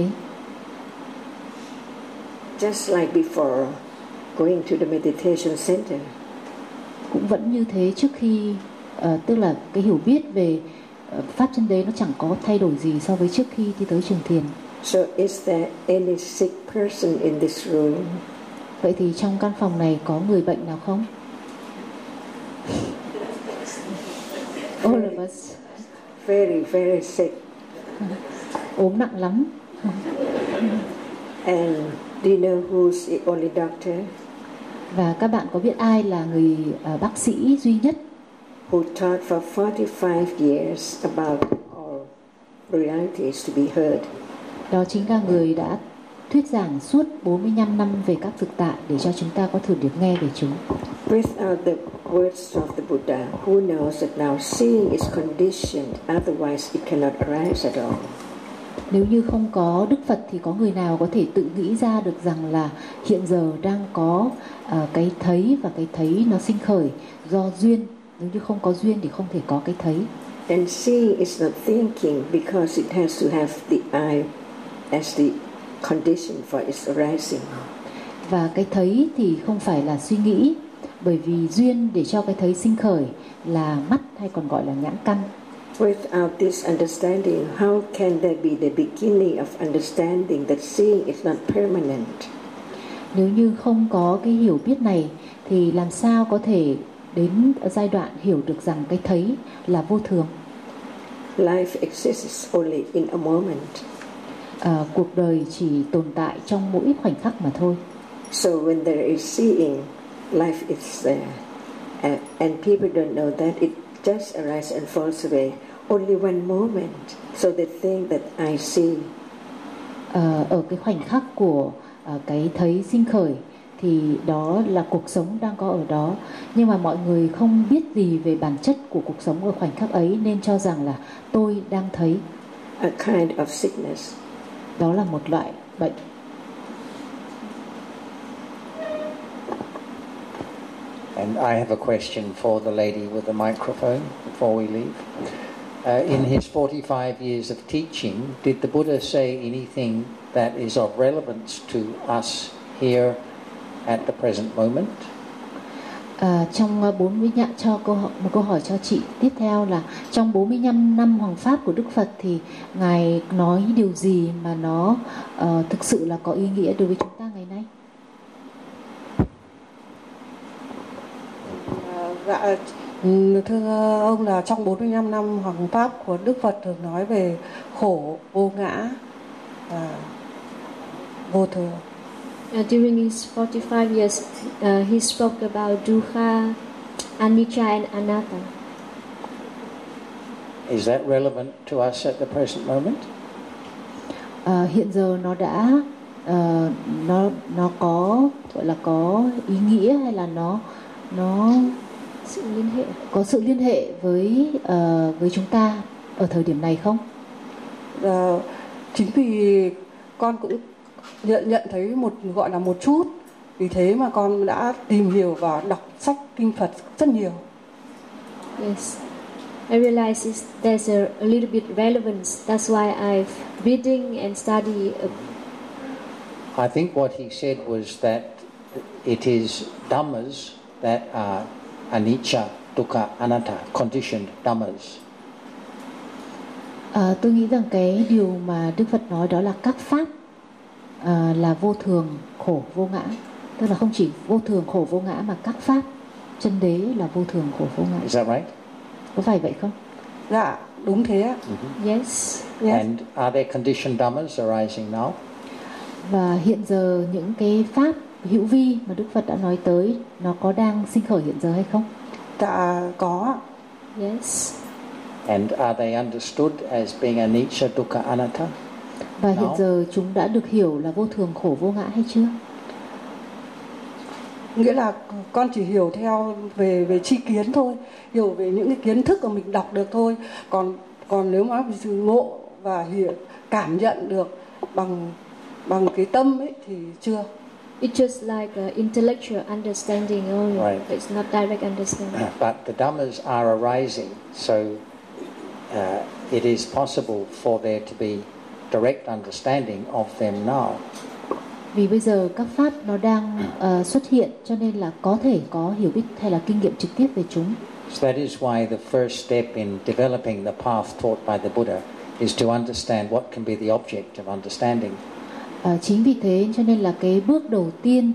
Just like before going to the meditation center. Cũng vẫn như thế trước khi, tức là cái hiểu biết về pháp chân đế nó chẳng có thay đổi gì so với trước khi đi tới trường thiền. So is there any sick person in this room? Vậy thì trong căn phòng này có người bệnh nào không? All of us. Very, very sick. Ốm nặng lắm. And do you know who's the only doctor? Và các bạn có biết ai là người bác sĩ duy nhất? Who taught for 45 years about all realities to be heard. Đó chính là người đã thuyết giảng suốt 45 năm về các thực tại để cho chúng ta có thể được nghe về chúng. Without the words of the Buddha, who knows that now seeing is conditioned, otherwise it cannot arise at all. Nếu như không có Đức Phật thì có người nào có thể tự nghĩ ra được rằng là hiện giờ đang có cái thấy và cái thấy nó sinh khởi do duyên. Nếu như không có duyên thì không thể có cái thấy. And seeing is not thinking because it has to have the eye as the condition for its arising. Và cái thấy thì không phải là suy nghĩ, bởi vì duyên để cho cái thấy sinh khởi là mắt hay còn gọi là nhãn căn. Without this understanding, how can there be the beginning of understanding that seeing is not permanent? Nếu như không có cái hiểu biết này thì làm sao có thể đến giai đoạn hiểu được rằng cái thấy là vô thường? Life exists only in a moment. Cuộc đời chỉ tồn tại trong mỗi khoảnh khắc mà thôi. So when there is seeing, life is there, and people don't know that it just arises and falls away. Only one moment, so they think that I see. Ở cái khoảnh khắc của cái thấy sinh khởi thì đó là cuộc sống đang có ở đó, nhưng mà mọi người không biết gì về bản chất của cuộc sống ở khoảnh khắc ấy nên cho rằng là tôi đang thấy. A kind of sickness. Đó là một loại bệnh. And I have a question for the lady with the microphone before we leave. In his 45 years of teaching, did the Buddha say anything that is of relevance to us here at the present moment? Trong 40 cho một câu hỏi cho chị tiếp theo là trong 45 năm hoàng pháp của Đức Phật thì Ngài nói điều gì mà nó thực sự là có ý nghĩa đối với chúng ta ngày nay? Thưa ông là trong 45 năm hoàng pháp của Đức Phật thường nói về khổ, vô ngã, vô thường. During his 45 years, he spoke about dukkha, anicca and anatta. Is that relevant to us at the present moment? Hiện giờ nó đã nó có gọi là có ý nghĩa hay là nó sự liên hệ, có sự liên hệ với chúng ta ở thời điểm này không? Chính vì con cũng nhận thấy gọi là một chút, vì thế mà con đã tìm hiểu và đọc sách kinh Phật rất nhiều. Yes, I realize there's a little bit relevance. That's why I've reading and study. I think what he said was that it is dhammas that are anicca, dukkha, anatta, conditioned dhammas. Tôi nghĩ rằng cái điều mà Đức Phật nói đó là các pháp là vô thường, khổ, vô ngã. Tức là không chỉ vô thường, khổ, vô ngã mà các pháp chân đế là vô thường, khổ, vô ngã. Is that right? Có phải vậy không? Dạ, đúng thế ạ. Yes. And are there conditioned dhammas arising now? Và hiện giờ những cái pháp hữu vi mà Đức Phật đã nói tới nó có đang sinh khởi hiện giờ hay không? Dạ có. Yes. And are they understood as being anicca, dukkha, anatta? Và hiện giờ chúng đã được hiểu là vô thường, khổ, vô ngã hay chưa? Nghĩa là con chỉ hiểu theo về tri kiến thôi, hiểu về những cái kiến thức mà mình đọc được thôi. Còn nếu mà sự ngộ và hiểu, cảm nhận được bằng cái tâm ấy thì chưa. It's just like intellectual understanding only. Right. It's not direct understanding. But the dhammas are arising, so it is possible for there to be direct understanding of them now. Vì bây giờ các pháp nó đang xuất hiện, cho nên là có thể có hiểu biết hay là kinh nghiệm trực tiếp về chúng. So that is why the first step in developing the path taught by the Buddha is to understand what can be the object of understanding. Chính vì thế cho nên là cái bước đầu tiên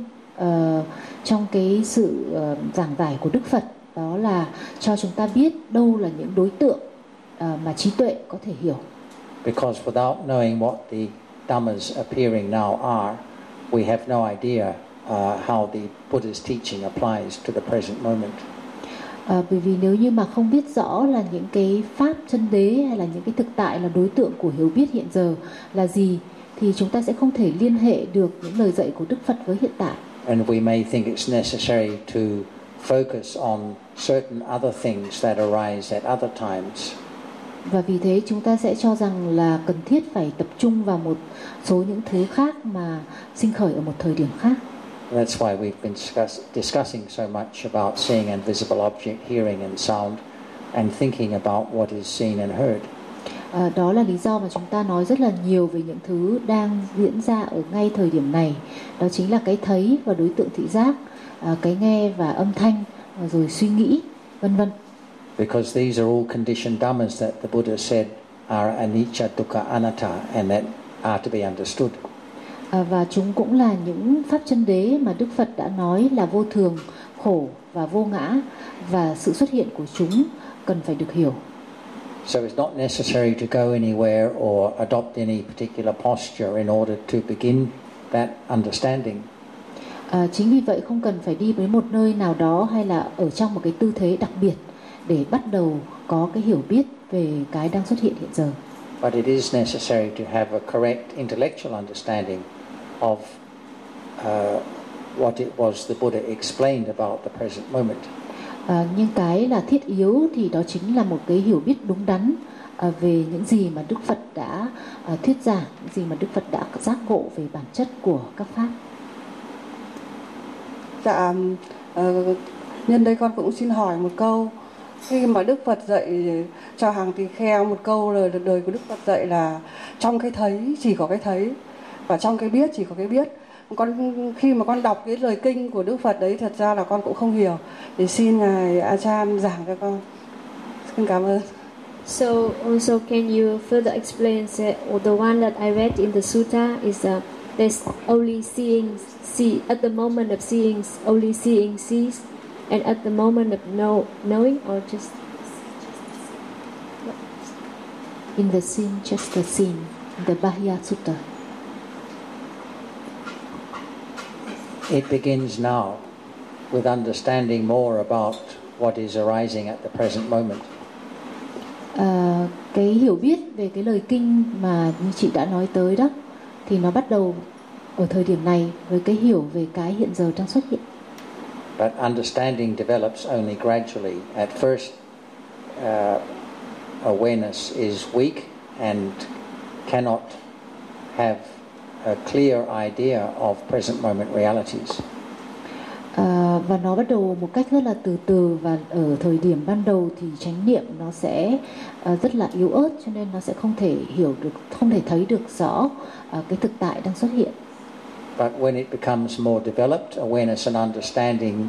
trong cái sự giảng giải của Đức Phật đó là cho chúng ta biết đâu là những đối tượng mà trí tuệ có thể hiểu. Because without knowing what the dhammas appearing now are, we have no idea how the Buddha's teaching applies to the present moment. Bởi vì nếu như mà không biết rõ là những cái pháp chân đế hay là những cái thực tại là đối tượng của hiểu biết hiện giờ là gì, thì chúng ta sẽ không thể liên hệ được những lời dạy của Đức Phật với hiện tại. And we may think it's necessary to focus on certain other things that arise at other times. Và vì thế chúng ta sẽ cho rằng là cần thiết phải tập trung vào một số những thứ khác mà sinh khởi ở một thời điểm khác. That's why we've been discussing so much about seeing and visible object, hearing and sound, and thinking about what is seen and heard. Đó là lý do mà chúng ta nói rất là nhiều về những thứ đang diễn ra ở ngay thời điểm này. Đó chính là cái thấy và đối tượng thị giác, cái nghe và âm thanh, rồi suy nghĩ, vân vân. Because these are all conditioned dhammas that the Buddha said are anicca, dukkha, anatta, and that are to be understood. Và chúng cũng là những pháp chân đế mà Đức Phật đã nói là vô thường, khổ và vô ngã, và sự xuất hiện của chúng cần phải được hiểu. So it's not necessary to go anywhere or adopt any particular posture in order to begin that understanding. Chính vì vậy không cần phải đi đến một nơi nào đó hay là ở trong một cái tư thế đặc biệt để bắt đầu có cái hiểu biết về cái đang xuất hiện hiện giờ. But it is necessary to have a correct intellectual understanding of what it was the Buddha explained about the present moment. Nhưng cái là thiết yếu thì đó chính là một cái hiểu biết đúng đắn về những gì mà Đức Phật đã thuyết giảng, những gì mà Đức Phật đã giác ngộ về bản chất của các pháp. Dạ, nhân đây con cũng xin hỏi một câu. Khi mà Đức Phật dạy cho hàng tỳ kheo một câu lời của Đức Phật dạy là trong cái thấy chỉ có cái thấy và trong cái biết chỉ có cái biết. Khi mà con đọc cái lời kinh của Đức Phật đấy thật ra là con cũng không hiểu. Thì xin ngài Achan giảng cho con. Xin cảm ơn. So also can you further explain that the one that I read in the sutta is there's only seeing, at the moment of seeing, only seeing sees, and at the moment of knowing, or just in the scene, just the scene, the Bahya Sutta. It begins now with understanding more about what is arising at the present moment. Cái hiểu biết về cái lời kinh mà như chị đã nói tới đó thì nó bắt đầu ở thời điểm này với cái hiểu về cái hiện giờ đang xuất hiện. But understanding develops only gradually. At first, awareness is weak and cannot have a clear idea of present moment realities. Và nó bắt đầu một cách rất là từ từ, và ở thời điểm ban đầu thì chánh niệm nó sẽ rất là yếu ớt, cho nên nó sẽ không thể hiểu được, không thể thấy được rõ cái thực tại đang xuất hiện. But when it becomes more developed, awareness and understanding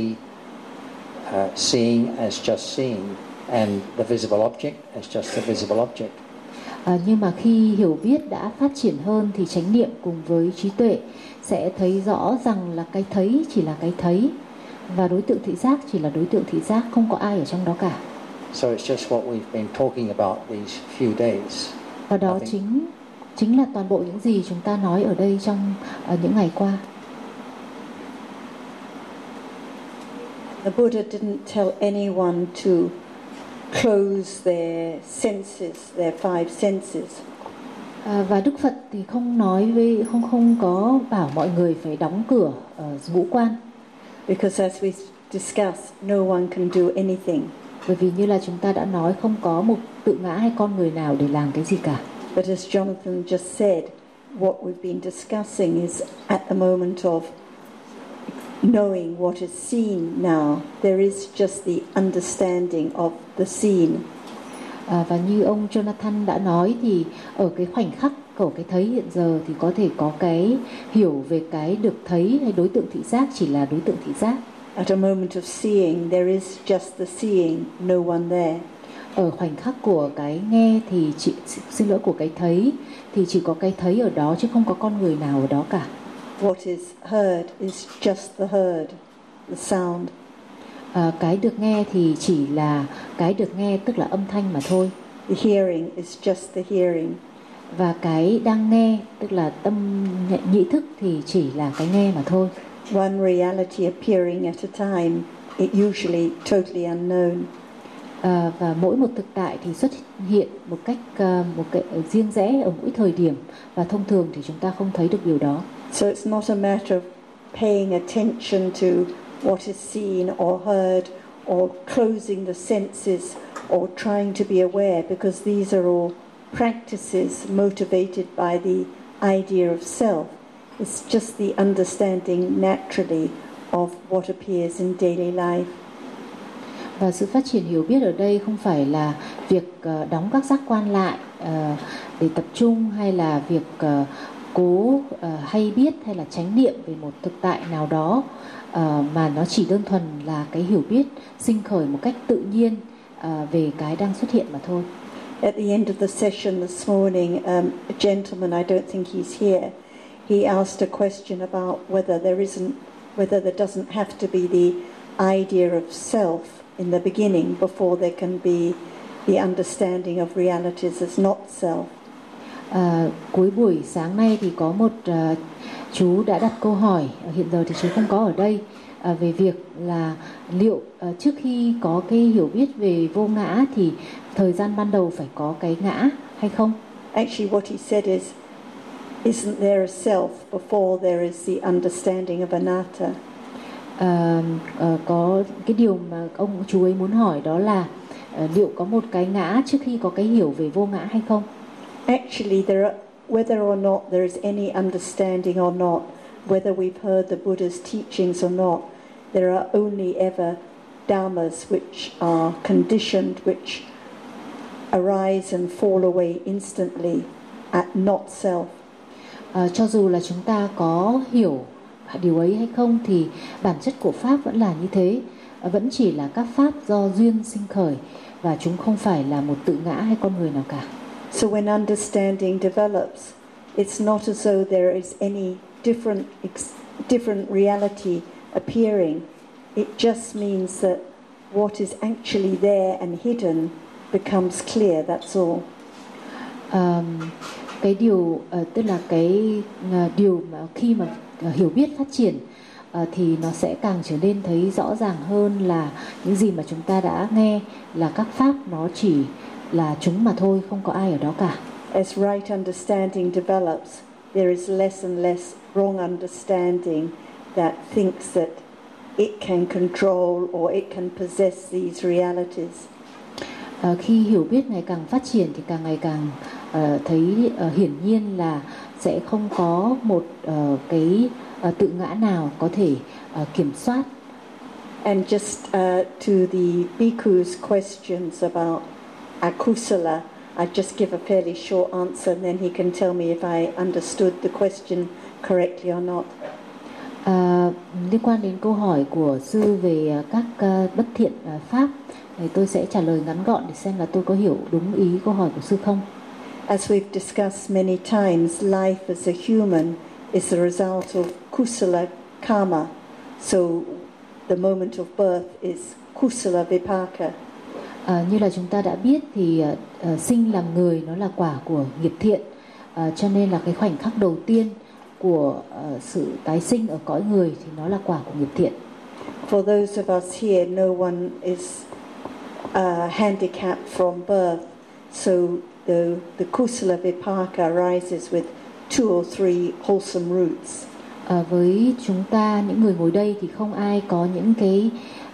seeing as just seeing and the visible object as just the visible object. Nhưng mà khi hiểu biết đã phát triển hơn thì chánh niệm cùng với trí tuệ sẽ thấy rõ rằng là cái thấy chỉ là cái thấy, và đối tượng thị giác chỉ là đối tượng thị giác, không có ai ở trong đó cả. So it's just what we've been talking about these few days. Và đó chính là toàn bộ những gì chúng ta nói ở đây trong những ngày qua. The Buddha didn't tell anyone to close their senses, their five senses. Và Đức Phật thì không không có bảo mọi người phải đóng cửa ngũ quan. Because as we discussed, no one can do anything. Bởi vì như là chúng ta đã nói, không có một tự ngã hay con người nào để làm cái gì cả. But as Jonathan just said, what we've been discussing is at the moment of knowing what is seen now. There is just the understanding of the seen. Và như ông Jonathan đã nói thì ở cái khoảnh khắc của cái thấy hiện giờ thì có thể có cái hiểu về cái được thấy hay đối tượng thị giác chỉ là đối tượng thị giác. At a moment of seeing, there is just the seeing, no one there. Ở khoảnh khắc của cái nghe thì của cái thấy thì chỉ có cái thấy ở đó chứ không có con người nào ở đó cả. What is heard is just the heard, the sound. Cái được nghe thì chỉ là cái được nghe, tức là âm thanh mà thôi. The hearing is just the hearing. Và cái đang nghe, tức là tâm nhị thức thì chỉ là cái nghe mà thôi. One reality appearing at a time, it usually totally unknown. Và mỗi một thực tại thì xuất hiện một cách một cái riêng rẽ ở mỗi thời điểm, và thông thường thì chúng ta không thấy được điều đó. So it's not a matter of paying attention to what is seen or heard or closing the senses or trying to be aware, because these are all practices motivated by the idea of self. It's just the understanding naturally of what appears in daily life. Và sự phát triển hiểu biết ở đây không phải là việc đóng các giác quan lại để tập trung, hay là việc cố hay biết hay là chánh niệm về một thực tại nào đó, mà nó chỉ đơn thuần là cái hiểu biết sinh khởi một cách tự nhiên về cái đang xuất hiện mà thôi. At the end of the session this morning, a gentleman, I don't think he's here, he asked a question about whether there doesn't have to be the idea of self in the beginning before there can be the understanding of realities as not self. Cuối buổi sáng nay thì có một chú đã đặt câu hỏi, hiện giờ thì chú không có ở đây, về việc là liệu trước khi có cái hiểu biết về vô ngã thì thời gian ban đầu phải có cái ngã hay không? Actually, what he said is, isn't there a self before there is the understanding of anatta? Có cái điều mà chú ấy muốn hỏi đó là liệu có một cái ngã trước khi có cái hiểu về vô ngã hay không? Actually, whether or not there is any understanding or not, whether we've heard the Buddha's teachings or not, there are only ever dhammas which are conditioned, which arise and fall away instantly at not self. Cho dù là chúng ta có hiểu điều ấy hay không thì bản chất của Pháp vẫn là như thế, vẫn chỉ là các Pháp do duyên sinh khởi, và chúng không phải là một tự ngã hay con người nào cả. So when understanding develops, it's not as though there is any different reality appearing. It just means that what is actually there and hidden becomes clear, that's all. Cái điều tức là cái điều mà khi mà hiểu biết phát triển thì nó sẽ càng trở nên thấy rõ ràng hơn là những gì mà chúng ta đã nghe là các pháp nó chỉ là chúng mà thôi, không có ai ở đó cả. As right understanding develops, there is less and less wrong understanding that thinks that it can control or it can possess these realities. Khi hiểu biết ngày càng phát triển thì càng ngày càng thấy hiển nhiên là sẽ không có một cái tự ngã nào có thể kiểm soát. And just to the bhikkhus' questions about akusala, I just give a fairly short answer and then he can tell me if I understood the question correctly or not. Liên quan đến câu hỏi của sư về các bất thiện pháp, thì tôi sẽ trả lời ngắn gọn để xem là tôi có hiểu đúng ý câu hỏi của sư không. As we've discussed many times, life as a human is the result of kusala karma. So the moment of birth is kusala vipaka. Như là chúng ta đã biết thì sinh làm người nó là quả của nghiệp thiện, cho nên là cái khoảnh khắc đầu tiên của sự tái sinh ở cõi người thì nó là quả của nghiệp thiện. For those of us here, no one is handicapped from birth, so the kusala vipaka arises with 2 or 3 wholesome roots. Với chúng ta, những người ngồi đây thì không ai có những cái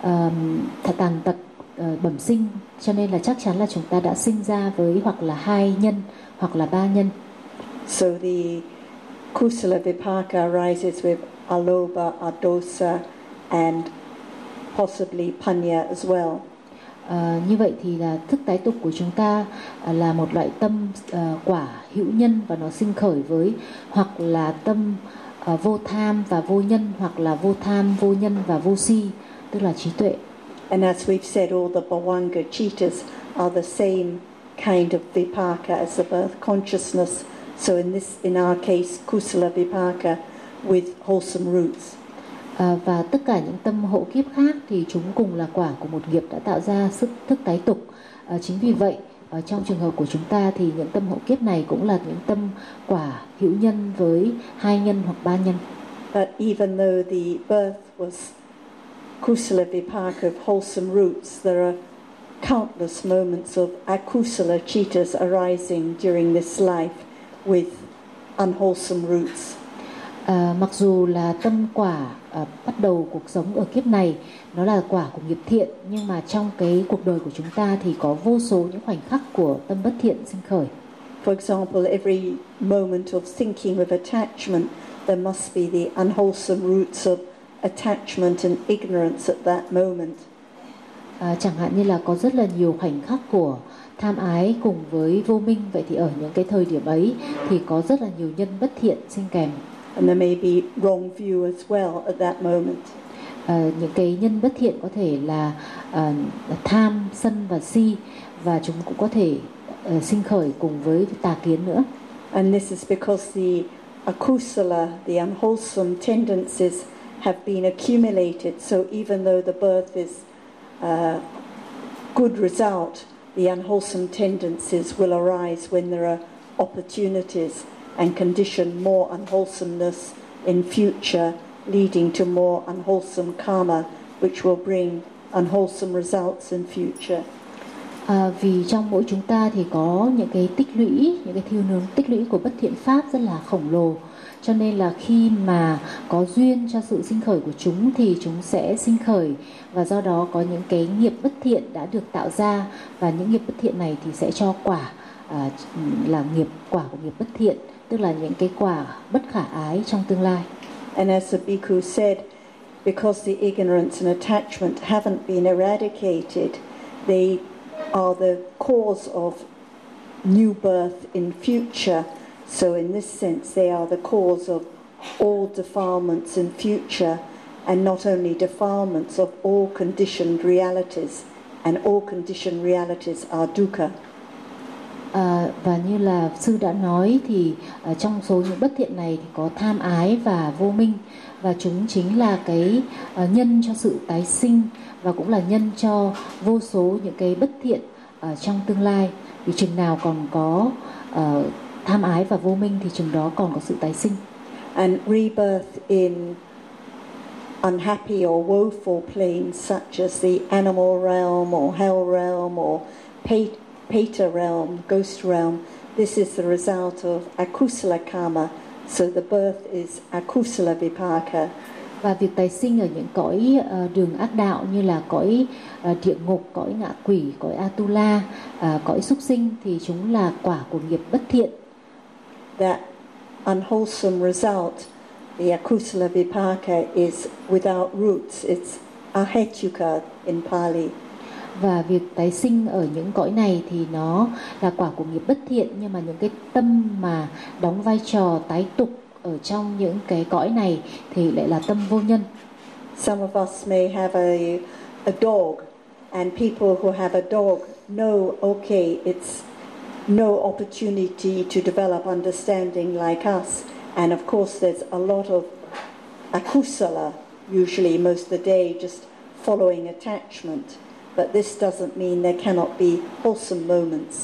tàn tật bẩm sinh, cho nên là chắc chắn là chúng ta đã sinh ra với hoặc là 2 nhân hoặc là 3 nhân. So the kusala vipaka arises with alobha, adosa and possibly panya as well. Như vậy thì là thức tái tục của chúng ta là một loại tâm quả hữu nhân, và nó sinh khởi với hoặc là tâm vô tham và vô nhân, hoặc là vô tham, vô nhân và vô si, tức là trí tuệ. And as we've said, all the bhavanga citas are the same kind of vipaka as the birth consciousness. So in our case, kusala vipaka with wholesome roots. Và tất cả những tâm hộ kiếp khác thì chúng cùng là quả của một nghiệp đã tạo ra sức thức tái tục. Chính vì vậy, trong trường hợp của chúng ta thì những tâm hộ kiếp này cũng là những tâm quả hữu nhân với 2 nhân hoặc 3 nhân. But even though the birth was kusala vipaka of wholesome roots, there are countless moments of akusala citas arising during this life with unwholesome roots. Mặc dù là tâm quả bắt đầu cuộc sống ở kiếp này nó là quả của nghiệp thiện, nhưng mà trong cái cuộc đời của chúng ta thì có vô số những khoảnh khắc của tâm bất thiện sinh khởi. For example, every moment of thinking with attachment, there must be the unwholesome roots of attachment and ignorance at that moment. Chẳng hạn như là có rất là nhiều khoảnh khắc của tham ái cùng với vô minh, vậy thì ở những cái thời điểm ấy thì có rất là nhiều nhân bất thiện sinh kèm. And there may be wrong view as well at that moment. Những cái nhân bất thiện có thể là tham, sân và si, và chúng cũng có thể sinh khởi cùng với tà kiến nữa. And this is because the akusala, the unwholesome tendencies, have been accumulated. So even though the birth is good result, the unwholesome tendencies will arise when there are opportunities and condition more unwholesomeness in future, leading to more unwholesome karma, which will bring unwholesome results in future. Vì trong mỗi chúng ta thì có những cái tích lũy, những cái thiêu nướng tích lũy của bất thiện pháp rất là khổng lồ, cho nên là khi mà có duyên cho sự sinh khởi của chúng thì chúng sẽ sinh khởi, và do đó có những cái nghiệp bất thiện đã được tạo ra, và những nghiệp bất thiện này thì sẽ cho quả là quả của nghiệp bất thiện, tức là những cái quả bất khả ái trong tương lai. And as the bhikkhu said, because the ignorance and attachment haven't been eradicated, they are the cause of new birth in future. So in this sense, they are the cause of all defilements in future, and not only defilements of all conditioned realities, and all conditioned realities are dukkha. Và như là sư đã nói thì trong số những bất thiện này thì có tham ái và vô minh, và chúng chính là cái nhân cho sự tái sinh, và cũng là nhân cho vô số những cái bất thiện trong tương lai. Vì chừng nào còn có tham ái và vô minh thì chừng đó còn có sự tái sinh. And rebirth in unhappy or woeful planes such as the animal realm or hell realm or Peta realm, ghost realm, this is the result of akusala karma, so the birth is akusala vipaka. Và việc tái sinh ở những cõi đường ác đạo như là cõi địa ngục, cõi ngạ quỷ, cõi Atula, cõi súc sinh thì chúng là quả của nghiệp bất thiện. That unwholesome result, the akusala vipaka, is without roots. It's ahetuka in Pali. Và việc tái sinh ở những cõi này thì nó là quả của nghiệp bất thiện, nhưng mà những cái tâm mà đóng vai trò tái tục ở trong những cái cõi này thì lại là tâm vô nhân. Some of us may have a dog, and people who have a dog know, okay, it's no opportunity to develop understanding like us, and of course there's a lot of akusala, usually most of the day, just following attachment. But this doesn't mean there cannot be wholesome moments.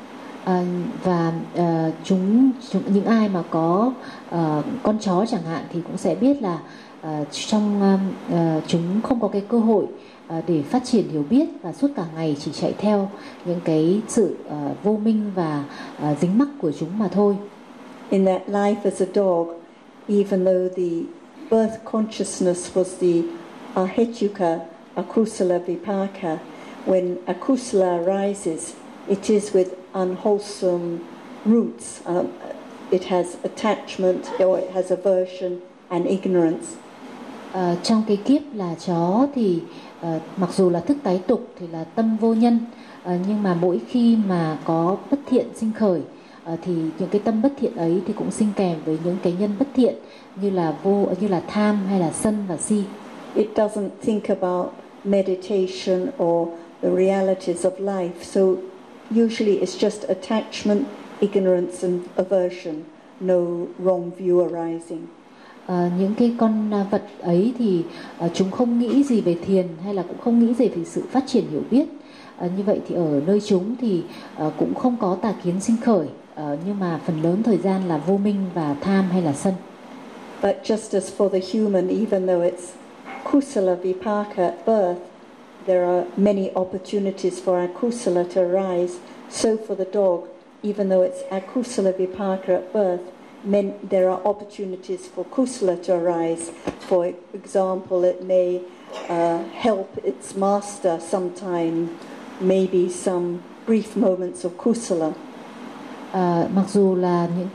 Và những ai mà có con chó chẳng hạn thì cũng sẽ biết là chúng không có cái cơ hội để phát triển hiểu biết và suốt cả ngày chỉ chạy theo những cái sự vô minh và dính mắc của chúng mà thôi. In that life as a dog, even though the birth consciousness was the ahetuka, akusala vipaka, when akusala arises, it is with unwholesome roots. It has attachment or it has aversion and ignorance. Trong cái kiếp là chó thì mặc dù là thức tái tục thì là tâm vô nhân, nhưng mà mỗi khi mà có bất thiện sinh khởi thì những cái tâm bất thiện ấy thì cũng sinh kèm với những cái nhân bất thiện như là tham hay là sân và si. It doesn't think about meditation or the realities of life, so usually it's just attachment, ignorance and aversion, no wrong view arising. Những cái con vật ấy thì chúng không nghĩ gì về thiền hay là cũng không nghĩ gì về sự phát triển hiểu biết. Như vậy thì ở nơi chúng thì cũng không có tà kiến sinh khởi, nhưng mà phần lớn thời gian là vô minh và tham hay là sân. But just as for the human, even though it's kusala vipaka at birth, there are many opportunities for akusala to arise. So for the dog, even though it's akusala vipaka at birth, there are opportunities for kusala to arise. For example, it may help its master sometime, maybe some brief moments of kusala. Mặc dù là những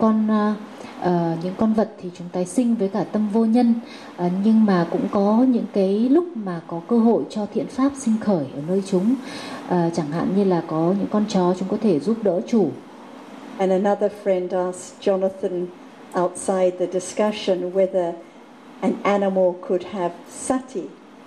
con vật thì chúng tái sinh với cả tâm vô nhân, nhưng mà cũng có những cái lúc mà có cơ hội cho thiện pháp sinh khởi ở nơi chúng. Chẳng hạn như là có những con chó chúng có thể giúp đỡ chủ. And another friend asked Jonathan outside the discussion whether an animal could have sati.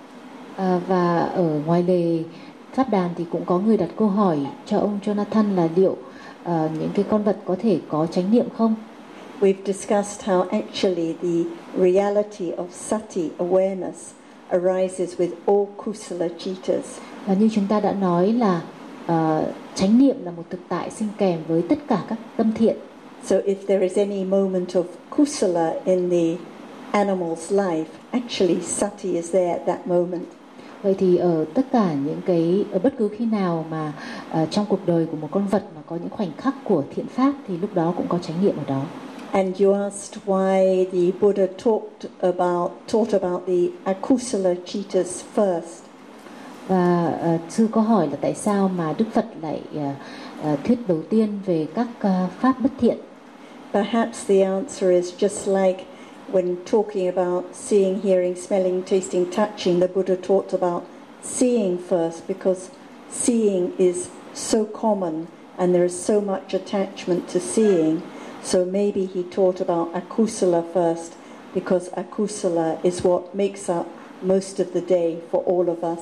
Và ở ngoài lề pháp đàn thì cũng có người đặt câu hỏi cho ông Jonathan là liệu những cái con vật có thể có chánh niệm không? We've discussed how actually the reality of sati awareness arises with all kusala citas. Và như chúng ta đã nói là chánh niệm là một thực tại sinh kèm với tất cả các tâm thiện. So if there is any moment of kusala in the animal's life, actually sati is there at that moment. Vậy thì ở tất cả ở bất cứ khi nào mà trong cuộc đời của một con vật mà có những khoảnh khắc của thiện pháp thì lúc đó cũng có chánh niệm ở đó. And you asked why the Buddha taught about the akusala citas first. Và sư có hỏi là tại sao mà Đức Phật lại thuyết đầu tiên về các pháp bất thiện. Perhaps the answer is just like when talking about seeing, hearing, smelling, tasting, touching, the Buddha taught about seeing first because seeing is so common and there is so much attachment to seeing. So maybe he taught about akusala first because akusala is what makes up most of the day for all of us.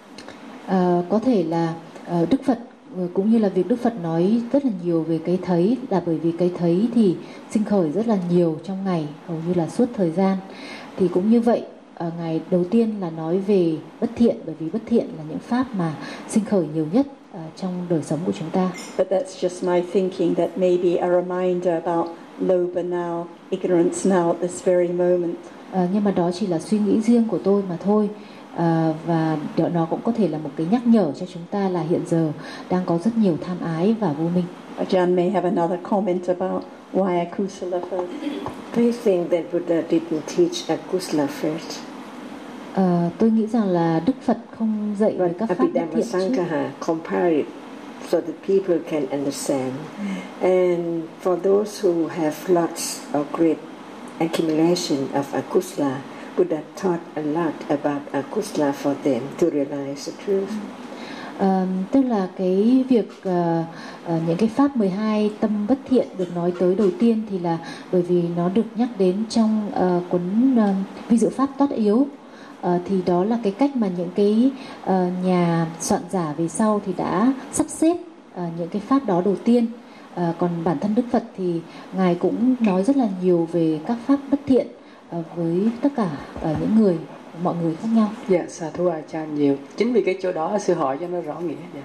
Có thể là Đức Phật cũng như là việc Đức Phật nói rất là nhiều về cái thấy là bởi vì cái thấy thì sinh khởi rất là nhiều trong ngày, hầu như là suốt thời gian. Thì cũng như vậy, ngày đầu tiên là nói về bất thiện, bởi vì bất thiện là những pháp mà sinh khởi nhiều nhất trong đời sống của chúng ta. But that's just my thinking that maybe a reminder about lobha now, ignorance now at this very moment. Nhưng mà đó chỉ là suy nghĩ riêng của tôi mà thôi. Và nó cũng có thể là một cái nhắc nhở cho chúng ta là hiện giờ đang có rất nhiều tham ái và vô minh. Ajahn may have another comment about why akusala first. I think that Buddha didn't teach akusala first. Tôi nghĩ rằng là Đức Phật không dạy về các pháp bất thiện trước. Compare it so that people can understand. And for those who have lots of great accumulation of akusala, Buddha taught a lot about akusala for them to realize the truth. Tức là cái việc những cái pháp 12 tâm bất thiện được nói tới đầu tiên thì là bởi vì nó được nhắc đến trong cuốn Vi Diệu Pháp Toát Yếu. Thì đó là cái cách mà những cái nhà soạn giả về sau thì đã sắp xếp những cái pháp đó đầu tiên. Còn bản thân Đức Phật thì Ngài cũng nói rất là nhiều về các pháp bất thiện với tất cả những mọi người khác nhau. Dạ, sa thú A Chan nhiều. Chính vì cái chỗ đó sư hỏi cho nó rõ nghĩa. Dạ.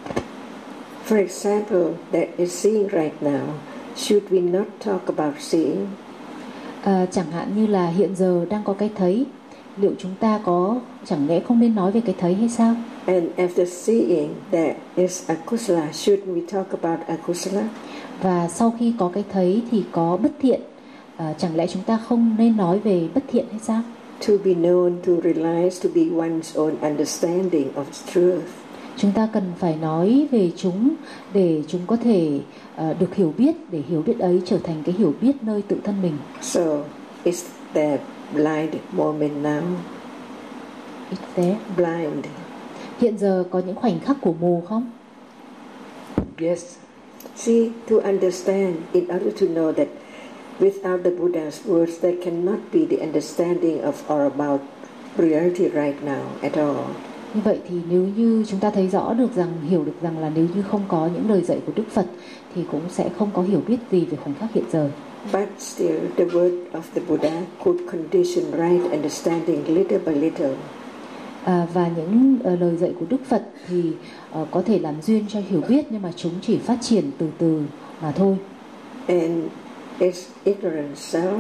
For example, that is seeing right now. Should we not talk about seeing? Chẳng hạn như là hiện giờ đang có cái thấy, liệu chúng ta chẳng lẽ không nên nói về cái thấy hay sao? And after seeing there is akusala, shouldn't we talk about akusala? Và sau khi có cái thấy thì có bất thiện, chẳng lẽ chúng ta không nên nói về bất thiện hay sao? To be known, to realize, to be one's own understanding of truth. Chúng ta cần phải nói về chúng để chúng có thể được hiểu biết, để hiểu biết ấy trở thành cái hiểu biết nơi tự thân mình. So, is there blind moment now? Is there blind? Hiện giờ có những khoảnh khắc của mù không? Yes. See, to understand, in order to know that without the Buddha's words, there cannot be the understanding of or about reality right now at all. Như vậy thì nếu như chúng ta thấy rõ được rằng, hiểu được rằng là nếu như không có những lời dạy của Đức Phật thì cũng sẽ không có hiểu biết gì về khoảnh khắc hiện giờ. But still, the word of the Buddha could condition right understanding little by little. Và những lời dạy của Đức Phật thì có thể làm duyên cho hiểu biết, nhưng mà chúng chỉ phát triển từ từ mà thôi. And is ignorance self?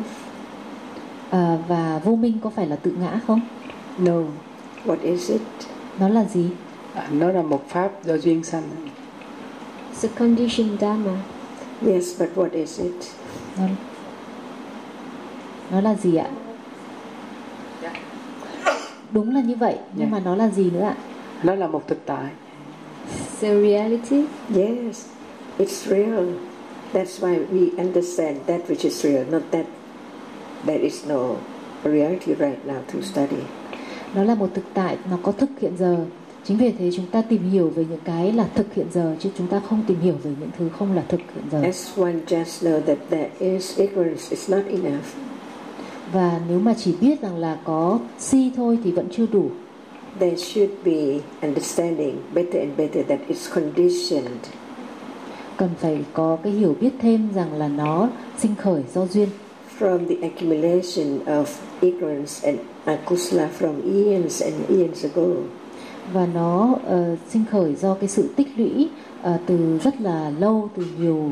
Và vô minh có phải là tự ngã không? No. What is it? Nó là gì? Nó là một pháp do duyên sanh. It's a conditioned dharma. Yes, but what is it? Nó là gì ạ? Đúng là như vậy, nhưng mà nó là gì nữa ạ? Nó là một thực tại. It's a reality. Yes, it's real. That's why we understand that which is real, not that there is no reality right now to study. Nó là một thực tại, nó có thực hiện giờ. Chính vì thế chúng ta tìm hiểu về những cái là thực hiện giờ, chứ chúng ta không tìm hiểu về những thứ không là thực hiện giờ. As one just know that there is ignorance, it's not enough. Và nếu mà chỉ biết rằng là có si thôi thì vẫn chưa đủ. There should be understanding better and better that it's conditioned. Cần phải có cái hiểu biết thêm rằng là nó sinh khởi do duyên. From the accumulation of ignorance and akusala from eons and eons ago. Và nó sinh khởi do cái sự tích lũy từ rất là lâu, từ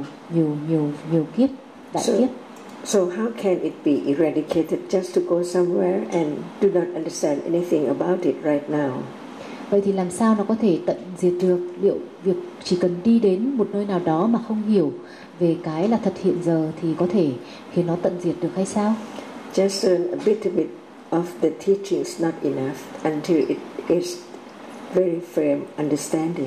nhiều kiếp, đại kiếp. So how can it be eradicated just to go somewhere and do not understand anything about it right now? Vậy thì làm sao nó có thể tận diệt được? Liệu việc chỉ cần đi đến một nơi nào đó mà không hiểu về cái là thật hiện giờ thì có thể khiến nó tận diệt được hay sao? Just learn a bit of the teachings not enough until it is very firm understanding.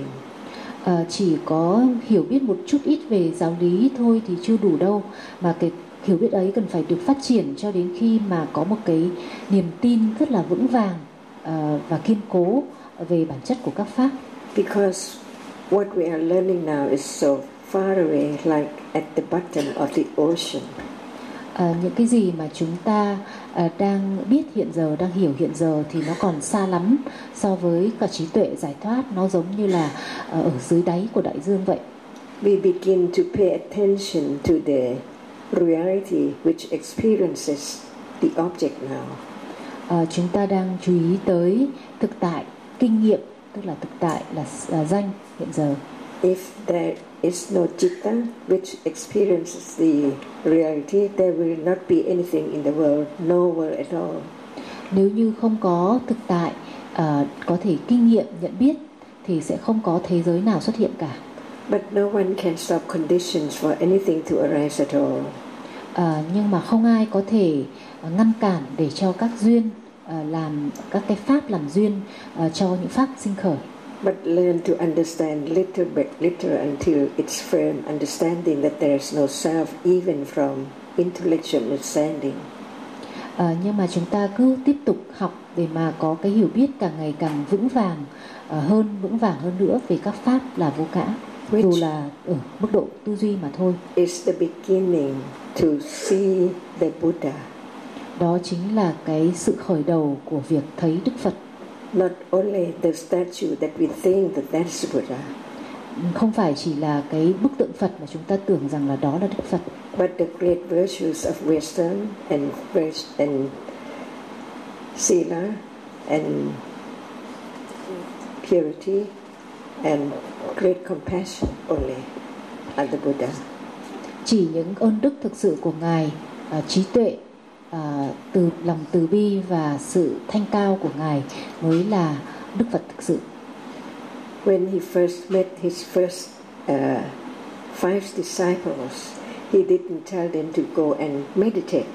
Chỉ có hiểu biết một chút ít về giáo lý thôi thì chưa đủ đâu, mà cái hiểu biết ấy cần phải được phát triển cho đến khi mà có một cái niềm tin rất là vững vàng và kiên cố về bản chất của các pháp. Because what we are learning now is so far away, like at the bottom of the ocean. Những cái gì mà chúng ta đang biết hiện giờ, đang hiểu hiện giờ thì nó còn xa lắm so với cả trí tuệ giải thoát. Nó giống như là ở dưới đáy của đại dương vậy. We begin to pay attention to the reality which experiences the object now. Chúng ta đang chú ý tới thực tại, kinh nghiệm, tức là thực tại là danh hiện giờ. If there is no citta which experiences the reality, there will not be anything in the world, no world at all. Nếu như không có thực tại có thể kinh nghiệm, nhận biết thì sẽ không có thế giới nào xuất hiện cả. But no one can stop conditions for anything to arise at all. Nhưng mà không ai có thể ngăn cản để cho các duyên làm các cái pháp làm duyên cho những pháp sinh khởi. But learn to understand little by little until it's firm understanding that there is no self even from intellectual understanding. Nhưng mà chúng ta cứ tiếp tục học để mà có cái hiểu biết càng ngày càng vững vàng hơn nữa về các pháp là vô ngã, dù là ở mức độ tư duy mà thôi. Is the beginning to see the Buddha. Đó chính là cái sự khởi đầu của việc thấy Đức Phật. Not only the statue that we think that that's Buddha. Không phải chỉ là cái bức tượng Phật mà chúng ta tưởng rằng là đó là Đức Phật. But the great virtues of wisdom and sila and purity and great compassion only are the Buddha. Chỉ những ơn đức thực sự của Ngài, trí tuệ, từ lòng từ bi và sự thanh cao của Ngài mới là Đức Phật thực sự. When he first met his first 5 disciples, he didn't tell them to go and meditate.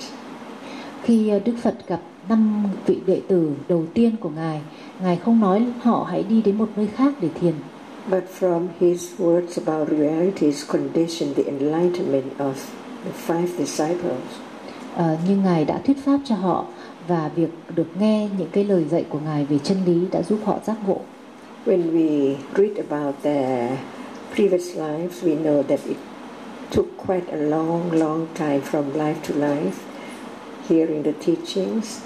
Khi Đức Phật gặp 5 vị đệ tử đầu tiên của Ngài, Ngài không nói họ hãy đi đến một nơi khác để thiền. But from his words about realities conditioned the enlightenment of the 5 disciples. Nhưng Ngài đã thuyết pháp cho họ, và việc được nghe những cái lời dạy của Ngài về chân lý đã giúp họ giác ngộ. When we read about their previous lives, we know that it took quite a long time from life to life, hearing the teachings,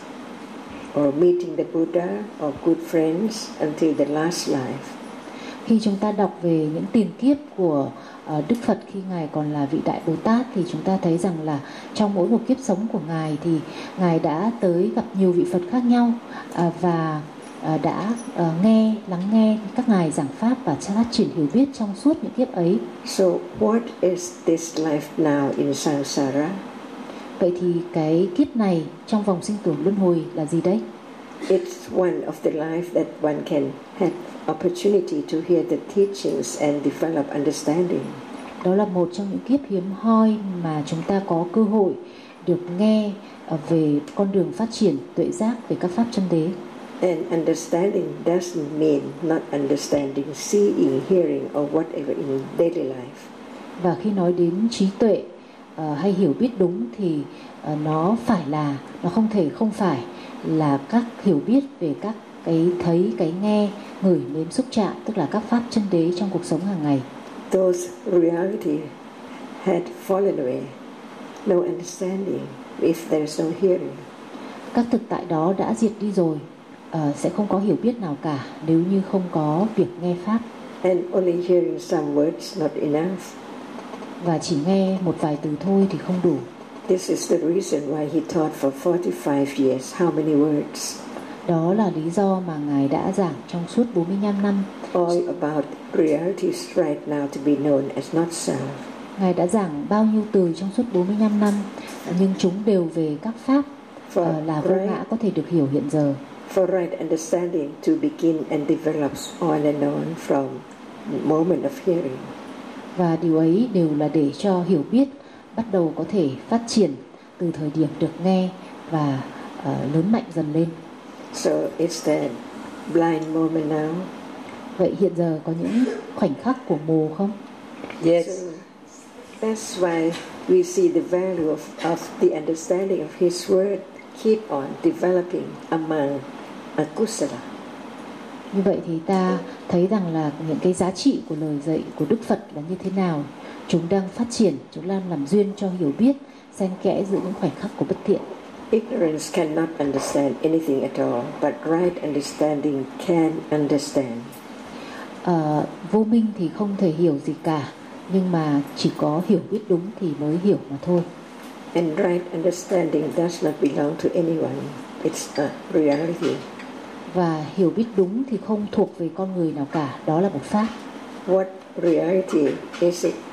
or meeting the Buddha, or good friends until the last life. Khi chúng ta đọc về những tiền kiếp của Đức Phật khi Ngài còn là vị Đại Bồ Tát, thì chúng ta thấy rằng là trong mỗi một kiếp sống của Ngài thì Ngài đã tới gặp nhiều vị Phật khác nhau, và đã lắng nghe các Ngài giảng Pháp và phát triển hiểu biết trong suốt những kiếp ấy. So what is this life now in samsara? Vậy thì cái kiếp này trong vòng sinh tử luân hồi là gì đấy? It's one of the life that one can have opportunity to hear the teachings and develop understanding. Đó là một trong những kiếp hiếm hoi mà chúng ta có cơ hội được nghe về con đường phát triển tuệ giác về các pháp chân đế. And understanding doesn't mean not understanding, seeing, hearing or whatever in daily life. Và khi nói đến trí tuệ hay hiểu biết đúng thì nó không phải là các hiểu biết về các cái thấy, cái nghe, ngửi, nếm, xúc chạm, tức là các pháp chân đế trong cuộc sống hàng ngày. Those reality had fallen away. No understanding if there is no hearing. Các thực tại đó đã diệt đi rồi, sẽ không có hiểu biết nào cả nếu như không có việc nghe pháp. And only hearing some words not enough. Và chỉ nghe một vài từ thôi thì không đủ. This is the reason why he taught for 45 years. How many words? Đó là lý do mà Ngài đã giảng trong suốt 45 năm. All about realities right now to be known as not self. Ngài đã giảng bao nhiêu từ trong suốt 45 năm, nhưng chúng đều về các pháp là vô ngã có thể được hiểu hiện giờ. For right understanding to begin and develops on and on from the moment of hearing. Và điều ấy đều là để cho hiểu biết bắt đầu có thể phát triển từ thời điểm được nghe và lớn mạnh dần lên. So it's the blind moment now. Vậy hiện giờ có những khoảnh khắc của mù không? Yes. So that's why we see the value of the understanding of his word keep on developing among akusala. Như vậy thì ta thấy rằng là những cái giá trị của lời dạy của Đức Phật là như thế nào. Chúng đang phát triển, chúng đang làm duyên cho hiểu biết, xen kẽ giữa những khoảnh khắc của bất thiện. Ignorance cannot understand anything at all, but right understanding can understand. Vô minh thì không thể hiểu gì cả, nhưng mà chỉ có hiểu biết đúng thì mới hiểu mà thôi. And right understanding does not belong to anyone. It's a reality. Và hiểu biết đúng thì không thuộc về con người nào cả, đó là một pháp. What reality is it?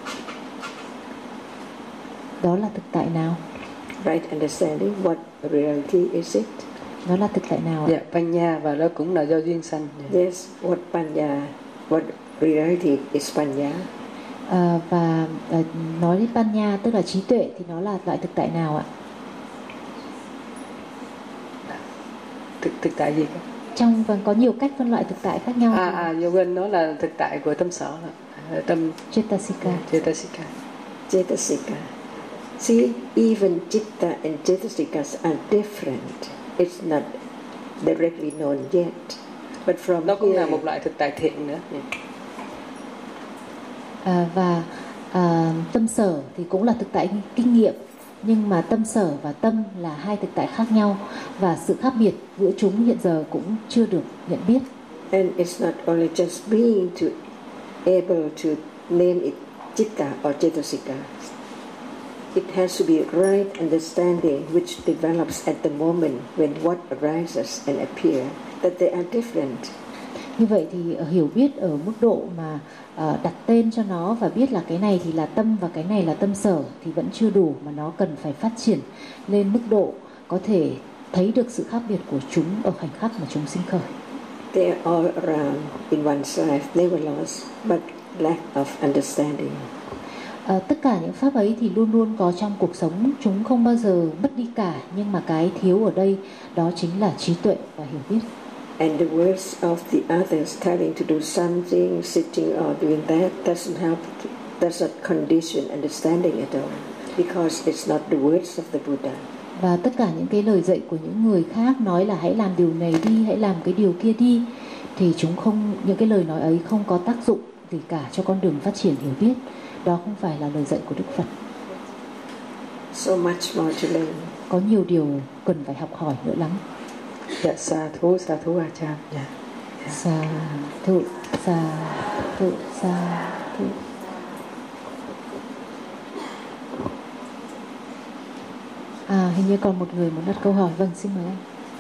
Đó là thực tại nào? Right understanding, what reality is it? Đó là thực tại nào ạ? Dạ, Panya, và đó cũng là do duyên sanh. Yes, what Panya, what reality is Panya? Và nói đến Panya tức là trí tuệ thì nó là loại thực tại nào ạ? Thực tại gì? Trong có nhiều cách phân loại thực tại khác nhau. Yogan nó là thực tại của tâm sở, tâm Cetasika. Cetasika. See, even Chitta and Cetasikas are different. It's not directly known yet. But from nó cũng here, là một loại thực tại thiện nữa. Và tâm sở thì cũng là thực tại kinh nghiệm, nhưng mà tâm sở và tâm là hai thực tại khác nhau, và sự khác biệt giữa chúng hiện giờ cũng chưa được nhận biết. And it's not only just being to able to name it Chitta or Cetasika. It has to be right understanding which develops at the moment when what arises and appear, that they are different. Như vậy thì hiểu biết ở mức độ mà đặt tên cho nó và biết là cái này thì là tâm và cái này là tâm sở thì vẫn chưa đủ, mà nó cần phải phát triển lên mức độ có thể thấy được sự khác biệt của chúng ở khoảnh khắc mà chúng sinh khởi. They are all around in one's life, never lost, but lack of understanding. Tất cả những pháp ấy thì luôn luôn có trong cuộc sống, chúng không bao giờ mất đi cả, nhưng mà cái thiếu ở đây đó chính là trí tuệ và hiểu biết. And the words of the others telling to do something, sitting or doing that does not condition understanding at all, because it's not the words of the Buddha. Và tất cả những cái lời dạy của những người khác nói là hãy làm điều này đi, hãy làm cái điều kia đi, thì những cái lời nói ấy không có tác dụng gì cả cho con đường phát triển hiểu biết. Đó không phải là lời dạy của Đức Phật. So much more to learn. Có nhiều điều cần phải học hỏi nữa lắm. Dạ, sa thú Acharya. Dạ. Sa thú. Hình như còn một người muốn đặt câu hỏi. Vâng, xin mời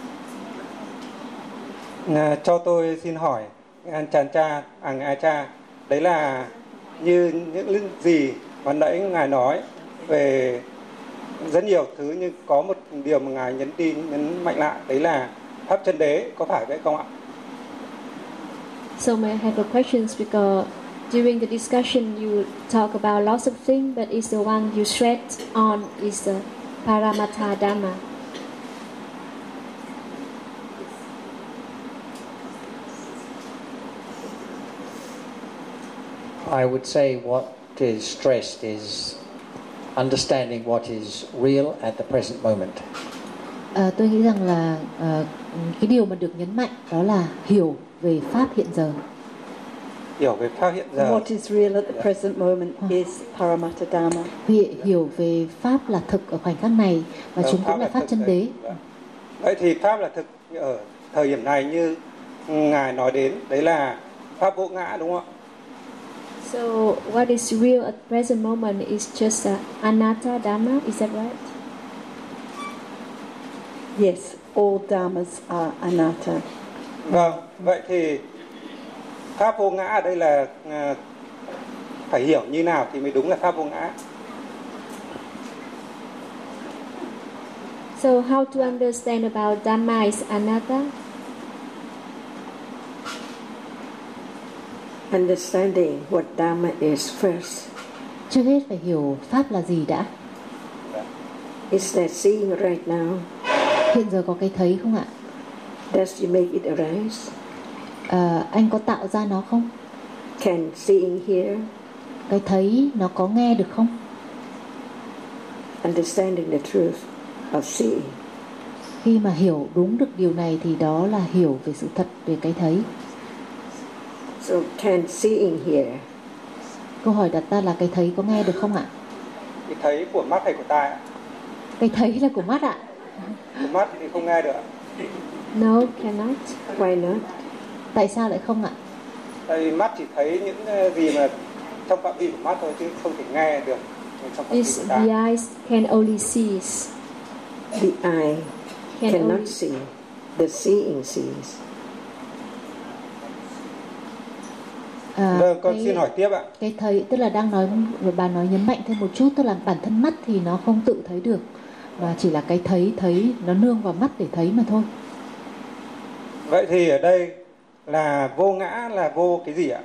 anh. Cho tôi xin hỏi Acha, đấy là như những gì mà nãy ngài nói về rất nhiều thứ, nhưng có một điều mà ngài nhấn mạnh lại, đấy là pháp chân đế, có phải vậy không ạ? So may I have a question, because during the discussion you talk about lots of things, but is the one you stress on is the Paramattha Dhamma. I would say what is stressed is understanding what is real at the present moment. Tôi nghĩ rằng là cái điều mà được nhấn mạnh đó là hiểu về pháp hiện giờ. Hiểu về pháp hiện giờ. What is real at the present moment is Paramattha Dhamma. Hiểu về pháp là thực ở khoảnh khắc này, và chúng cũng là pháp chân đế. Vậy thì pháp là thực ở thời điểm này như ngài nói đến, đấy là pháp vô ngã, đúng không ạ? So what is real at the present moment is just anatta Dhamma, is that right? Yes, all dhammas are anatta. Vâng, vậy thì pháp vô ngã ở đây là phải hiểu như nào thì mới đúng là pháp vô ngã? So how to understand about Dhamma is anatta? Understanding what Dhamma is first. Trước hết phải hiểu pháp là gì đã. Is that seeing right now? Hiện giờ có cái thấy không ạ? Does you make it arise? Anh có tạo ra nó không? Can seeing hear? Cái thấy nó có nghe được không? Understanding the truth of seeing. Khi mà hiểu đúng được điều này thì đó là hiểu về sự thật về cái thấy. So can seeing hear? Câu hỏi đặt ra là cái thấy có nghe được không ạ? Cái thấy của mắt hay của tai ạ? Cái thấy là của mắt ạ. Của mắt thì không nghe được ạ? No, cannot. Why not? Tại sao lại không ạ? Tại vì mắt chỉ thấy những gì mà trong phạm vi của mắt thôi, chứ không thể nghe được trong phạm vi của tai. The eyes can only see. The eye cannot see. The seeing sees. Vâng, con xin hỏi tiếp ạ. Cái thấy tức là đang nói, bà nói nhấn mạnh thêm một chút, tức là bản thân mắt thì nó không tự thấy được, mà chỉ là cái thấy nó nương vào mắt để thấy mà thôi. Vậy thì ở đây là vô ngã là vô cái gì ạ?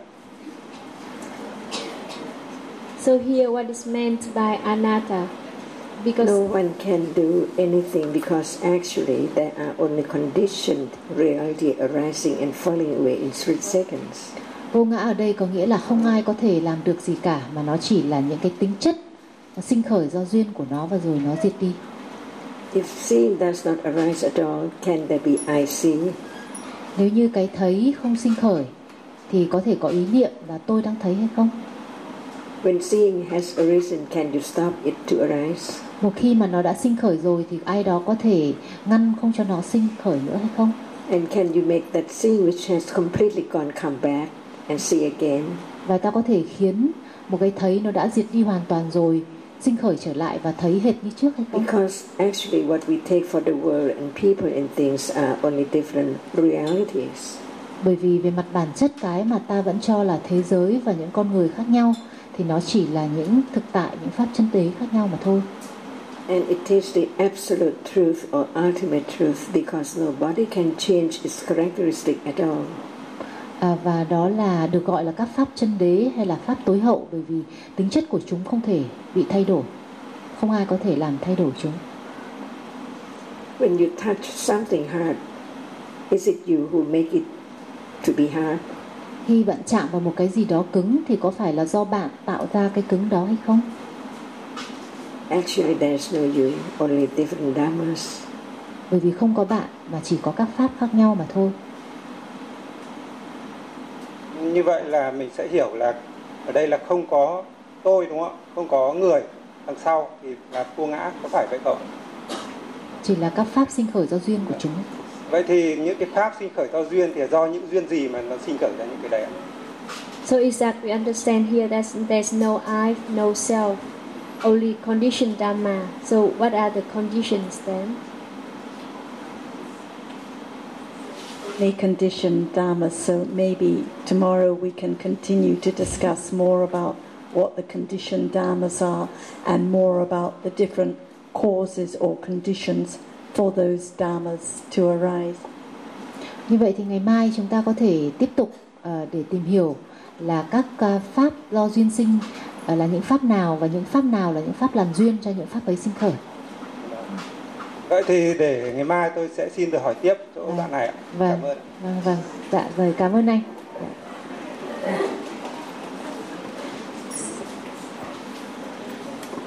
So here what is meant by anatta? Because no one can do anything, because actually there are only conditioned reality arising and falling away in 3 seconds. Vô ngã ở đây có nghĩa là không ai có thể làm được gì cả, mà nó chỉ là những cái tính chất nó sinh khởi do duyên của nó và rồi nó diệt đi. If seeing does not arise at all, can there be I see? Nếu như cái thấy không sinh khởi thì có thể có ý niệm là tôi đang thấy hay không? When seeing has arisen, can you stop it to arise? Một khi mà nó đã sinh khởi rồi thì ai đó có thể ngăn không cho nó sinh khởi nữa hay không? And can you make that seeing which has completely gone come back and see again? Và ta có thể khiến một cái thấy nó đã diệt đi hoàn toàn rồi sinh khởi trở lại và thấy hệt như trước hay không? Because actually what we take for the world and people and things are only different realities. Bởi vì về mặt bản chất cái mà ta vẫn cho là thế giới và những con người khác nhau thì nó chỉ là những thực tại, những pháp chân tế khác nhau mà thôi. And it is the absolute truth or ultimate truth because nobody can change its characteristic at all. Và đó là được gọi là các pháp chân đế hay là pháp tối hậu, bởi vì tính chất của chúng không thể bị thay đổi, không ai có thể làm thay đổi chúng. When you touch something hard, is it you who make it to be hard? Khi bạn chạm vào một cái gì đó cứng thì có phải là do bạn tạo ra cái cứng đó hay không? Actually, there's no you, only different dhammas. Bởi vì không có bạn mà chỉ có các pháp khác nhau mà thôi. Như vậy là mình sẽ hiểu là ở đây là không có tôi, đúng không ạ? Không có người đằng sau thì là vô ngã, có phải vậy không? Chỉ là các pháp sinh khởi do duyên của chúng. Vậy thì những cái pháp sinh khởi do duyên thì do những duyên gì mà nó sinh khởi ra những cái đấy? So is that we understand here that there's no I, no self, only conditioned Dhamma. So what are the conditions then? Only conditioned Dhamma. So maybe tomorrow we can continue to discuss more about what the conditioned Dhammas are and more about the different causes or conditions for those Dhammas to arise. Như vậy thì ngày mai chúng ta có thể tiếp tục để tìm hiểu là các pháp do duyên sinh là những pháp nào, và những pháp nào là những pháp làm duyên cho những pháp ấy sinh khởi. Vậy thì để ngày mai tôi sẽ xin được hỏi tiếp chỗ bạn này ạ. Vâng, Cảm ơn. Vâng, dạ, rồi cảm ơn anh.